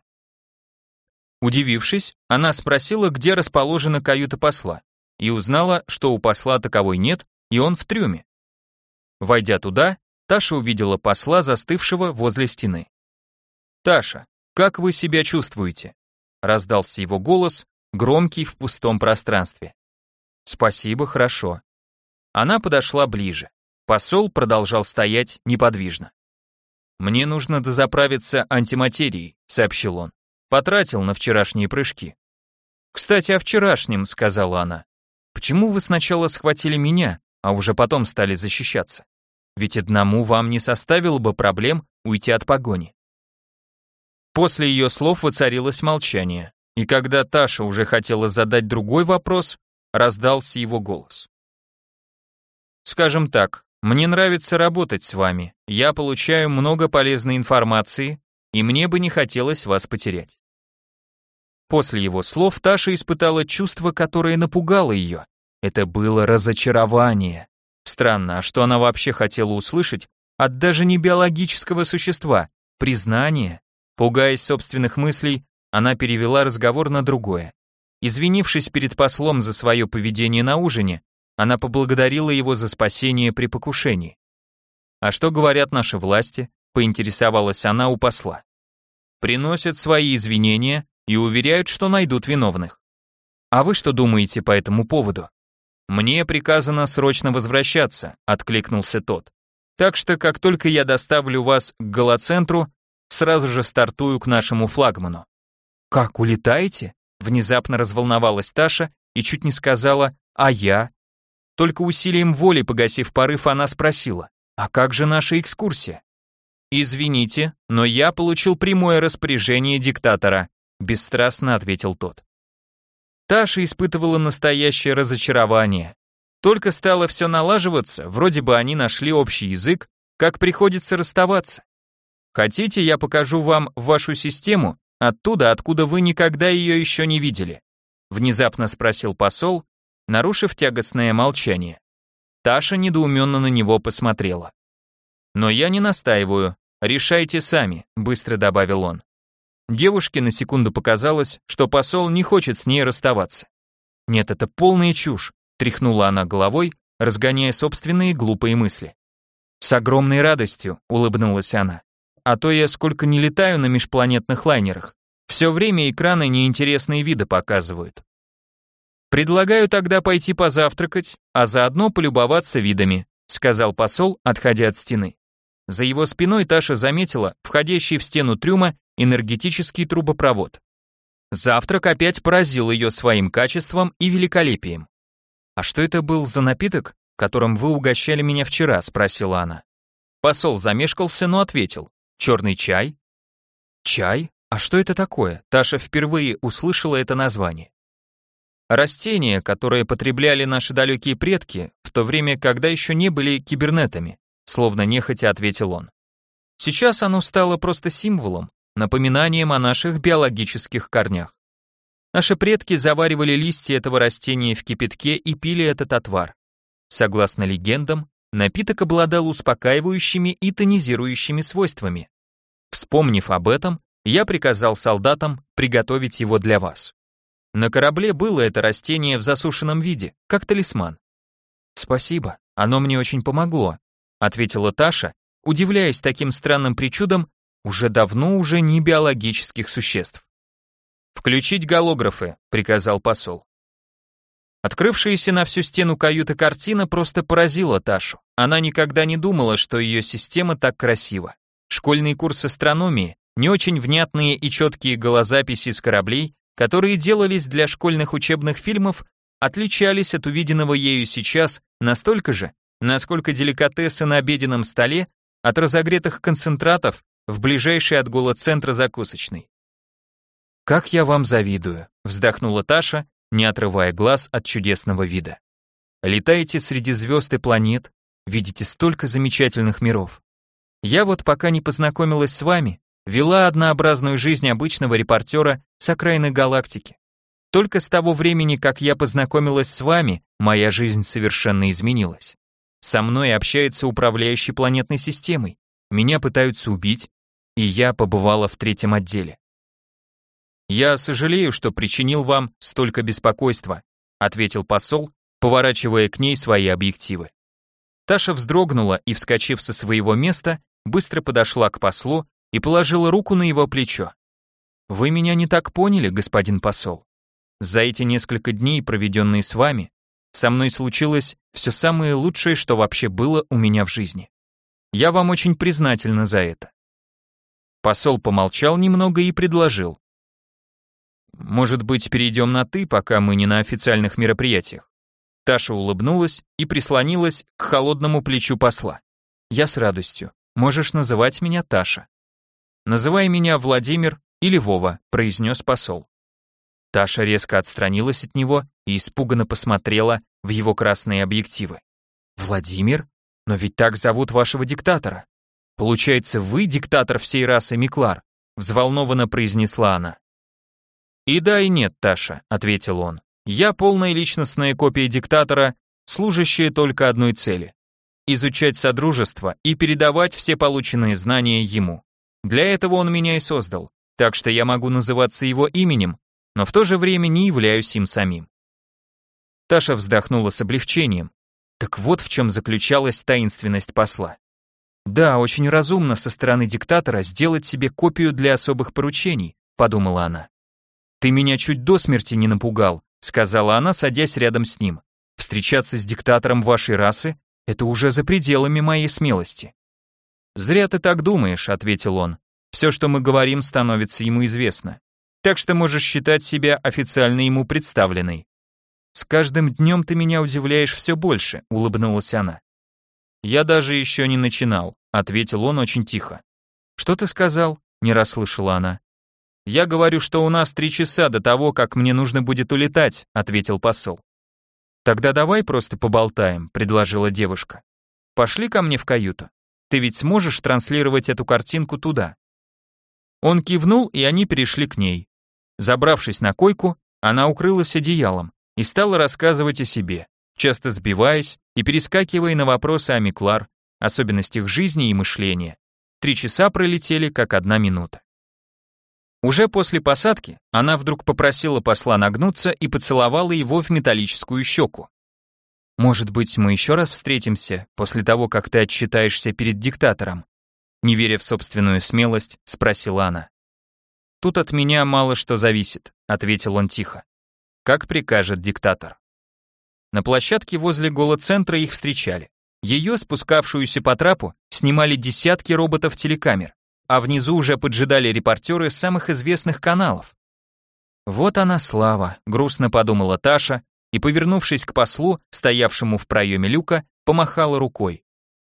Удивившись, она спросила, где расположена каюта посла, и узнала, что у посла таковой нет, и он в трюме. Войдя туда, Таша увидела посла, застывшего возле стены. «Таша, как вы себя чувствуете?» Раздался его голос, громкий в пустом пространстве. «Спасибо, хорошо». Она подошла ближе. Посол продолжал стоять неподвижно. «Мне нужно дозаправиться антиматерией», — сообщил он. «Потратил на вчерашние прыжки». «Кстати, о вчерашнем», — сказала она. «Почему вы сначала схватили меня, а уже потом стали защищаться? Ведь одному вам не составило бы проблем уйти от погони». После ее слов воцарилось молчание, и когда Таша уже хотела задать другой вопрос, раздался его голос. «Скажем так, мне нравится работать с вами, я получаю много полезной информации, и мне бы не хотелось вас потерять». После его слов Таша испытала чувство, которое напугало ее. Это было разочарование. Странно, а что она вообще хотела услышать от даже не биологического существа? Признание? Пугаясь собственных мыслей, она перевела разговор на другое. Извинившись перед послом за свое поведение на ужине, она поблагодарила его за спасение при покушении. «А что говорят наши власти?» — поинтересовалась она у посла. «Приносят свои извинения и уверяют, что найдут виновных. А вы что думаете по этому поводу?» «Мне приказано срочно возвращаться», — откликнулся тот. «Так что, как только я доставлю вас к голоцентру, сразу же стартую к нашему флагману». «Как, улетаете?» — внезапно разволновалась Таша и чуть не сказала «а я?». Только усилием воли, погасив порыв, она спросила «а как же наша экскурсия?» «Извините, но я получил прямое распоряжение диктатора», — бесстрастно ответил тот. Таша испытывала настоящее разочарование. Только стало все налаживаться, вроде бы они нашли общий язык, как приходится расставаться. «Хотите, я покажу вам вашу систему Оттуда, откуда вы никогда ее еще не видели?» Внезапно спросил посол, нарушив тягостное молчание. Таша недоуменно на него посмотрела. «Но я не настаиваю, решайте сами», быстро добавил он. Девушке на секунду показалось, что посол не хочет с ней расставаться. «Нет, это полная чушь», тряхнула она головой, разгоняя собственные глупые мысли. «С огромной радостью», улыбнулась она. «А то я сколько не летаю на межпланетных лайнерах, все время экраны неинтересные виды показывают. Предлагаю тогда пойти позавтракать, а заодно полюбоваться видами», сказал посол, отходя от стены. За его спиной Таша заметила входящий в стену трюма энергетический трубопровод. Завтрак опять поразил ее своим качеством и великолепием. «А что это был за напиток, которым вы угощали меня вчера?» спросила она. Посол замешкался, но ответил. «Черный чай». «Чай? А что это такое?» Таша впервые услышала это название. «Растение, которое потребляли наши далекие предки, в то время, когда еще не были кибернетами», словно нехотя ответил он. «Сейчас оно стало просто символом, напоминанием о наших биологических корнях. Наши предки заваривали листья этого растения в кипятке и пили этот отвар. Согласно легендам, напиток обладал успокаивающими и тонизирующими свойствами. Вспомнив об этом, я приказал солдатам приготовить его для вас. На корабле было это растение в засушенном виде, как талисман». «Спасибо, оно мне очень помогло», ответила Таша, удивляясь таким странным причудам уже давно уже не биологических существ. «Включить голографы», приказал посол. Открывшаяся на всю стену каюты картина просто поразила Ташу. Она никогда не думала, что ее система так красива. Школьный курс астрономии, не очень внятные и четкие голозаписи с кораблей, которые делались для школьных учебных фильмов, отличались от увиденного ею сейчас настолько же, насколько деликатесы на обеденном столе от разогретых концентратов в ближайшей от голоцентра закусочной. «Как я вам завидую», вздохнула Таша, не отрывая глаз от чудесного вида. «Летаете среди звезд и планет, видите столько замечательных миров. Я вот пока не познакомилась с вами, вела однообразную жизнь обычного репортера с окраины галактики. Только с того времени, как я познакомилась с вами, моя жизнь совершенно изменилась. Со мной общается управляющий планетной системой, меня пытаются убить, и я побывала в третьем отделе. «Я сожалею, что причинил вам столько беспокойства», ответил посол, поворачивая к ней свои объективы. Таша вздрогнула и, вскочив со своего места, быстро подошла к послу и положила руку на его плечо. «Вы меня не так поняли, господин посол. За эти несколько дней, проведенные с вами, со мной случилось все самое лучшее, что вообще было у меня в жизни. Я вам очень признательна за это». Посол помолчал немного и предложил: «Может быть, перейдем на «ты», пока мы не на официальных мероприятиях?» Таша улыбнулась и прислонилась к холодному плечу посла. «Я с радостью. Можешь называть меня Таша». «Называй меня Владимир или Вова», произнес посол. Таша резко отстранилась от него и испуганно посмотрела в его красные объективы. «Владимир? Но ведь так зовут вашего диктатора. Получается, вы диктатор всей расы Миклар?» взволнованно произнесла она. «И да, и нет, Таша», — ответил он. «Я полная личностная копия диктатора, служащая только одной цели — изучать Содружество и передавать все полученные знания ему. Для этого он меня и создал, так что я могу называться его именем, но в то же время не являюсь им самим». Таша вздохнула с облегчением. Так вот в чем заключалась таинственность посла. «Да, очень разумно со стороны диктатора сделать себе копию для особых поручений», — подумала она. «Ты меня чуть до смерти не напугал», сказала она, садясь рядом с ним. «Встречаться с диктатором вашей расы — это уже за пределами моей смелости». «Зря ты так думаешь», — ответил он. «Все, что мы говорим, становится ему известно. Так что можешь считать себя официально ему представленной». «С каждым днем ты меня удивляешь все больше», — улыбнулась она. «Я даже еще не начинал», — ответил он очень тихо. «Что ты сказал?» — не расслышала она. «Я говорю, что у нас три часа до того, как мне нужно будет улетать», — ответил посол. «Тогда давай просто поболтаем», — предложила девушка. «Пошли ко мне в каюту. Ты ведь сможешь транслировать эту картинку туда?» Он кивнул, и они перешли к ней. Забравшись на койку, она укрылась одеялом и стала рассказывать о себе, часто сбиваясь и перескакивая на вопросы о Миклар, особенностях жизни и мышления. Три часа пролетели, как одна минута. Уже после посадки она вдруг попросила посла нагнуться и поцеловала его в металлическую щеку. «Может быть, мы еще раз встретимся, после того, как ты отчитаешься перед диктатором?» Не веря в собственную смелость, спросила она. «Тут от меня мало что зависит», — ответил он тихо. «Как прикажет диктатор». На площадке возле голоцентра их встречали. Ее, спускавшуюся по трапу, снимали десятки роботов-телекамер, а внизу уже поджидали репортеры самых известных каналов. «Вот она слава», — грустно подумала Таша, и, повернувшись к послу, стоявшему в проеме люка, помахала рукой.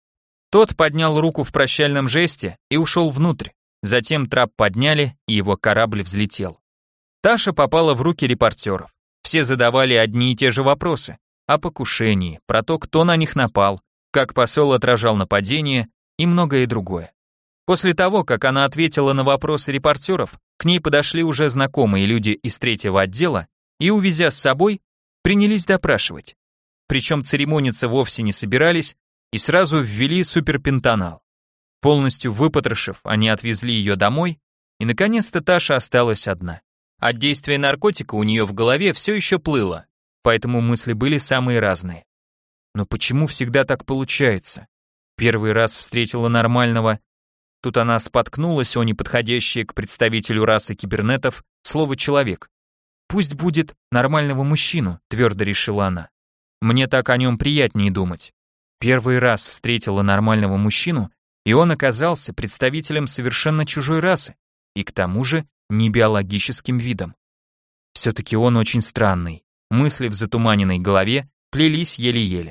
Тот поднял руку в прощальном жесте и ушел внутрь. Затем трап подняли, и его корабль взлетел. Таша попала в руки репортеров. Все задавали одни и те же вопросы. О покушении, про то, кто на них напал, как посол отражал нападение и многое другое. После того, как она ответила на вопросы репортеров, к ней подошли уже знакомые люди из третьего отдела и, увезя с собой, принялись допрашивать. Причем церемониться вовсе не собирались и сразу ввели суперпентанал. Полностью выпотрошив, они отвезли ее домой, и наконец-то Таша осталась одна. От действия наркотика у нее в голове все еще плыло, поэтому мысли были самые разные. Но почему всегда так получается? Первый раз встретила нормального. Тут она споткнулась о неподходящее к представителю расы кибернетов слово «человек». «Пусть будет нормального мужчину», твердо решила она. «Мне так о нем приятнее думать». Первый раз встретила нормального мужчину, и он оказался представителем совершенно чужой расы, и к тому же не биологическим видом. Все-таки он очень странный. Мысли в затуманенной голове плелись еле-еле.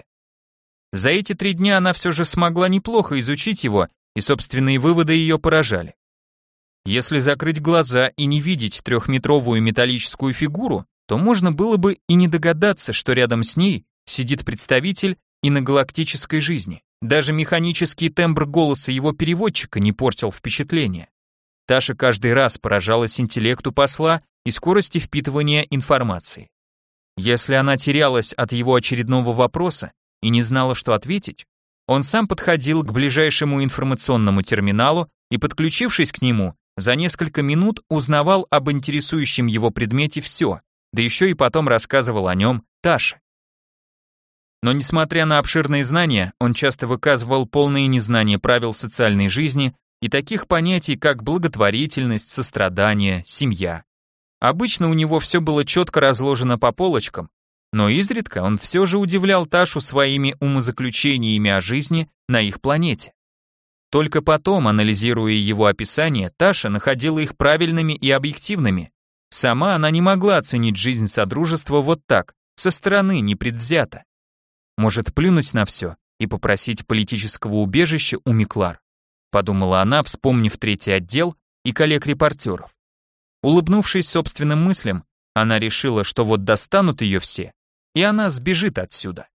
За эти три дня она все же смогла неплохо изучить его, и собственные выводы ее поражали. Если закрыть глаза и не видеть трехметровую металлическую фигуру, то можно было бы и не догадаться, что рядом с ней сидит представитель иногалактической жизни. Даже механический тембр голоса его переводчика не портил впечатление. Таша каждый раз поражалась интеллекту посла и скорости впитывания информации. Если она терялась от его очередного вопроса и не знала, что ответить, он сам подходил к ближайшему информационному терминалу и, подключившись к нему, за несколько минут узнавал об интересующем его предмете все, да еще и потом рассказывал о нем Таше. Но несмотря на обширные знания, он часто выказывал полное незнание правил социальной жизни и таких понятий, как благотворительность, сострадание, семья. Обычно у него все было четко разложено по полочкам, но изредка он все же удивлял Ташу своими умозаключениями о жизни на их планете. Только потом, анализируя его описания, Таша находила их правильными и объективными. Сама она не могла оценить жизнь Содружества вот так, со стороны, непредвзято. Может, плюнуть на все и попросить политического убежища у Миклар, подумала она, вспомнив третий отдел и коллег-репортеров. Улыбнувшись собственным мыслям, она решила, что вот достанут ее все, и она сбежит отсюда.